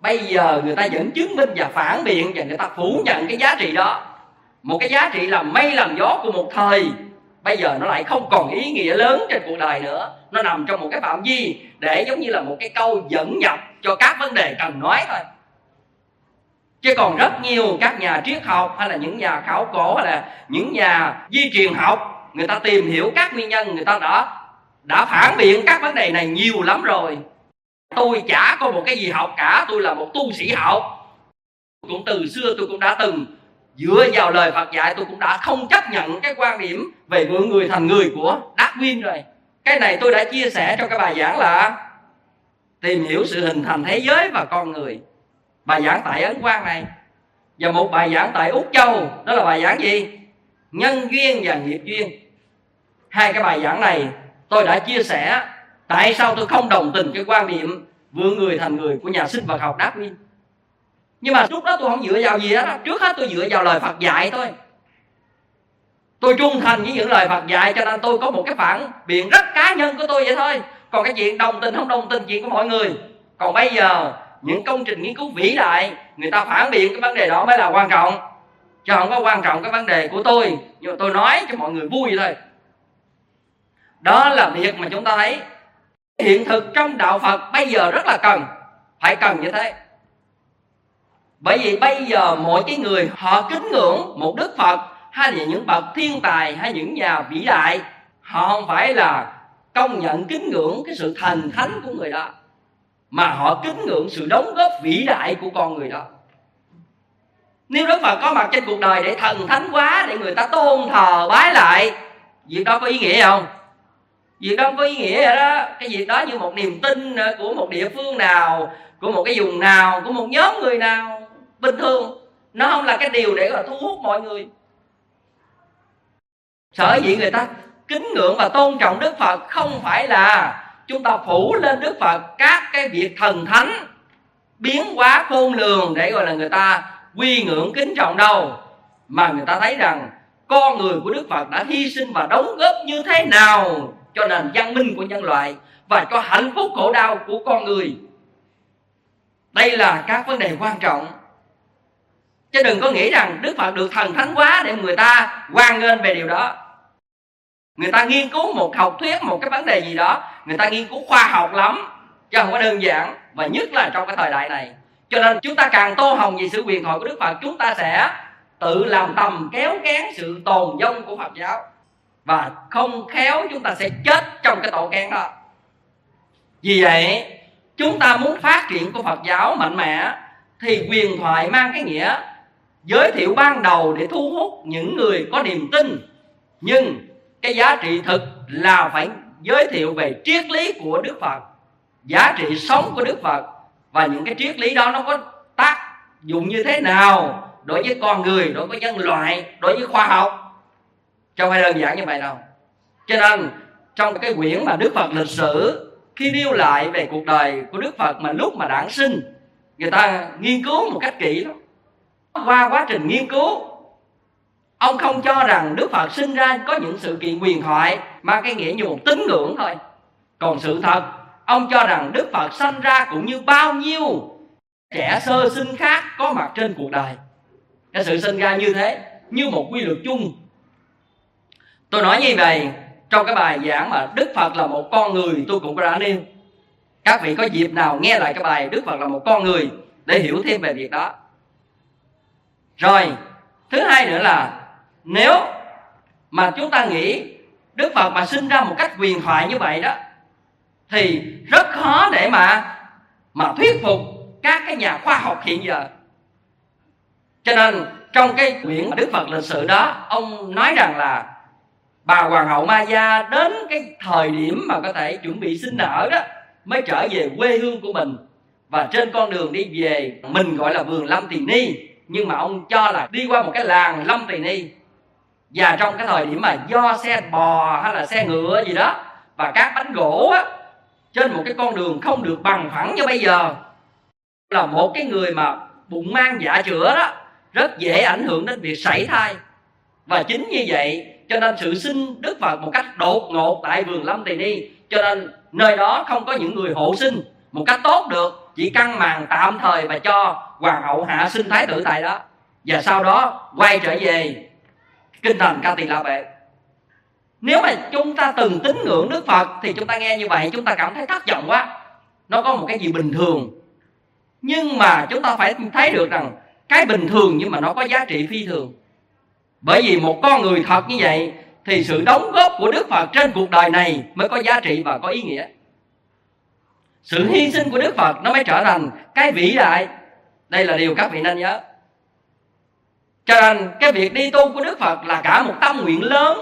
bây giờ người ta vẫn chứng minh và phản biện, và người ta phủ nhận cái giá trị đó. Một cái giá trị làm mây làm gió của một thời, bây giờ nó lại không còn ý nghĩa lớn trên cuộc đời nữa. Nó nằm trong một cái phạm vi để giống như là một cái câu dẫn nhập cho các vấn đề cần nói thôi. Chứ còn rất nhiều các nhà triết học hay là những nhà khảo cổ hay là những nhà di truyền học, người ta tìm hiểu các nguyên nhân, người ta đã đã phản biện các vấn đề này nhiều lắm rồi. Tôi chả có một cái gì học cả, tôi là một tu sĩ học. Cũng từ xưa tôi cũng đã từng dựa vào lời Phật dạy, tôi cũng đã không chấp nhận cái quan điểm về vượn người thành người của Darwin rồi. Cái này tôi đã chia sẻ trong cái bài giảng là tìm hiểu sự hình thành thế giới và con người, bài giảng tại Ấn Quang này. Và một bài giảng tại Úc Châu, đó là bài giảng gì? Nhân duyên và nghiệp duyên. Hai cái bài giảng này tôi đã chia sẻ tại sao tôi không đồng tình cái quan điểm vượn người thành người của nhà sinh vật học Darwin. Nhưng mà lúc đó tôi không dựa vào gì hết. Trước hết tôi dựa vào lời Phật dạy thôi. Tôi trung thành với những lời Phật dạy, cho nên tôi có một cái phản biện rất cá nhân của tôi vậy thôi. Còn cái chuyện đồng tình không đồng tình chuyện của mọi người. Còn bây giờ những công trình nghiên cứu vĩ đại, người ta phản biện cái vấn đề đó mới là quan trọng, chứ không có quan trọng cái vấn đề của tôi. Nhưng mà tôi nói cho mọi người vui thôi. Đó là việc mà chúng ta thấy hiện thực trong đạo Phật bây giờ rất là cần, phải cần như thế. Bởi vì bây giờ mỗi cái người họ kính ngưỡng một Đức Phật, hay là những bậc thiên tài, hay những nhà vĩ đại, họ không phải là công nhận kính ngưỡng cái sự thần thánh của người đó, mà họ kính ngưỡng sự đóng góp vĩ đại của con người đó. Nếu Đức Phật có mặt trên cuộc đời để thần thánh quá, để người ta tôn thờ bái lại, việc đó có ý nghĩa không? Việc đó không có ý nghĩa vậy đó. Cái việc đó như một niềm tin của một địa phương nào, của một cái vùng nào, của một nhóm người nào bình thường. Nó không là cái điều để là thu hút mọi người. Sở dĩ người ta kính ngưỡng và tôn trọng Đức Phật không phải là chúng ta phủ lên Đức Phật các cái việc thần thánh biến hóa khôn lường để gọi là người ta quy ngưỡng kính trọng đâu, mà người ta thấy rằng con người của Đức Phật đã hy sinh và đóng góp như thế nào cho nền văn minh của nhân loại và cho hạnh phúc khổ đau của con người. Đây là các vấn đề quan trọng. Chứ đừng có nghĩ rằng Đức Phật được thần thánh quá để người ta hoan nghênh về điều đó. Người ta nghiên cứu một học thuyết, một cái vấn đề gì đó, người ta nghiên cứu khoa học lắm, chứ không có đơn giản. Và nhất là trong cái thời đại này. Cho nên chúng ta càng tô hồng về sự huyền thoại của Đức Phật, chúng ta sẽ tự làm tầm kéo kén sự tồn vong của Phật giáo. Và không khéo chúng ta sẽ chết trong cái tổ kén đó. Vì vậy, chúng ta muốn phát triển của Phật giáo mạnh mẽ thì huyền thoại mang cái nghĩa giới thiệu ban đầu để thu hút những người có niềm tin. Nhưng cái giá trị thực là phải giới thiệu về triết lý của Đức Phật, giá trị sống của Đức Phật, và những cái triết lý đó nó có tác dụng như thế nào đối với con người, đối với nhân loại, đối với khoa học. Chứ không phải đơn giản như vậy đâu. Cho nên trong cái quyển mà Đức Phật lịch sử, khi điêu lại về cuộc đời của Đức Phật mà lúc mà đản sinh, người ta nghiên cứu một cách kỹ lắm. Qua quá trình nghiên cứu, ông không cho rằng Đức Phật sinh ra có những sự kiện huyền thoại mang cái nghĩa như một tín ngưỡng thôi. Còn sự thật, ông cho rằng Đức Phật sanh ra cũng như bao nhiêu trẻ sơ sinh khác có mặt trên cuộc đời. Cái sự sinh ra như thế, như một quy luật chung. Tôi nói như vậy trong cái bài giảng mà Đức Phật là một con người, tôi cũng đã nêu. Các vị có dịp nào nghe lại cái bài Đức Phật là một con người để hiểu thêm về việc đó. Rồi, thứ hai nữa là nếu mà chúng ta nghĩ Đức Phật mà sinh ra một cách huyền thoại như vậy đó, thì rất khó để mà mà thuyết phục các cái nhà khoa học hiện giờ. Cho nên trong cái quyển Đức Phật lịch sử đó, ông nói rằng là bà Hoàng hậu Maya đến cái thời điểm mà có thể chuẩn bị sinh nở đó mới trở về quê hương của mình. Và trên con đường đi về, mình gọi là vườn Lâm Tỳ Ni, nhưng mà ông cho là đi qua một cái làng Lâm Tỳ Ni. Và trong cái thời điểm mà do xe bò hay là xe ngựa gì đó và các bánh gỗ á, trên một cái con đường không được bằng phẳng như bây giờ, là một cái người mà bụng mang dạ chữa đó rất dễ ảnh hưởng đến việc sảy thai. Và chính như vậy cho nên sự sinh Đức Phật một cách đột ngột tại vườn Lâm Tỳ Ni, cho nên nơi đó không có những người hộ sinh một cách tốt được. chỉ căng màn tạm thời và cho hoàng hậu hạ sinh thái tử tại đó, và sau đó quay trở về kinh thành Ca Tỳ La Vệ. Nếu mà chúng ta từng tín ngưỡng Đức Phật thì chúng ta nghe như vậy chúng ta cảm thấy thất vọng quá, nó có một cái gì bình thường. Nhưng mà chúng ta phải thấy được rằng cái bình thường nhưng mà nó có giá trị phi thường. Bởi vì một con người thật như vậy thì sự đóng góp của Đức Phật trên cuộc đời này mới có giá trị và có ý nghĩa. Sự hy sinh của Đức Phật nó mới trở thành cái vĩ đại. Đây là điều các vị nên nhớ. Cho nên cái việc đi tu của Đức Phật là cả một tâm nguyện lớn,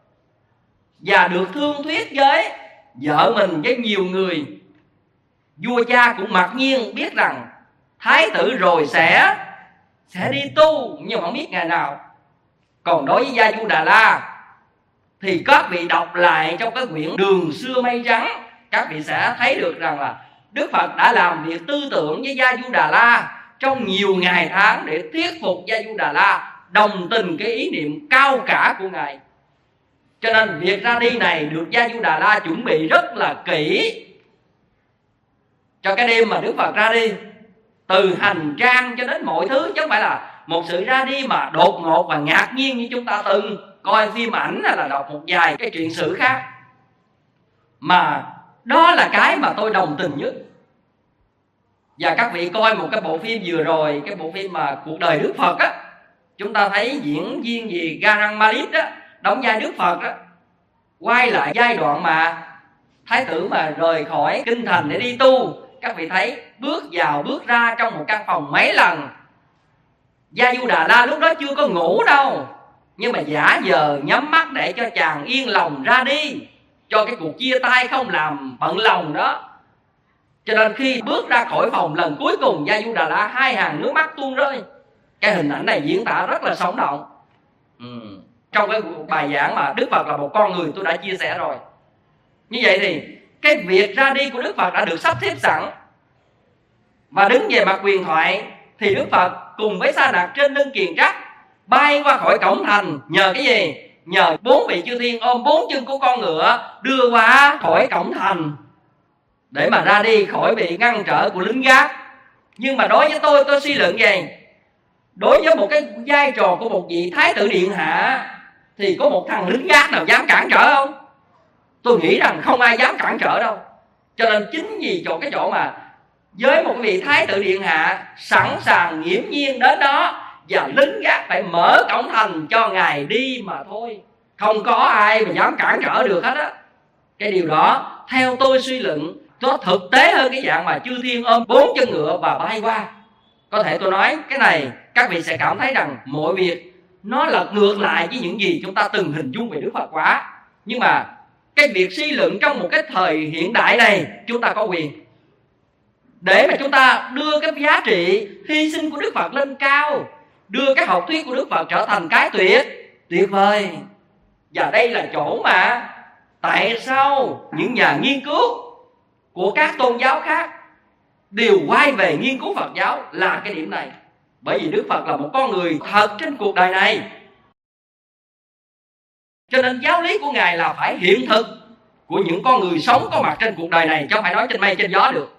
và được thương thuyết với vợ mình, với nhiều người. Vua cha cũng mặc nhiên biết rằng thái tử rồi sẽ sẽ đi tu, nhưng không biết ngày nào. Còn đối với Gia Du Đà La thì các vị đọc lại trong cái quyển Đường Xưa Mây Trắng, các vị sẽ thấy được rằng là Đức Phật đã làm việc tư tưởng với Gia Du Đà La trong nhiều ngày tháng để thuyết phục Gia Du Đà La đồng tình cái ý niệm cao cả của Ngài. Cho nên việc ra đi này được Gia Du Đà La chuẩn bị rất là kỹ cho cái đêm mà Đức Phật ra đi. Từ hành trang cho đến mọi thứ, chứ không phải là một sự ra đi mà đột ngột và ngạc nhiên như chúng ta từng coi phim ảnh hay là đọc một vài cái chuyện sử khác. Mà đó là cái mà tôi đồng tình nhất. Và các vị coi một cái bộ phim vừa rồi, cái bộ phim mà Cuộc Đời Đức Phật á, chúng ta thấy diễn viên gì Garang Malik á, đóng vai Đức Phật á, quay lại giai đoạn mà thái tử mà rời khỏi kinh thành để đi tu. Các vị thấy bước vào bước ra trong một căn phòng mấy lần. Gia Du Đà La lúc đó chưa có ngủ đâu, nhưng mà giả vờ nhắm mắt để cho chàng yên lòng ra đi, cho cái cuộc chia tay không làm bận lòng đó. Cho nên khi bước ra khỏi phòng lần cuối cùng, Gia Du Đà La hai hàng nước mắt tuôn rơi. Cái hình ảnh này diễn tả rất là sống động. ừ. Trong cái bài giảng mà Đức Phật là một con người tôi đã chia sẻ rồi. Như vậy thì cái việc ra đi của Đức Phật đã được sắp xếp sẵn. Và đứng về mặt quyền thoại thì Đức Phật cùng với Sa Đạt trên lưng kiền trắc bay qua khỏi cổng thành. Nhờ cái gì? Nhờ bốn vị chư thiên ôm bốn chân của con ngựa đưa qua khỏi cổng thành để mà ra đi khỏi bị ngăn trở của lính gác. Nhưng mà đối với tôi, tôi suy luận vậy. Đối với một cái vai trò của một vị thái tử điện hạ thì có một thằng lính gác nào dám cản trở không? Tôi nghĩ rằng không ai dám cản trở đâu. Cho nên chính vì chỗ cái chỗ mà với một vị thái tử điện hạ sẵn sàng nghiễm nhiên đến đó, và lính gác phải mở cổng thành cho ngài đi mà thôi, không có ai mà dám cản trở được hết á. Cái điều đó theo tôi suy luận nó thực tế hơn cái dạng mà chư thiên ôm bốn chân ngựa và bay qua. Có thể tôi nói cái này các vị sẽ cảm thấy rằng mọi việc nó lật ngược lại với những gì chúng ta từng hình dung về Đức Phật quá. Nhưng mà cái việc suy luận trong một cái thời hiện đại này chúng ta có quyền để mà chúng ta đưa cái giá trị hy sinh của Đức Phật lên cao, đưa cái học thuyết của Đức Phật trở thành cái tuyệt tuyệt vời. Và đây là chỗ mà tại sao những nhà nghiên cứu của các tôn giáo khác đều quay về nghiên cứu Phật giáo là cái điểm này. Bởi vì Đức Phật là một con người thật trên cuộc đời này, cho nên giáo lý của Ngài là phải hiện thực của những con người sống có mặt trên cuộc đời này, chứ không phải nói trên mây trên gió được.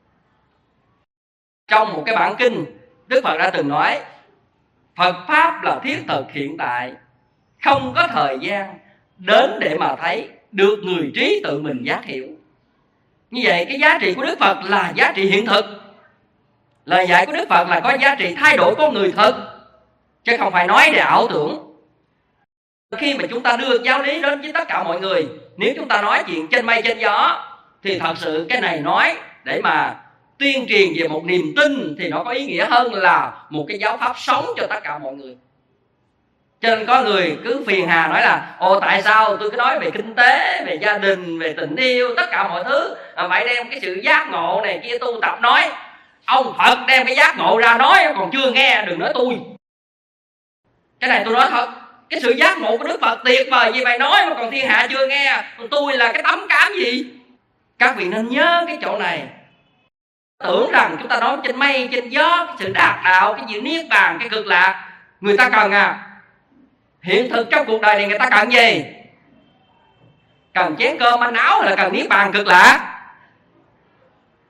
Trong một cái bản kinh, Đức Phật đã từng nói Phật Pháp là thiết thực hiện tại, không có thời gian đến để mà thấy, được người trí tự mình giác hiểu. Như vậy cái giá trị của Đức Phật là giá trị hiện thực. Lời dạy của Đức Phật là có giá trị thay đổi con người thật, chứ không phải nói để ảo tưởng. Khi mà chúng ta đưa giáo lý đến với tất cả mọi người, nếu chúng ta nói chuyện trên mây trên gió thì thật sự cái này nói để mà tuyên truyền về một niềm tin thì nó có ý nghĩa hơn là một cái giáo pháp sống cho tất cả mọi người. Cho nên có người cứ phiền hà nói là ồ tại sao tôi cứ nói về kinh tế, về gia đình, về tình yêu, tất cả mọi thứ phải đem cái sự giác ngộ này kia tu tập nói. Ông Phật đem cái giác ngộ ra nói còn chưa nghe, đừng nói tôi. Cái này tôi nói thật, cái sự giác ngộ của Đức Phật tuyệt vời gì mày nói mà còn thiên hạ chưa nghe, còn tôi là cái tấm cám gì. Các vị nên nhớ cái chỗ này. Tưởng rằng chúng ta nói trên mây trên gió, cái sự đạt đạo, cái sự niết bàn, cái cực lạc người ta cần à. Hiện thực trong cuộc đời này người ta cần gì? Cần chén cơm manh áo hay là cần niết bàn cực lạc?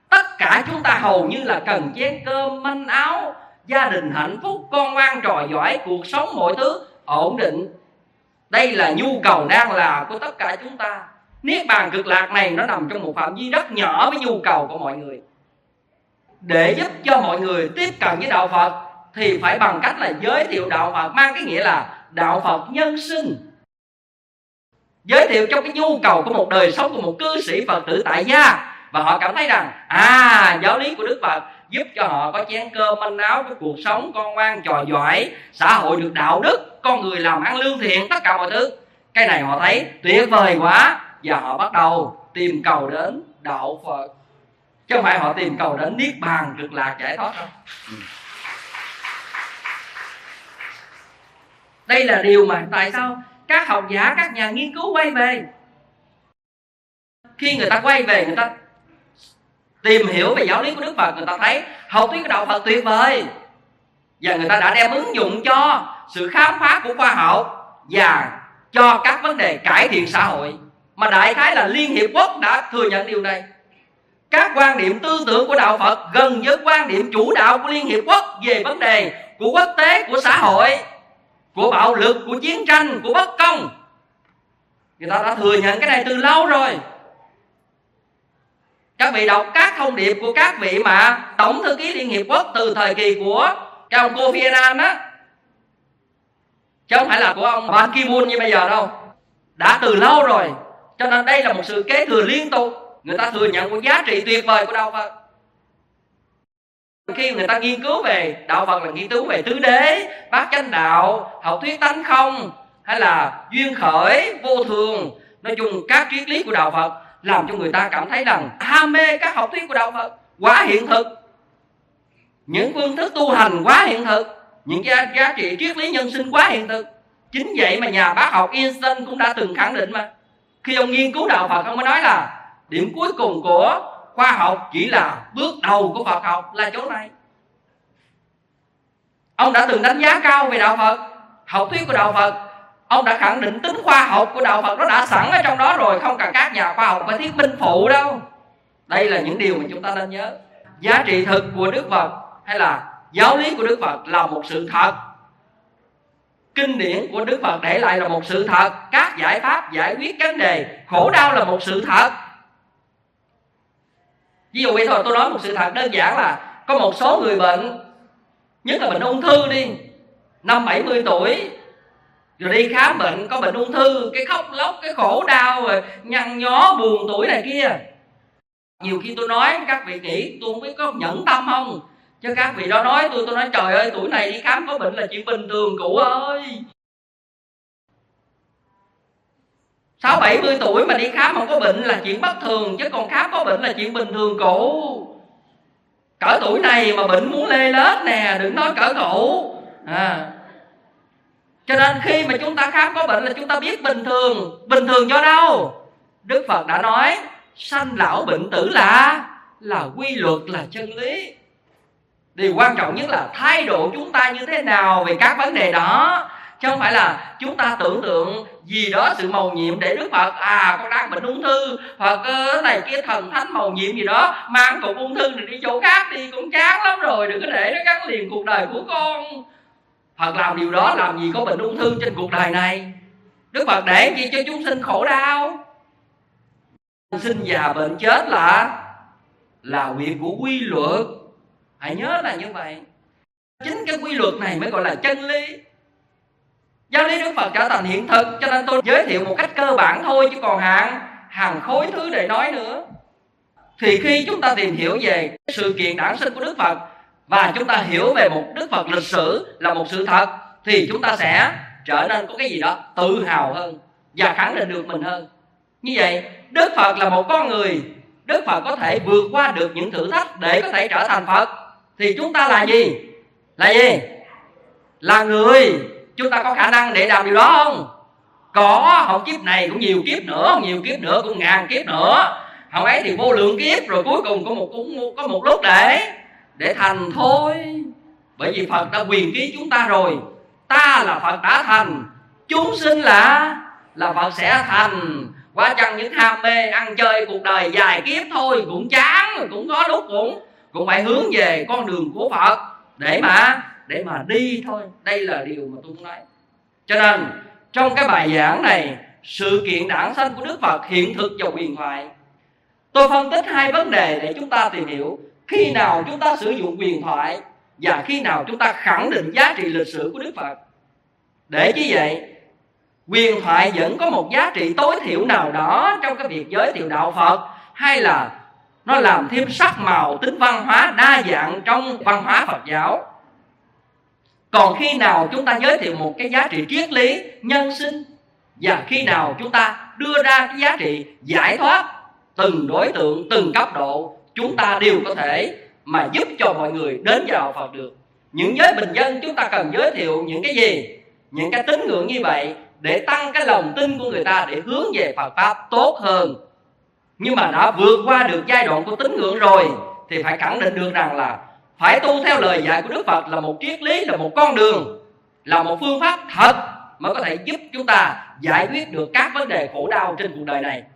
Tất cả chúng ta hầu như là cần chén cơm, manh áo, gia đình hạnh phúc, con ngoan trò giỏi, cuộc sống mọi thứ ổn định. Đây là nhu cầu nan là của tất cả chúng ta. Niết bàn cực lạc này nó nằm trong một phạm vi rất nhỏ với nhu cầu của mọi người. Để giúp cho mọi người tiếp cận với đạo Phật thì phải bằng cách là giới thiệu đạo Phật, mang cái nghĩa là đạo Phật nhân sinh. Giới thiệu trong cái nhu cầu của một đời sống của một cư sĩ Phật tử tại gia, và họ cảm thấy rằng à, giáo lý của Đức Phật giúp cho họ có chén cơm manh áo, có cuộc sống con ngoan trò giỏi, xã hội được đạo đức, con người làm ăn lương thiện, tất cả mọi thứ. Cái này họ thấy tuyệt vời quá, và họ bắt đầu tìm cầu đến đạo Phật, chứ không phải họ tìm cầu đến niết bàn cực lạc giải thoát đâu. Đây là điều mà tại sao các học giả, các nhà nghiên cứu quay về. Khi người ta quay về, người ta tìm hiểu về giáo lý của Đức Phật, người ta thấy học thuyết của đạo Phật tuyệt vời, và người ta đã đem ứng dụng cho sự khám phá của khoa học và cho các vấn đề cải thiện xã hội. Mà đại khái là Liên Hiệp Quốc đã thừa nhận điều này. Các quan điểm tư tưởng của đạo Phật gần với quan điểm chủ đạo của Liên Hiệp Quốc về vấn đề của quốc tế, của xã hội, của bạo lực, của chiến tranh, của bất công. Người ta đã thừa nhận cái này từ lâu rồi. Các vị đọc các thông điệp của các vị mà Tổng thư ký Liên Hiệp Quốc từ thời kỳ của cái ông Kofi Annan á, chứ không phải là của ông Ban Ki-moon như bây giờ đâu. Đã từ lâu rồi. Cho nên đây là một sự kế thừa liên tục. Người ta thừa nhận một giá trị tuyệt vời của đạo Phật. Khi người ta nghiên cứu về đạo Phật là nghiên cứu về tứ đế, bát chánh đạo, học thuyết tánh không, hay là duyên khởi, vô thường, nói chung các triết lý của đạo Phật làm cho người ta cảm thấy rằng ham mê các học thuyết của đạo Phật quá hiện thực, những phương thức tu hành quá hiện thực, những giá, giá trị triết lý nhân sinh quá hiện thực. Chính vậy mà nhà bác học Einstein cũng đã từng khẳng định mà. Khi ông nghiên cứu đạo Phật, ông mới nói là điểm cuối cùng của khoa học chỉ là bước đầu của Phật học là chỗ này. Ông đã từng đánh giá cao về đạo Phật, học thuyết của đạo Phật. Ông đã khẳng định tính khoa học của đạo Phật nó đã sẵn ở trong đó rồi, không cần các nhà khoa học phải thuyết minh phụ đâu. Đây là những điều mà chúng ta nên nhớ. Giá trị thực của Đức Phật hay là giáo lý của Đức Phật là một sự thật. Kinh điển của Đức Phật để lại là một sự thật. Các giải pháp giải quyết vấn đề khổ đau là một sự thật. Ví dụ bây giờ tôi nói một sự thật đơn giản là có một số người bệnh, nhất là bệnh ung thư đi, năm bảy mươi tuổi, rồi đi khám bệnh có bệnh ung thư, cái khóc lóc, cái khổ đau, rồi nhăn nhó, buồn tuổi này kia. Nhiều khi tôi nói các vị nghĩ tôi không biết có nhẫn tâm không, chứ các vị đó nói tôi, tôi nói trời ơi, tuổi này đi khám có bệnh là chuyện bình thường cụ ơi. Sáu bảy mươi tuổi mà đi khám không có bệnh là chuyện bất thường, chứ còn khám có bệnh là chuyện bình thường cụ. Cỡ tuổi này mà bệnh muốn lê lết nè, đừng nói cỡ cụ à. Cho nên khi mà chúng ta khám có bệnh là chúng ta biết bình thường. Bình thường do đâu? Đức Phật đã nói sanh lão bệnh tử là là quy luật, là chân lý. Điều quan trọng nhất là thái độ chúng ta như thế nào về các vấn đề đó, chứ không phải là chúng ta tưởng tượng gì đó sự mầu nhiệm để Đức Phật à con đang bệnh ung thư, hoặc cái này kia thần thánh mầu nhiệm gì đó, mang cục ung thư này đi chỗ khác đi, cũng chán lắm rồi, đừng có để nó gắn liền cuộc đời của con. Phật làm điều đó làm gì có bệnh ung thư trên cuộc đời này. Đức Phật để gì cho chúng sinh khổ đau. Sinh già bệnh chết là là việc của quy luật. Hãy nhớ là như vậy. Chính cái quy luật này mới gọi là chân lý. Giáo lý Đức Phật trở thành hiện thực, cho nên tôi giới thiệu một cách cơ bản thôi, chứ còn hàng hàng khối thứ để nói nữa. Thì khi chúng ta tìm hiểu về sự kiện đản sinh của Đức Phật và chúng ta hiểu về một Đức Phật lịch sử là một sự thật, thì chúng ta sẽ trở nên có cái gì đó tự hào hơn và khẳng định được mình hơn. Như vậy Đức Phật là một con người, Đức Phật có thể vượt qua được những thử thách để có thể trở thành Phật. Thì chúng ta là gì? Là gì? Là người. Chúng ta có khả năng để làm điều đó không? Có. Không kiếp này cũng nhiều kiếp nữa, không nhiều kiếp nữa cũng ngàn kiếp nữa, không ấy thì vô lượng kiếp, rồi cuối cùng có một có một lúc để để thành thôi. Bởi vì Phật đã quyền ký chúng ta rồi. Ta là Phật đã thành, chúng sinh là là Phật sẽ thành. Quá chăng những ham mê ăn chơi cuộc đời dài kiếp thôi cũng chán, cũng có lúc cũng cũng phải hướng về con đường của Phật để mà để mà đi thôi. Đây là điều mà tôi muốn nói. Cho nên trong cái bài giảng này, sự kiện đản sanh của Đức Phật, hiện thực và huyền thoại, tôi phân tích hai vấn đề để chúng ta tìm hiểu khi nào chúng ta sử dụng huyền thoại và khi nào chúng ta khẳng định giá trị lịch sử của Đức Phật. Để như vậy, huyền thoại vẫn có một giá trị tối thiểu nào đó trong cái việc giới thiệu đạo Phật, hay là nó làm thêm sắc màu tính văn hóa đa dạng trong văn hóa Phật giáo. Còn khi nào chúng ta giới thiệu một cái giá trị triết lý, nhân sinh, và khi nào chúng ta đưa ra cái giá trị giải thoát từng đối tượng, từng cấp độ, chúng ta đều có thể mà giúp cho mọi người đến với đạo Phật được. Những giới bình dân chúng ta cần giới thiệu những cái gì? Những cái tín ngưỡng như vậy để tăng cái lòng tin của người ta để hướng về Phật Pháp tốt hơn. Nhưng mà đã vượt qua được giai đoạn của tín ngưỡng rồi thì phải khẳng định được rằng là phải tu theo lời dạy của Đức Phật là một triết lý, là một con đường, là một phương pháp thật mới có thể giúp chúng ta giải quyết được các vấn đề khổ đau trên cuộc đời này.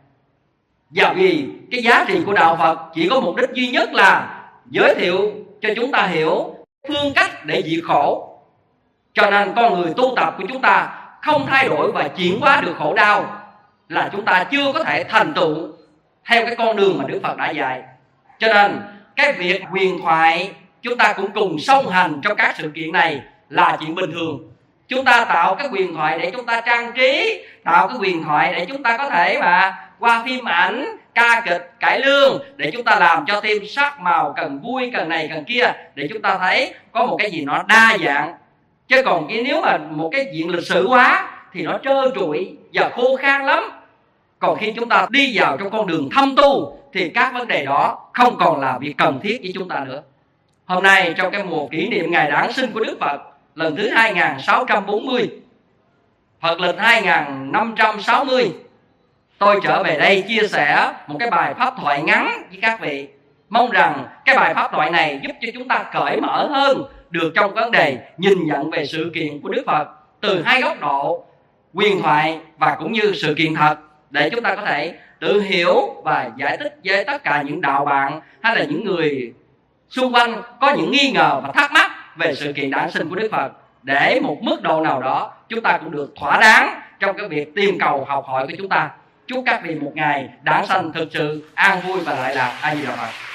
Và vì cái giá trị của đạo Phật chỉ có mục đích duy nhất là giới thiệu cho chúng ta hiểu phương cách để diệt khổ. Cho nên con người tu tập của chúng ta không thay đổi và chuyển hóa được khổ đau là chúng ta chưa có thể thành tựu theo cái con đường mà Đức Phật đã dạy. Cho nên cái việc huyền thoại chúng ta cũng cùng song hành trong các sự kiện này là chuyện bình thường. Chúng ta tạo cái huyền thoại để chúng ta trang trí, tạo cái huyền thoại để chúng ta có thể mà qua phim ảnh, ca kịch, cải lương, để chúng ta làm cho thêm sắc màu, cần vui, cần này, cần kia, để chúng ta thấy có một cái gì nó đa dạng. Chứ còn cái nếu mà một cái chuyện lịch sử quá thì nó trơ trụi và khô khan lắm. Còn khi chúng ta đi vào trong con đường thâm tu thì các vấn đề đó không còn là việc cần thiết với chúng ta nữa. Hôm nay trong cái mùa kỷ niệm ngày đản sinh của Đức Phật lần thứ hai nghìn sáu trăm bốn mươi, Phật lịch hai nghìn năm trăm sáu mươi, tôi trở về đây chia sẻ một cái bài pháp thoại ngắn với các vị. Mong rằng cái bài pháp thoại này giúp cho chúng ta cởi mở hơn được trong vấn đề nhìn nhận về sự kiện của Đức Phật từ hai góc độ, huyền thoại và cũng như sự kiện thật, để chúng ta có thể tự hiểu và giải thích với tất cả những đạo bạn hay là những người xung quanh có những nghi ngờ và thắc mắc về sự kiện đản sinh của Đức Phật, để một mức độ nào đó chúng ta cũng được thỏa đáng trong cái việc tìm cầu học hỏi của chúng ta. Chúc các vị một ngày đản sanh thực sự an vui và lợi lạc. A Di Đà Phật.